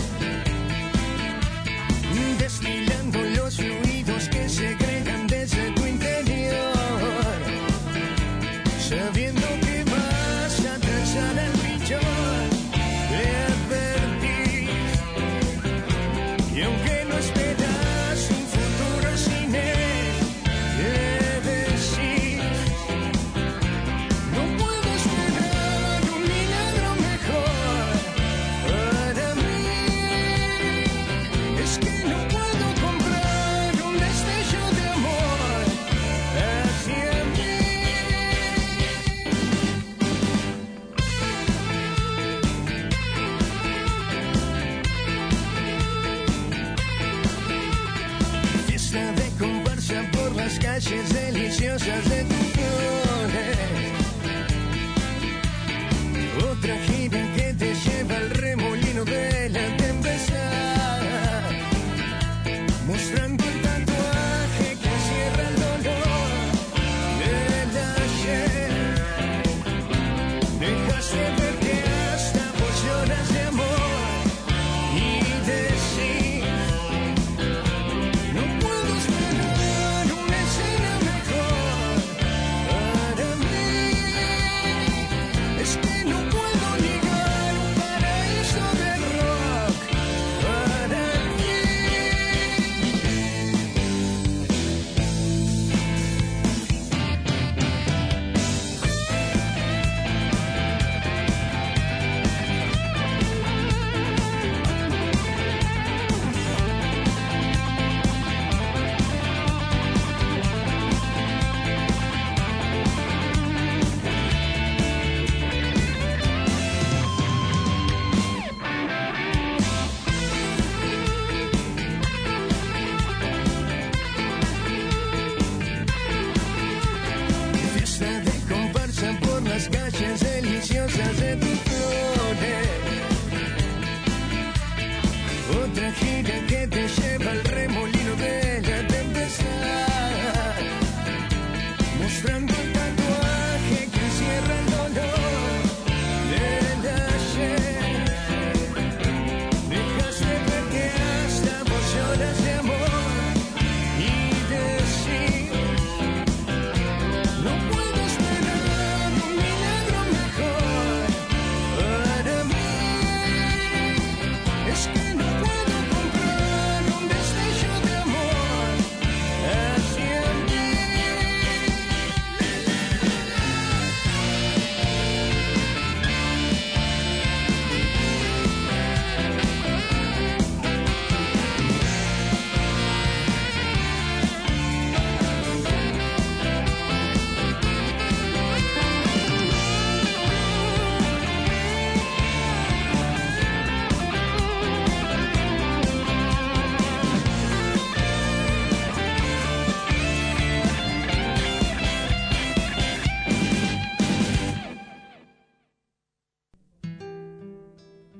S12: destilando los fluidos que segregan desde tu interior, sabiendo que vas a trazar al pichón, te advertís, y aunque no esperas un futuro sin él, te decís, no puedo esperar un milagro mejor para mí. Es que no puedo comprar un destello de amor hacia mí. Fiesta de comparsa por las calles deliciosas de tu flores. Otra gira que te lleva al remolino de la tempestad, mostrando el tatuaje que cierra el dolor del ayer. Dejaste ver que hasta vos lloras de amor y decís, no puedo esperar una escena mejor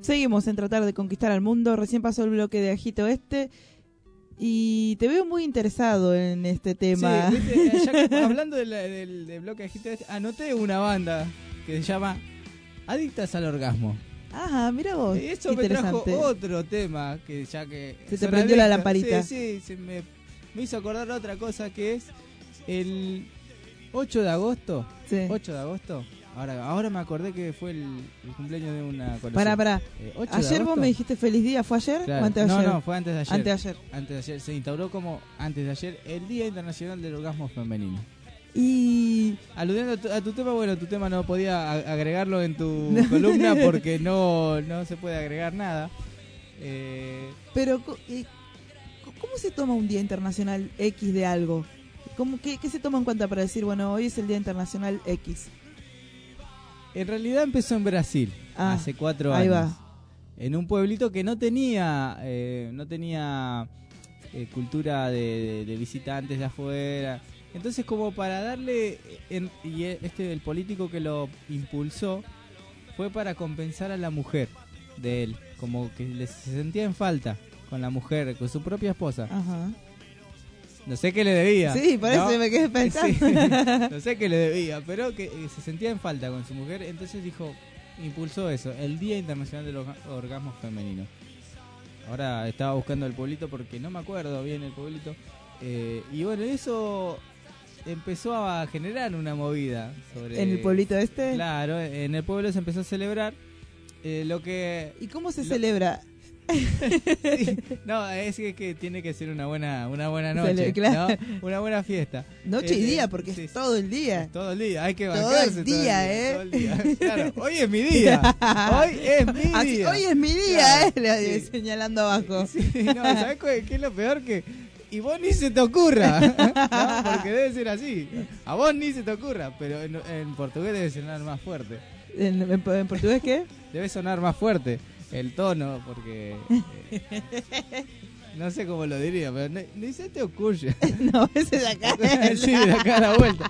S4: Seguimos en tratar de conquistar al mundo. Recién pasó el bloque de Agite Oeste y te veo muy interesado en este tema.
S3: Sí, ¿viste? Ya que, hablando del bloque de Agite Oeste, anoté una banda que se llama Adictas al Orgasmo.
S4: Ajá, mira vos.
S3: Y eso me trajo otro tema que ya que...
S4: Se te prendió la lamparita.
S3: Sí, me hizo acordar otra cosa que es el 8 de agosto.
S4: Sí.
S3: 8 de agosto. Ahora me acordé que fue el cumpleaños de una colección.
S4: Pará. Ayer vos me dijiste feliz día, ¿fue ayer
S3: claro.
S4: o antes de ayer?
S3: No, fue antes de ayer.
S4: Antes de ayer.
S3: Se instauró como antes de ayer el Día Internacional del Orgasmo Femenino.
S4: Y
S3: aludiendo a tu tema, bueno, tu tema no podía agregarlo en tu columna porque no se puede agregar nada.
S4: Pero, ¿cómo se toma un Día Internacional X de algo? ¿Qué se toma en cuenta para decir, bueno, hoy es el Día Internacional X?
S3: En realidad empezó en Brasil, hace 4 años.
S4: Ahí va.
S3: En un pueblito que no tenía cultura de visitantes de afuera. Entonces, como para darle, el político que lo impulsó fue para compensar a la mujer de él, como que se sentía en falta con la mujer, con su propia esposa.
S4: Ajá.
S3: No sé qué le debía.
S4: Sí, por eso me quedé pensando.
S3: Sí, no sé qué le debía, pero que se sentía en falta con su mujer, entonces impulsó eso, el Día Internacional del Orgasmo Femenino. Ahora estaba buscando el pueblito porque no me acuerdo bien el pueblito. Y bueno, eso empezó a generar una movida sobre...
S4: ¿En el pueblito este?
S3: Claro, en el pueblo se empezó a celebrar lo que...
S4: ¿Y cómo se celebra?
S3: Sí, no, es que tiene que ser una buena noche,
S4: claro.
S3: ¿no? Una buena fiesta.
S4: Noche y día, porque es todo el día.
S3: Es todo el día, hay que bancarse
S4: todo el día,
S3: todo el día. Claro, hoy es mi día. Hoy es mi día.
S4: Hoy es mi día, claro. Señalando abajo.
S3: Sí, no, ¿sabes qué es lo peor? Que y vos ni se te ocurra, ¿no? Porque debe ser así. A vos ni se te ocurra, pero en portugués debe sonar más fuerte.
S4: ¿En portugués qué?
S3: Debe sonar más fuerte el tono, porque no sé cómo lo diría, pero ni se te ocurre.
S4: No, ese de acá.
S3: Sí, de acá a la vuelta.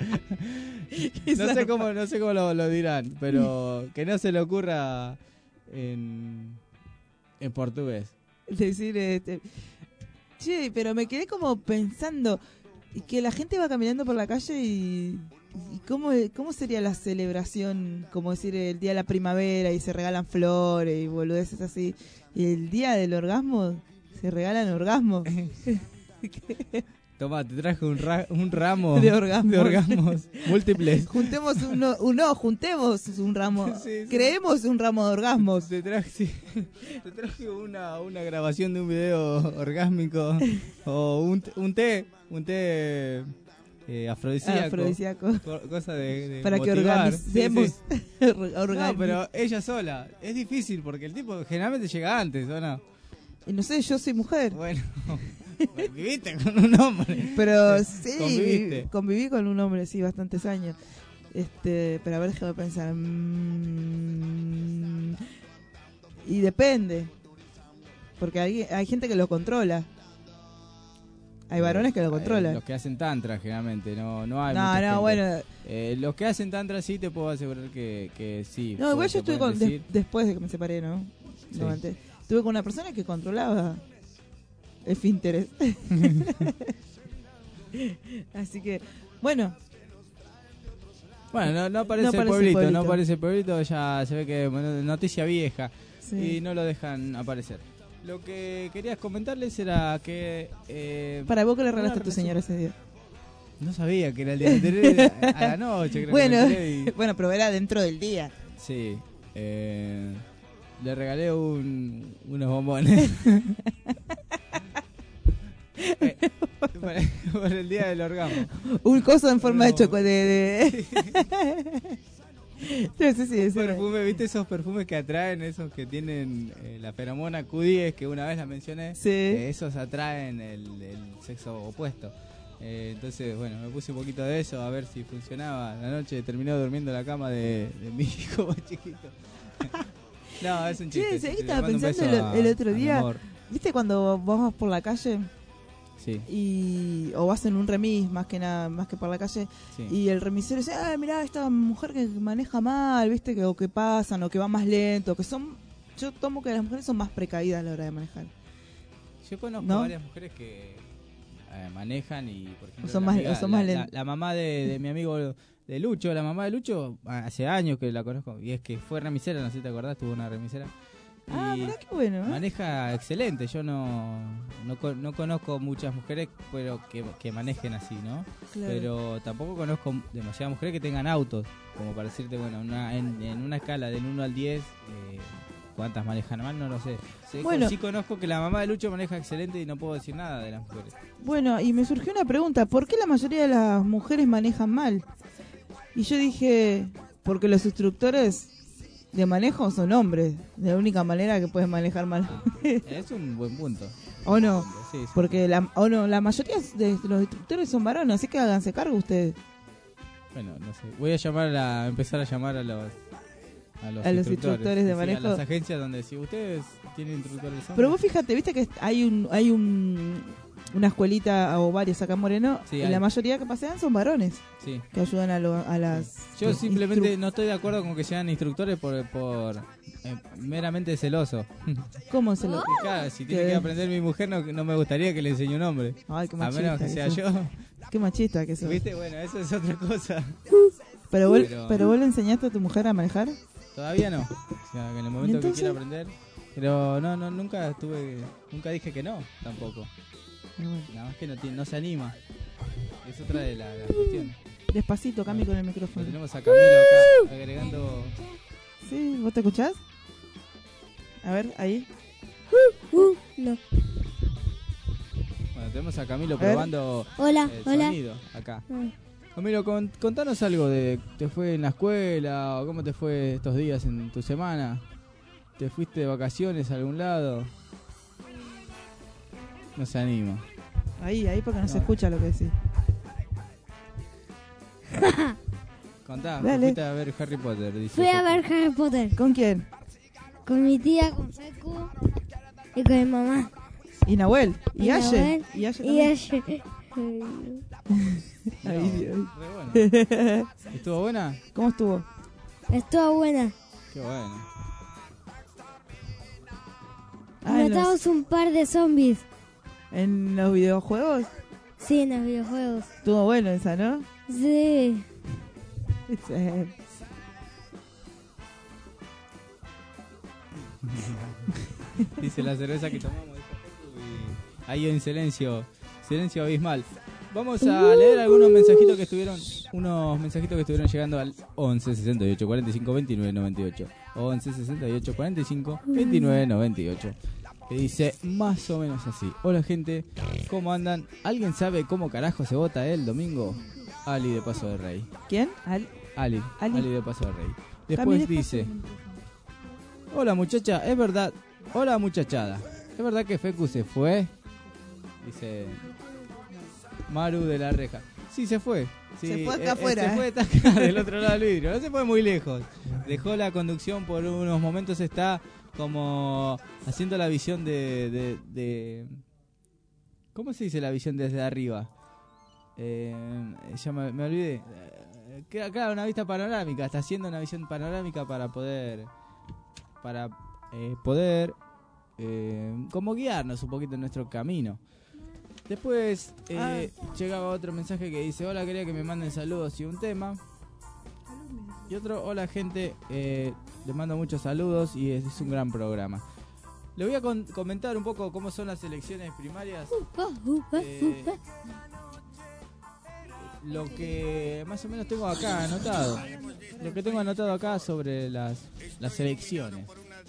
S3: No sé cómo lo dirán, pero que no se le ocurra en portugués.
S4: Decir, che, pero me quedé como pensando que la gente va caminando por la calle y cómo sería la celebración, como decir el día de la primavera y se regalan flores y boludeces así, y el día del orgasmo se regalan orgasmos.
S3: Toma, te traje un ramo
S4: de orgasmos
S3: múltiples.
S4: Juntemos un ramo. Sí. Creemos un ramo de orgasmos.
S3: Te traje una grabación de un video orgásmico o un té afrodisíaco. Cosa de
S4: para
S3: motivar.
S4: Que organicemos.
S3: Sí. No, pero ella sola. Es difícil porque el tipo generalmente llega antes, ¿o no?
S4: Y no sé, yo soy mujer.
S3: Bueno, viviste con un hombre.
S4: Pero sí, conviví con un hombre, sí, bastantes años. Pero a ver, déjame pensar. Y depende. Porque hay gente que lo controla. Hay varones que lo controlan.
S3: Los que hacen tantra, generalmente. No hay mucha gente.
S4: Bueno.
S3: Los que hacen tantra sí te puedo asegurar que sí.
S4: No, igual yo estuve después de que me separé, ¿no?
S3: Sí.
S4: No, antes. Estuve con una persona que controlaba esfínteres. Así que, bueno.
S3: Bueno, no aparece el pueblito, no aparece el pueblito, ya se ve que noticia vieja. Sí. Y no lo dejan aparecer. Lo que querías comentarles era que...
S4: Para vos que le regalaste a tu señora ese día.
S3: No sabía que era el día anterior, a la noche creo.
S4: Bueno, pero era dentro del día.
S3: Sí, le regalé unos bombones. Por el día del orgasmo.
S4: Un coso en forma de chocolate. No sé si
S3: perfume, ¿viste esos perfumes que atraen? Esos que tienen la feromona Q10, que una vez la mencioné.
S4: Sí.
S3: Esos atraen el sexo opuesto. Entonces, bueno, me puse un poquito de eso a ver si funcionaba. La noche terminó durmiendo en la cama de mi hijo más chiquito. No, es un chiste.
S4: Sí, estaba pensando el otro día. ¿Viste cuando vos vas por la calle?
S3: Sí.
S4: O vas en un remis más que por la calle, sí. Y el remisero dice, mirá, esta mujer que maneja mal, viste, o que pasan, o que va más lento, que son yo tomo que las mujeres son más precavidas a la hora de manejar.
S3: Yo conozco
S4: ¿No?
S3: varias mujeres que manejan y, por ejemplo,
S4: Son
S3: la,
S4: más-
S3: amiga-
S4: son más
S3: la- la mamá de mi amigo de Lucho, la mamá de Lucho, hace años que la conozco, y es que fue remisera, no sé si te acordás, tuvo una remisera.
S4: Ah,
S3: Y
S4: mirá qué bueno, ¿eh?
S3: maneja excelente, yo no conozco muchas mujeres pero que manejen así, ¿no?
S4: Claro.
S3: Pero tampoco conozco demasiadas mujeres que tengan autos, como para decirte, bueno, en una escala del 1 al 10, ¿cuántas manejan mal? No lo sé.
S4: Bueno.
S3: Sí conozco que la mamá de Lucho maneja excelente y no puedo decir nada de las mujeres.
S4: Bueno, y me surgió una pregunta, ¿por qué la mayoría de las mujeres manejan mal? Y yo dije, porque los instructores de manejo son hombres, de la única manera que pueden manejar mal.
S3: Es un buen punto.
S4: ¿O no?
S3: Sí, sí.
S4: Porque la mayoría de los instructores son varones, así que háganse cargo ustedes.
S3: Bueno, no sé. Voy a empezar a llamar a los
S4: instructores de
S3: Sí,
S4: manejo.
S3: a las agencias donde si ustedes tienen instructores hombres.
S4: Pero vos fíjate, viste que hay una escuelita o varias acá en Moreno,
S3: Sí,
S4: y
S3: hay.
S4: la mayoría que pasean son varones,
S3: Sí.
S4: que ayudan a las...
S3: Yo
S4: los
S3: simplemente
S4: instru-
S3: no estoy de acuerdo con que sean instructores por meramente celoso.
S4: ¿Cómo se lo...?
S3: Y claro, si tiene
S4: ¿Qué?
S3: que aprender mi mujer, no me gustaría que le enseñe un hombre.
S4: Ay, qué
S3: a
S4: machista
S3: menos que
S4: que
S3: sea
S4: sos.
S3: yo.
S4: Qué machista que sos.
S3: ¿Viste? Bueno, eso es otra cosa.
S4: Pero vos le enseñaste a tu mujer a manejar.
S3: Todavía no. O sea, que en el momento que
S4: entonces?
S3: quiera aprender. Pero nunca dije que no, tampoco.
S4: Pero bueno.
S3: Nada más que no se anima. Es otra de las cuestiones.
S4: Despacito, Cami, con el
S3: Lo
S4: micrófono.
S3: tenemos a Camilo acá agregando.
S4: Sí, ¿vos te escuchás? A ver, ahí.
S15: No.
S3: Bueno, tenemos a Camilo
S4: A ver.
S3: probando
S15: Hola,
S3: el
S15: hola.
S3: sonido acá.
S15: Ah.
S3: Camilo, contanos algo de te fue en la escuela o cómo te fue estos días en tu semana. ¿Te fuiste de vacaciones a algún lado? No se anima.
S4: Ahí, porque no se
S3: No.
S4: escucha lo que decís.
S3: Contá,
S4: Dale.
S3: te fuiste a ver Harry Potter, dice.
S15: Fui a ver Harry Potter.
S4: ¿Con quién?
S15: Con mi tía, con Secu y con mi mamá.
S4: ¿Y Nahuel? ¿Y Aye?
S15: Nahuel,
S4: ¿Y Aye
S15: y
S4: también?
S15: Aye.
S4: Ay, Dios.
S3: Re bueno. ¿Estuvo buena?
S4: ¿Cómo estuvo?
S15: Estuvo buena.
S3: Qué bueno.
S15: Matamos un par de zombies.
S4: ¿En los videojuegos?
S15: Sí, en los videojuegos.
S4: Estuvo bueno esa, ¿no?
S15: Sí.
S4: Sí.
S3: Dice la cerveza que tomamos. Y ahí en silencio abismal. Vamos a leer algunos mensajitos que estuvieron llegando al 11 68 45 29 98. 11 68 45 29 98. Que dice más o menos así: hola gente, ¿cómo andan? ¿Alguien sabe cómo carajo se vota el domingo? Ali de Paso de Rey.
S4: ¿Quién?
S3: Ali de Paso de Rey. Después
S4: Camille,
S3: dice: hola muchacha, es verdad. Hola muchachada, ¿es verdad que Fecu se fue? Dice Maru de la Reja. Sí, se fue. Sí,
S4: Se fue acá afuera,
S3: Se fue acá del otro lado del vidrio. No se fue muy lejos. Dejó la conducción por unos momentos. Está como haciendo la visión de ¿cómo se dice la visión desde arriba? Ya me olvidé. Claro, una vista panorámica. Está haciendo una visión panorámica para poder como guiarnos un poquito en nuestro camino. Después llegaba otro mensaje que dice: hola, quería que me manden saludos y un tema. Y otro: hola gente, les mando muchos saludos y es un gran programa. Le voy a comentar un poco cómo son las elecciones primarias. Lo que más o menos tengo acá anotado. Lo que tengo anotado acá sobre las elecciones.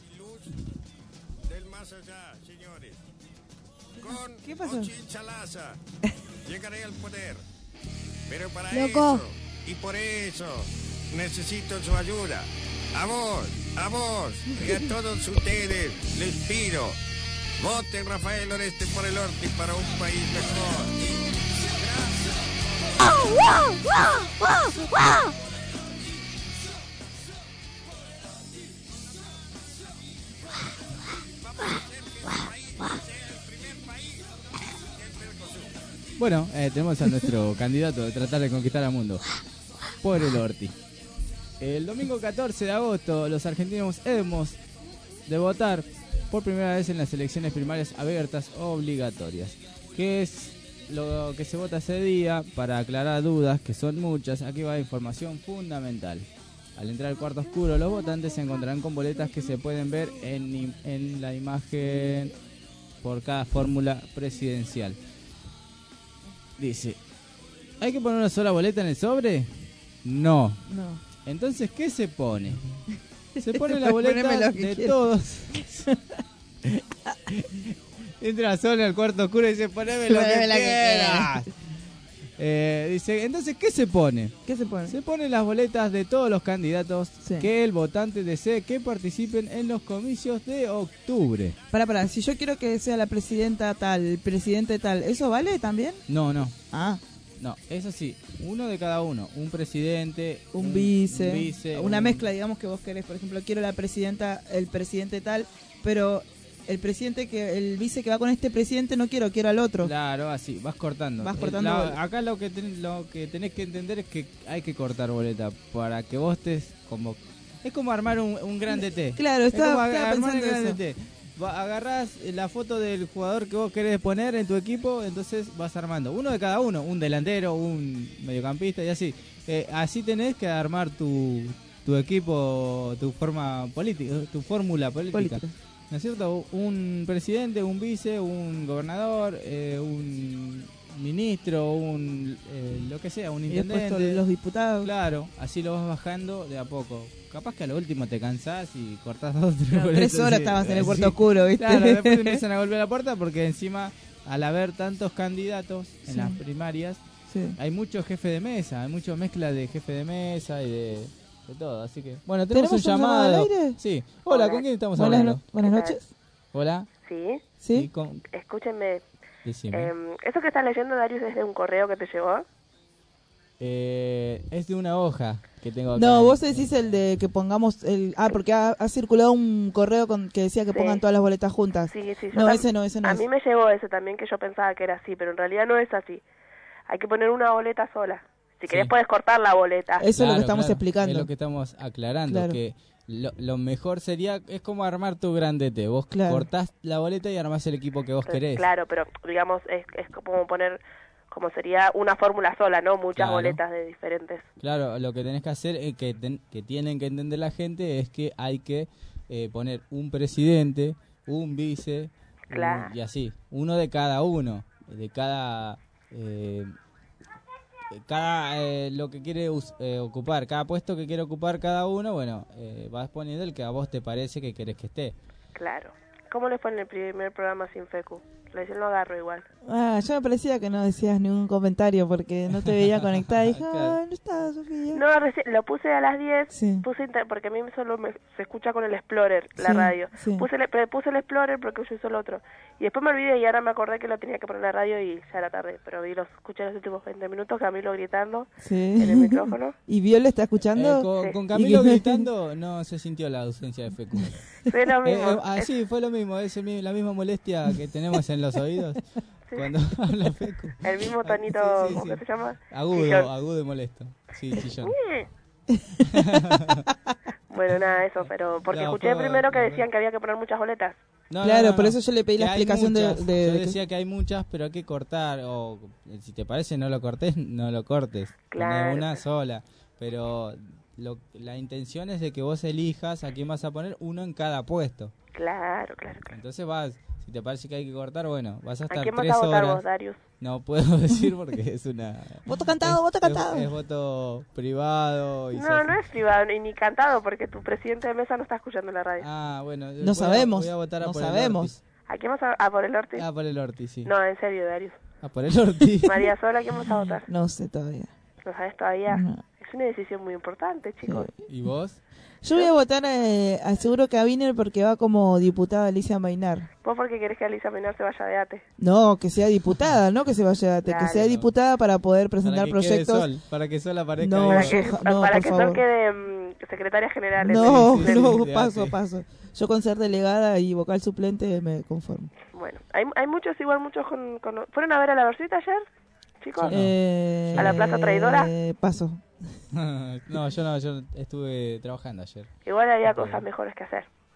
S16: Del más allá, señores. Con
S4: ¿Qué pasó?
S16: Chalaza llegaré al poder. Pero para
S15: Loco.
S16: eso, y por eso, necesito su ayuda. A vos y a todos ustedes les pido: voten Rafael Oreste por el Orti para un país mejor.
S3: Bueno, tenemos a nuestro candidato de tratar de conquistar al mundo por el Orti. El domingo 14 de agosto los argentinos hemos de votar por primera vez en las elecciones primarias abiertas obligatorias. ¿Qué es lo que se vota ese día? Para aclarar dudas, que son muchas, aquí va información fundamental. Al entrar al cuarto oscuro, los votantes se encontrarán con boletas que se pueden ver en la imagen por cada fórmula presidencial. Dice, ¿hay que poner una sola boleta en el sobre? No. Entonces, ¿qué se pone? Se pone la boleta de todos. Entra sola al cuarto oscuro y dice, poneme lo que quieras. Dice, entonces, ¿qué se pone?
S4: ¿Qué se pone?
S3: Se ponen las boletas de todos los candidatos que el votante desee que participen en los comicios de octubre.
S4: Pará, si yo quiero que sea la presidenta tal, el presidente tal, ¿eso vale también?
S3: No.
S4: Ah.
S3: No, eso sí, uno de cada uno, un presidente,
S4: un vice, una mezcla, digamos que vos querés, por ejemplo, quiero la presidenta, el presidente tal, pero el vice que va con este presidente no quiero al otro.
S3: Claro, así, vas cortando. Acá lo que tenés que entender es que hay que cortar boleta para que vos estés como... Es como armar un gran DT.
S4: Claro, estaba pensando eso.
S3: Agarrás la foto del jugador que vos querés poner en tu equipo, entonces vas armando uno de cada uno, un delantero, un mediocampista y así. Así tenés que armar tu equipo, tu forma política, tu fórmula política. ¿No es cierto? Un presidente, un vice, un gobernador, un ministro, lo que sea, un intendente.
S4: Y después los diputados.
S3: Claro, así lo vas bajando de a poco. Capaz que a lo último te cansás y cortás 2
S4: o 3 horas estabas en el cuarto oscuro, ¿viste?
S3: Claro, después empiezan a volver a la puerta porque encima, al haber tantos candidatos en las primarias, hay mucho jefe de mesa, hay mucha mezcla de jefe de mesa y de todo, así que... Bueno, tenemos un llamado.
S4: ¿Al aire?
S3: Sí. Hola, ¿con quién estamos hablando?
S4: Buenas noches.
S3: Hola.
S17: Sí.
S3: Con...
S17: Escúchenme.
S3: Decime.
S17: ¿Eso que estás leyendo, Darius, es de un correo que te llegó?
S3: Es de una hoja que tengo acá.
S4: No, vos decís el de que pongamos porque ha circulado un correo que decía que pongan todas las boletas juntas.
S17: Sí.
S4: No, ese no
S17: A mí me llegó ese también, que yo pensaba que era así, pero en realidad no es así. Hay que poner una boleta sola. Si querés puedes cortar la boleta.
S4: Eso es lo que estamos explicando.
S3: Es lo que estamos aclarando, que lo mejor sería, es como armar tu grandete. Vos cortás la boleta y armás el equipo que vos querés.
S17: Claro, pero digamos, es como poner... como sería una fórmula sola, ¿no? Muchas boletas de diferentes.
S3: Claro, lo que tenés que hacer, que tienen que entender la gente, es que hay que poner un presidente, un vice, y así. Uno de cada uno, de cada... lo que quiere ocupar, cada puesto que quiere ocupar cada uno, bueno, vas poniendo el que a vos te parece que querés que esté.
S17: Claro. ¿Cómo les fue en el primer programa sin Fecu? Recién lo agarro igual.
S4: Ya me parecía que no decías ningún comentario porque no te veía conectada. Y dije, no está, Sofía.
S17: No, lo puse a las 10, porque a mí solo se escucha con el Explorer, la radio. Puse el Explorer porque yo uso el otro. Y después me olvidé y ahora me acordé que lo tenía que poner en la radio y ya era tarde. Pero escuché los últimos 20 minutos, Camilo gritando en el micrófono.
S4: ¿Y Viola está escuchando?
S3: Con Camilo gritando no se sintió la ausencia de Fecu.
S17: Fue lo mismo.
S3: Sí, fue lo mismo, es la misma molestia que tenemos en los oídos cuando habla Fecu.
S17: El mismo tonito, ¿cómo se llama?
S3: Agudo y molesto. Sí, chillón.
S17: Bueno, nada, eso, pero porque escuché primero que decían que había que poner muchas boletas.
S4: No, por eso yo le pedí la explicación
S3: yo decía que hay muchas, pero hay que cortar, o si te parece no lo cortes, no lo cortes. Poner una sola, pero la intención es de que vos elijas a quién vas a poner uno en cada puesto.
S17: Claro.
S3: Entonces si te parece que hay que cortar, bueno, vas a estar 3 horas.
S17: ¿A quién vas a votar vos, Darius?
S3: No puedo decir porque es una...
S4: Voto cantado.
S3: Es voto privado.
S17: No es privado ni cantado porque tu presidente de mesa no está escuchando la radio.
S3: Bueno.
S4: No sabemos.
S3: Voy a votar
S4: no
S3: por
S4: sabemos.
S17: ¿A quién vas a por el Ortiz?
S3: Por el Ortiz, sí.
S17: No, en serio, Darius.
S3: Por el Ortiz.
S17: María Sola, ¿a quién vas a votar?
S4: No sé todavía.
S17: ¿No sabes todavía?
S4: No.
S17: Es una decisión muy importante, chicos.
S3: ¿Y vos?
S4: Yo voy a votar, aseguro que a Wiener porque va como diputada Alicia Mainar.
S17: ¿Vos por qué querés que Alicia Mainar se vaya de ATE?
S4: No, que sea diputada, no que se vaya de ATE, que sea diputada para poder presentar proyectos.
S3: Para que Sol aparezca.
S4: No,
S17: para que Sol quede secretaria general.
S4: No, paso. Yo con ser delegada y vocal suplente me conformo.
S17: Bueno, hay muchos con... ¿Fueron a ver a la Versita ayer, chicos? ¿A la Plaza Traidora?
S4: Paso.
S3: No, yo estuve trabajando ayer.
S17: Igual había cosas mejores que hacer.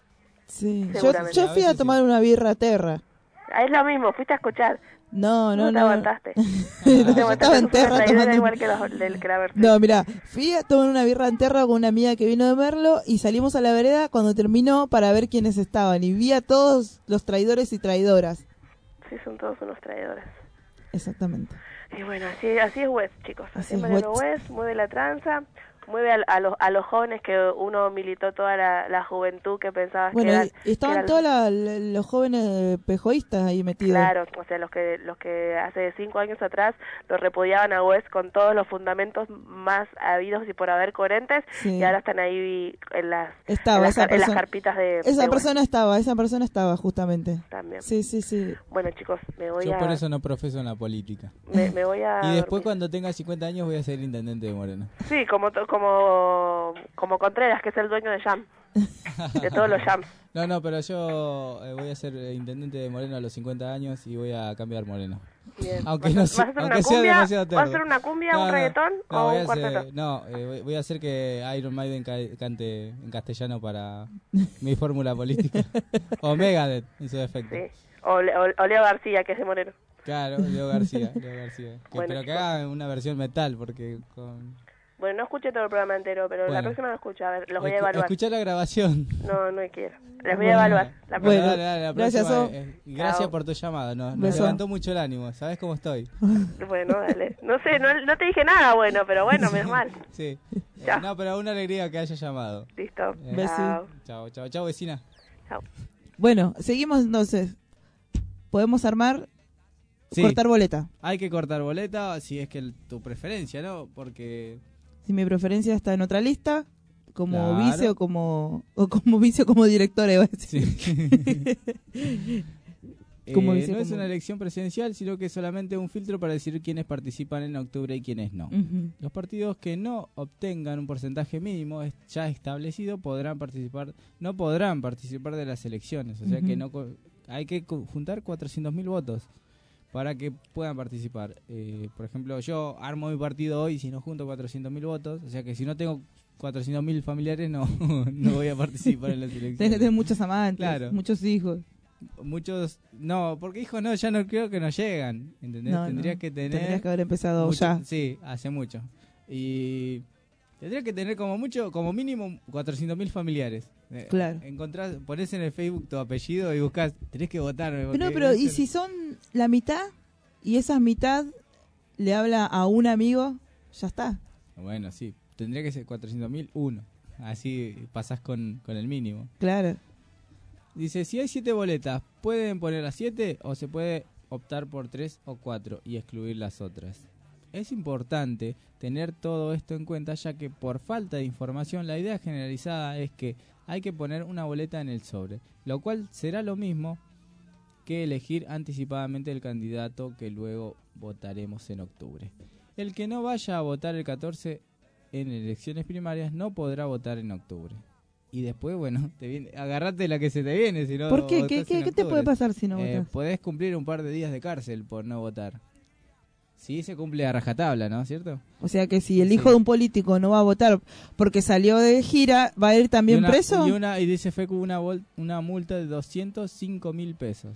S4: Sí, yo
S17: Seguramente.
S4: fui a tomar una birra a Terra.
S17: Es lo mismo, fuiste a escuchar.
S4: No.
S17: te aguantaste.
S4: Yo estaba en Terra tomando.
S17: Igual que la versión.
S4: No, mira, fui a tomar una birra en Terra con una amiga que vino de Merlo y salimos a la vereda cuando terminó para ver quiénes estaban. Y vi a todos los traidores y traidoras.
S17: Sí, son todos unos traidores.
S4: Exactamente.
S17: Y bueno, así es West, chicos.
S4: Así
S17: es
S4: es
S17: Mariano West, mueve la tranza, mueve a los jóvenes que uno militó toda la juventud que pensaba
S4: Bueno,
S17: que eran...
S4: estaban
S17: que eran,
S4: todos los jóvenes pejoístas ahí metidos.
S17: Claro, o sea, los que hace 5 años atrás los repudiaban a West con todos los fundamentos más habidos y por haber coherentes,
S4: Sí.
S17: y ahora están ahí en las carpitas de...
S4: Esa
S17: de
S4: persona estaba justamente.
S17: También.
S4: Sí.
S17: Bueno, chicos,
S3: Yo por eso no profeso en la política.
S17: Me voy a...
S3: Y después cuando tenga 50 años voy a ser intendente de Moreno.
S17: Sí, como Contreras, que es el dueño de Jam. De todos los Jams.
S3: No, pero yo voy a ser intendente de Moreno a los 50 años y voy a cambiar Moreno.
S17: Bien.
S3: Aunque
S17: ¿Vas a hacer
S3: sea demasiado tarde.
S17: ¿Vas a hacer una cumbia, un reggaetón o un cuarteto?
S3: Voy a hacer que Iron Maiden cante en castellano para mi fórmula política. O Megadeth, en su defecto.
S17: Sí. O Leo García, que es de Moreno.
S3: Claro, Leo García.
S17: Bueno,
S3: pero que haga una versión metal, porque
S17: Bueno, no escuché todo el programa entero, pero la próxima lo escucho. A ver, los voy a evaluar.
S3: Escuchá la grabación.
S17: No quiero. Les voy a evaluar. La próxima.
S3: Dale, gracias por tu llamado. Nos levantó mucho el ánimo. ¿Sabes cómo estoy?
S17: Bueno, dale. No sé, no te dije nada bueno, pero bueno, menos mal.
S3: Sí. No, pero una alegría que haya llamado.
S17: Listo.
S3: Chao, vecina.
S17: Chao.
S4: Bueno, seguimos entonces. ¿Podemos armar?
S3: Sí.
S4: Cortar boleta.
S3: Hay que cortar boleta si es que tu preferencia, ¿no? Porque...
S4: Si mi preferencia está en otra lista, como
S3: Claro.
S4: vice o como vice o como directora, iba a decir.
S3: Sí.
S4: Como vice,
S3: no es
S4: como-
S3: una elección presidencial, sino que es solamente un filtro para decidir quiénes participan en octubre y quiénes no.
S4: Ujú.
S3: Los partidos que no obtengan un porcentaje mínimo ya establecido no podrán participar de las elecciones. O sea
S4: Ujú.
S3: que hay que juntar 400.000 votos para que puedan participar. Por ejemplo, yo armo mi partido hoy si no junto 400.000 votos. O sea que si no tengo 400.000 familiares no voy a participar en las elecciones.
S4: Tenés que tener muchos amantes,
S3: Claro.
S4: muchos hijos.
S3: Porque hijos ya no creo que nos llegan, ¿entendés?
S4: No,
S3: Tendrías
S4: no.
S3: que tener...
S4: Tendrías que haber empezado ya.
S3: Sí, hace mucho. Y tendrías que tener como mínimo 400.000 familiares.
S4: Claro.
S3: Ponés en el Facebook tu apellido y buscás, tenés que votarme.
S4: Pero ¿y si son la mitad y esa mitad le habla a un amigo? Ya está.
S3: Bueno, sí, tendría que ser 400.000, uno. Así pasás con el mínimo.
S4: Claro.
S3: Dice, si hay 7 boletas, ¿pueden poner las 7 o se puede optar por 3 o 4 y excluir las otras? Es importante tener todo esto en cuenta, ya que por falta de información la idea generalizada es que hay que poner una boleta en el sobre, lo cual será lo mismo que elegir anticipadamente el candidato que luego votaremos en octubre. El que no vaya a votar el 14 en elecciones primarias no podrá votar en octubre. Y después, bueno, agarrate la que se te viene. Si no
S4: ¿Por qué?
S3: votás
S4: ¿Qué
S3: en
S4: te
S3: octubre.
S4: puede pasar si no votas?
S3: Podés cumplir un par de días de cárcel por no votar. Sí, se cumple a rajatabla, ¿no? ¿Cierto?
S4: O sea que si el hijo de un político no va a votar porque salió de gira, ¿va a ir también preso?
S3: Y dice FECU una multa de 205.000 pesos.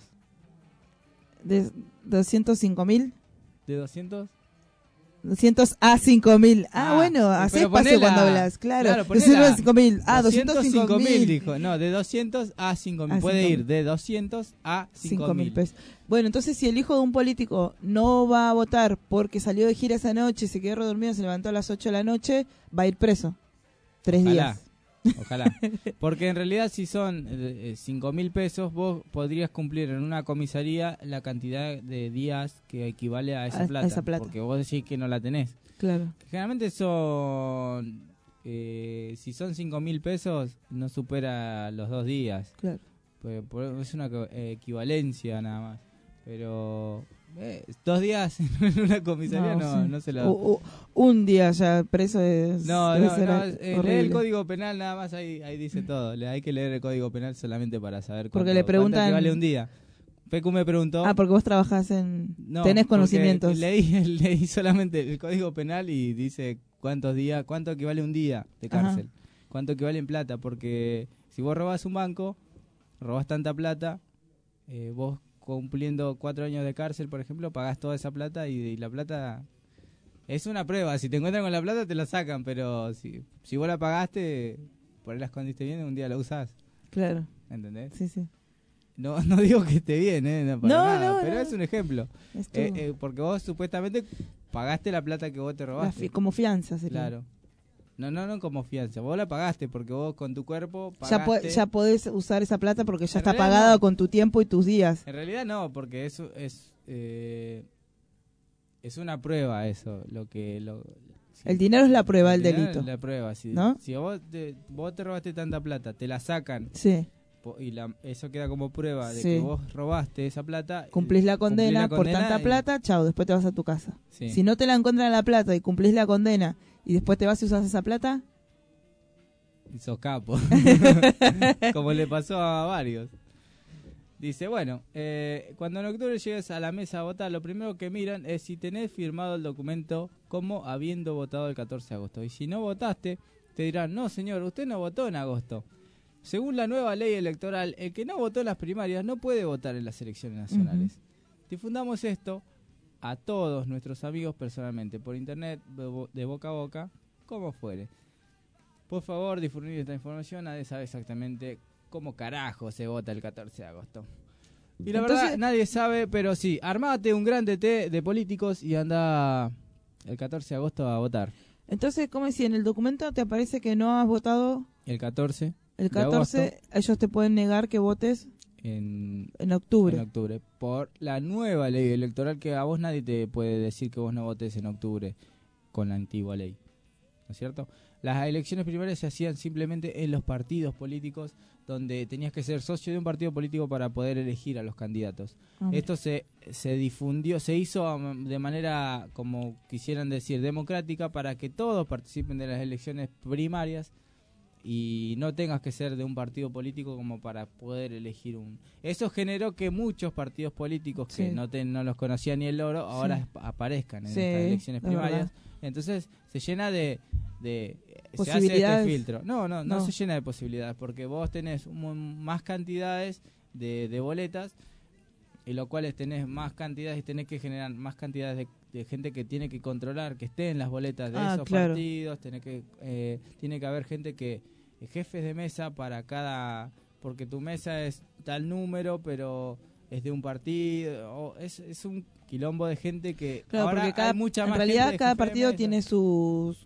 S4: ¿De 205.000?
S3: ¿De 200?
S4: 200 a 5.000. Bueno, hace espacio cuando hablas, claro. 205.000. 205.000
S3: dijo. No, de 200 a 5.000. Puede ir de 200 a 5.000
S4: pesos. Bueno, entonces si el hijo de un político no va a votar porque salió de gira esa noche, se quedó dormido, se levantó a las 8 de la noche, va a ir preso. 3 días.
S3: Ojalá. Porque en realidad si son 5.000 pesos, vos podrías cumplir en una comisaría la cantidad de días que equivale a esa plata. Porque vos decís que no la tenés.
S4: Claro.
S3: Generalmente son... si son 5.000 pesos, no supera los 2 días.
S4: Claro.
S3: Es una equivalencia nada más. Pero... 2 días en una comisaría no se lo...
S4: Un día ya preso es...
S3: Leer el Código Penal nada más, ahí dice todo. Hay que leer el Código Penal solamente para saber
S4: porque le preguntan...
S3: cuánto equivale un día. Pecu me preguntó...
S4: porque vos trabajás tenés conocimientos.
S3: Leí solamente el Código Penal y dice cuánto equivale un día de cárcel. Cuánto equivale en plata, porque si vos robás un banco, robás tanta plata, vos cumpliendo 4 años de cárcel, por ejemplo, pagás toda esa plata y la plata es una prueba. Si te encuentran con la plata te la sacan, pero si vos la pagaste, por ahí la escondiste bien, un día la usás.
S4: Claro.
S3: ¿Entendés?
S4: Sí, sí.
S3: No digo que esté bien, no, para nada, pero
S4: no.
S3: es un ejemplo. Porque vos supuestamente pagaste la plata que vos te robaste.
S4: Como fianza sería.
S3: Claro. No como fianza. Vos la pagaste porque vos con tu cuerpo pagaste.
S4: Ya podés usar esa plata porque ya está pagada con tu tiempo y tus días.
S3: En realidad no, porque eso es una prueba eso.
S4: El dinero es la prueba del delito.
S3: Es la prueba, sí.
S4: ¿No?
S3: Si vos te robaste tanta plata, te la sacan.
S4: Sí.
S3: Y eso queda como prueba de
S4: Sí.
S3: que vos robaste esa plata.
S4: Cumplís la condena por tanta plata, chao, después te vas a tu casa.
S3: Sí.
S4: Si no te la encuentran la plata y cumplís la condena y después te vas y usas esa plata,
S3: y sos capo. Como le pasó a varios. Dice, bueno, cuando en octubre llegues a la mesa a votar, lo primero que miran es si tenés firmado el documento como habiendo votado el 14 de agosto. Y si no votaste, te dirán, no señor, usted no votó en agosto. Según la nueva ley electoral, el que no votó en las primarias no puede votar en las elecciones nacionales. Difundamos esto a todos nuestros amigos personalmente, por internet, de boca a boca, como fuere. Por favor, difundir esta información, nadie sabe exactamente cómo carajo se vota el 14 de agosto. Y la verdad, nadie sabe, pero sí, armate un gran DT de políticos y anda el 14 de agosto a votar.
S4: Entonces, ¿cómo es si en el documento te aparece que no has votado?
S3: El 14.
S4: El 14, ellos te pueden negar que votes en octubre.
S3: En octubre. Por la nueva ley electoral, que a vos nadie te puede decir que vos no votes en octubre con la antigua ley. ¿No es cierto? Las elecciones primarias se hacían simplemente en los partidos políticos, donde tenías que ser socio de un partido político para poder elegir a los candidatos. Esto se difundió, se hizo de manera, como quisieran decir, democrática, para que todos participen de las elecciones primarias y no tengas que ser de un partido político como para poder elegir un... Eso generó que muchos partidos políticos que no los conocía ni el loro, ahora aparezcan en estas elecciones primarias. Entonces se llena de se hace este filtro. No se llena de posibilidades, porque vos tenés más cantidades de boletas, y lo cual tenés más cantidades y tenés que generar más cantidades de gente que tiene que controlar que esté en las boletas de esos partidos. Tiene que haber gente jefes de mesa para cada, porque tu mesa es tal número, pero es de un partido, es un quilombo de gente que ahora
S4: porque
S3: hay mucha más
S4: en realidad
S3: gente de
S4: cada
S3: jefe de
S4: partido
S3: mesa.
S4: tiene sus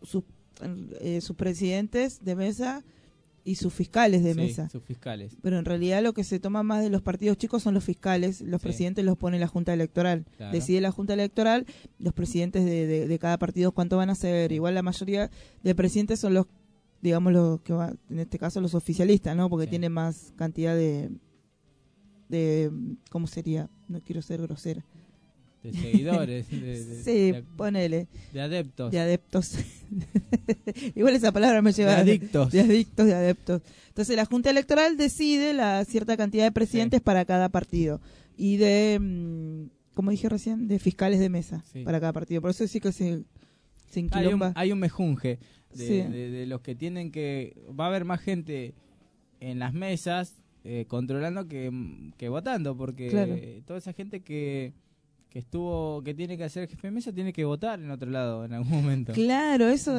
S4: presidentes de mesa y sus fiscales de mesa.
S3: Sus fiscales.
S4: Pero en realidad lo que se toma más de los partidos chicos son los fiscales. Los presidentes los pone la Junta Electoral.
S3: Claro.
S4: Decide la Junta Electoral, los presidentes de cada partido cuánto van a hacer. Igual la mayoría de presidentes son los, digamos, los que en este caso los oficialistas, ¿no? Porque tienen más cantidad de ¿cómo sería? No quiero ser grosera.
S3: De seguidores.
S4: Ponele.
S3: De adeptos.
S4: De adeptos. Igual esa palabra me lleva...
S3: De adictos.
S4: De adictos, de adeptos. Entonces la Junta Electoral decide la cierta cantidad de presidentes para cada partido. Y de, como dije recién, de fiscales de mesa para cada partido. Por eso sí que se enquilomba.
S3: Hay un mejunje de los que tienen que... Va a haber más gente en las mesas controlando que votando, porque toda esa gente que tiene que hacer jefe de mesa tiene que votar en otro lado en algún momento.
S4: Claro, eso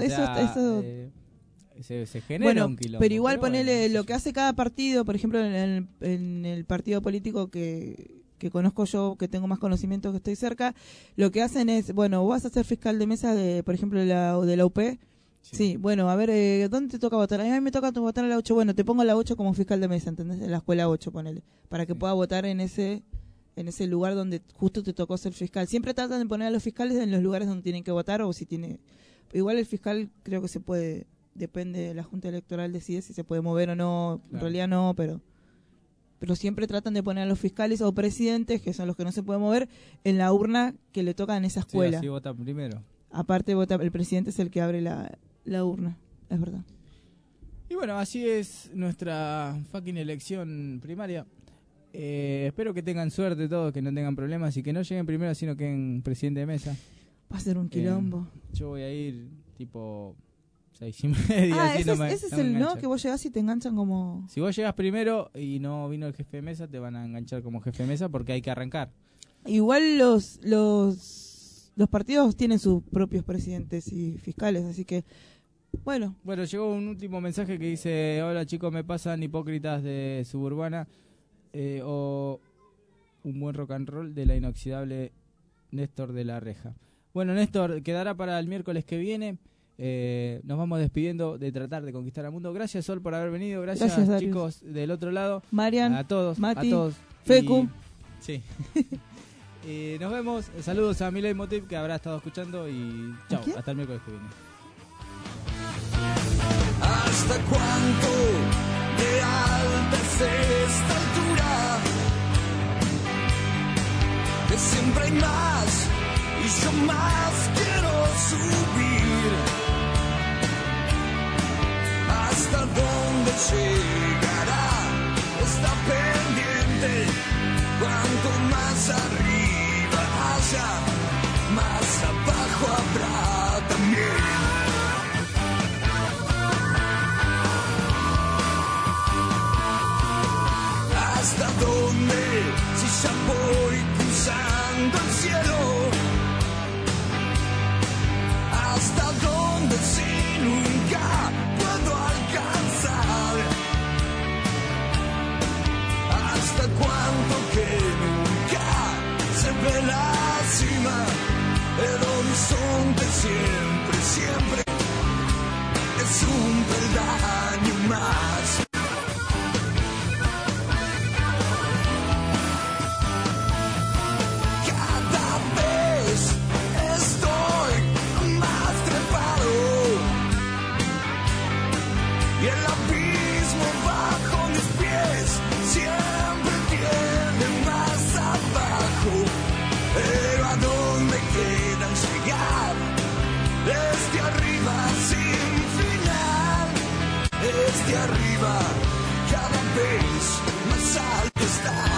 S3: se genera un quilombo.
S4: Pero igual ponele lo que hace cada partido, por ejemplo en el partido político que conozco yo, que tengo más conocimiento, que estoy cerca, lo que hacen es, bueno, vos vas a ser fiscal de mesa de, por ejemplo, de la UP. Sí, bueno, a ver, ¿dónde te toca votar? A mí me toca votar a la 8. Bueno, te pongo a la 8 como fiscal de mesa, ¿entendés? En la escuela 8, ponele, para que pueda votar en ese lugar donde justo te tocó ser fiscal. Siempre tratan de poner a los fiscales en los lugares donde tienen que votar, o si tiene... Igual el fiscal creo que se puede, depende de la Junta Electoral, decide si se puede mover o no. En realidad no, pero siempre tratan de poner a los fiscales o presidentes, que son los que no se pueden mover, en la urna que le toca en esa escuela.
S3: Sí, así vota primero.
S4: Aparte vota, el presidente es el que abre la urna, es verdad.
S3: Y bueno, así es nuestra fucking elección primaria. Espero que tengan suerte todos, que no tengan problemas y que no lleguen primero, sino que en presidente de mesa.
S4: Va a ser un quilombo.
S3: Yo voy a ir tipo 6:30.
S4: Ese es el no, que vos llegás y te enganchan como...
S3: Si vos llegás primero y no vino el jefe de mesa, te van a enganchar como jefe de mesa porque hay que arrancar.
S4: Igual los partidos tienen sus propios presidentes y fiscales, así que... Bueno,
S3: llegó un último mensaje que dice: hola chicos, me pasan Hipócritas de Suburbana o un buen rock and roll de la inoxidable Néstor de la Reja. Bueno, Néstor, quedará para el miércoles que viene. Nos vamos despidiendo de tratar de conquistar al mundo. Gracias, Sol, por haber venido. Gracias chicos del otro lado.
S4: Marian,
S3: a todos,
S4: Mati,
S3: a todos.
S4: Fecu.
S3: Sí. Nos vemos. Saludos a Milei Motiv, que habrá estado escuchando, y chao, hasta el miércoles que viene.
S12: ¿Hasta cuánto de alta es esta altura? Que siempre hay más y yo más quiero subir. ¿Hasta dónde llegará esta pendiente? Cuanto más arriba haya, más abajo habrá también. ¿Hasta dónde, si ya voy cruzando el cielo? ¿Hasta dónde, si nunca puedo alcanzar? ¿Hasta cuánto que nunca se ve la cima? El horizonte siempre, siempre es un peldaño más. Y el abismo bajo mis pies siempre tiene más abajo. Pero ¿a dónde quedan llegar? Desde arriba sin final. Desde arriba cada vez más alto está.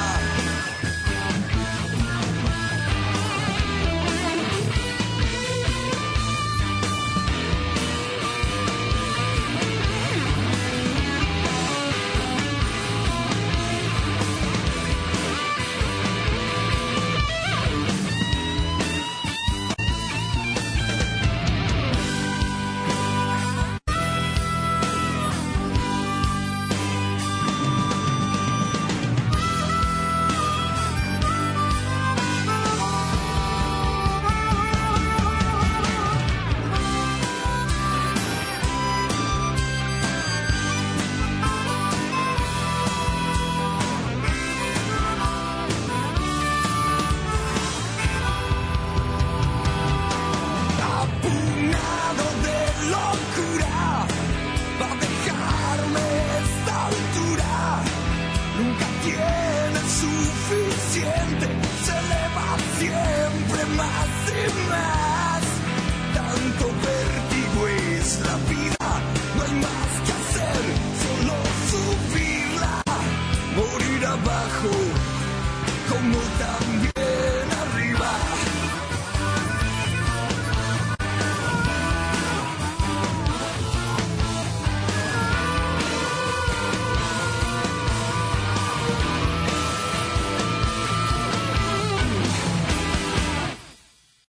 S12: Como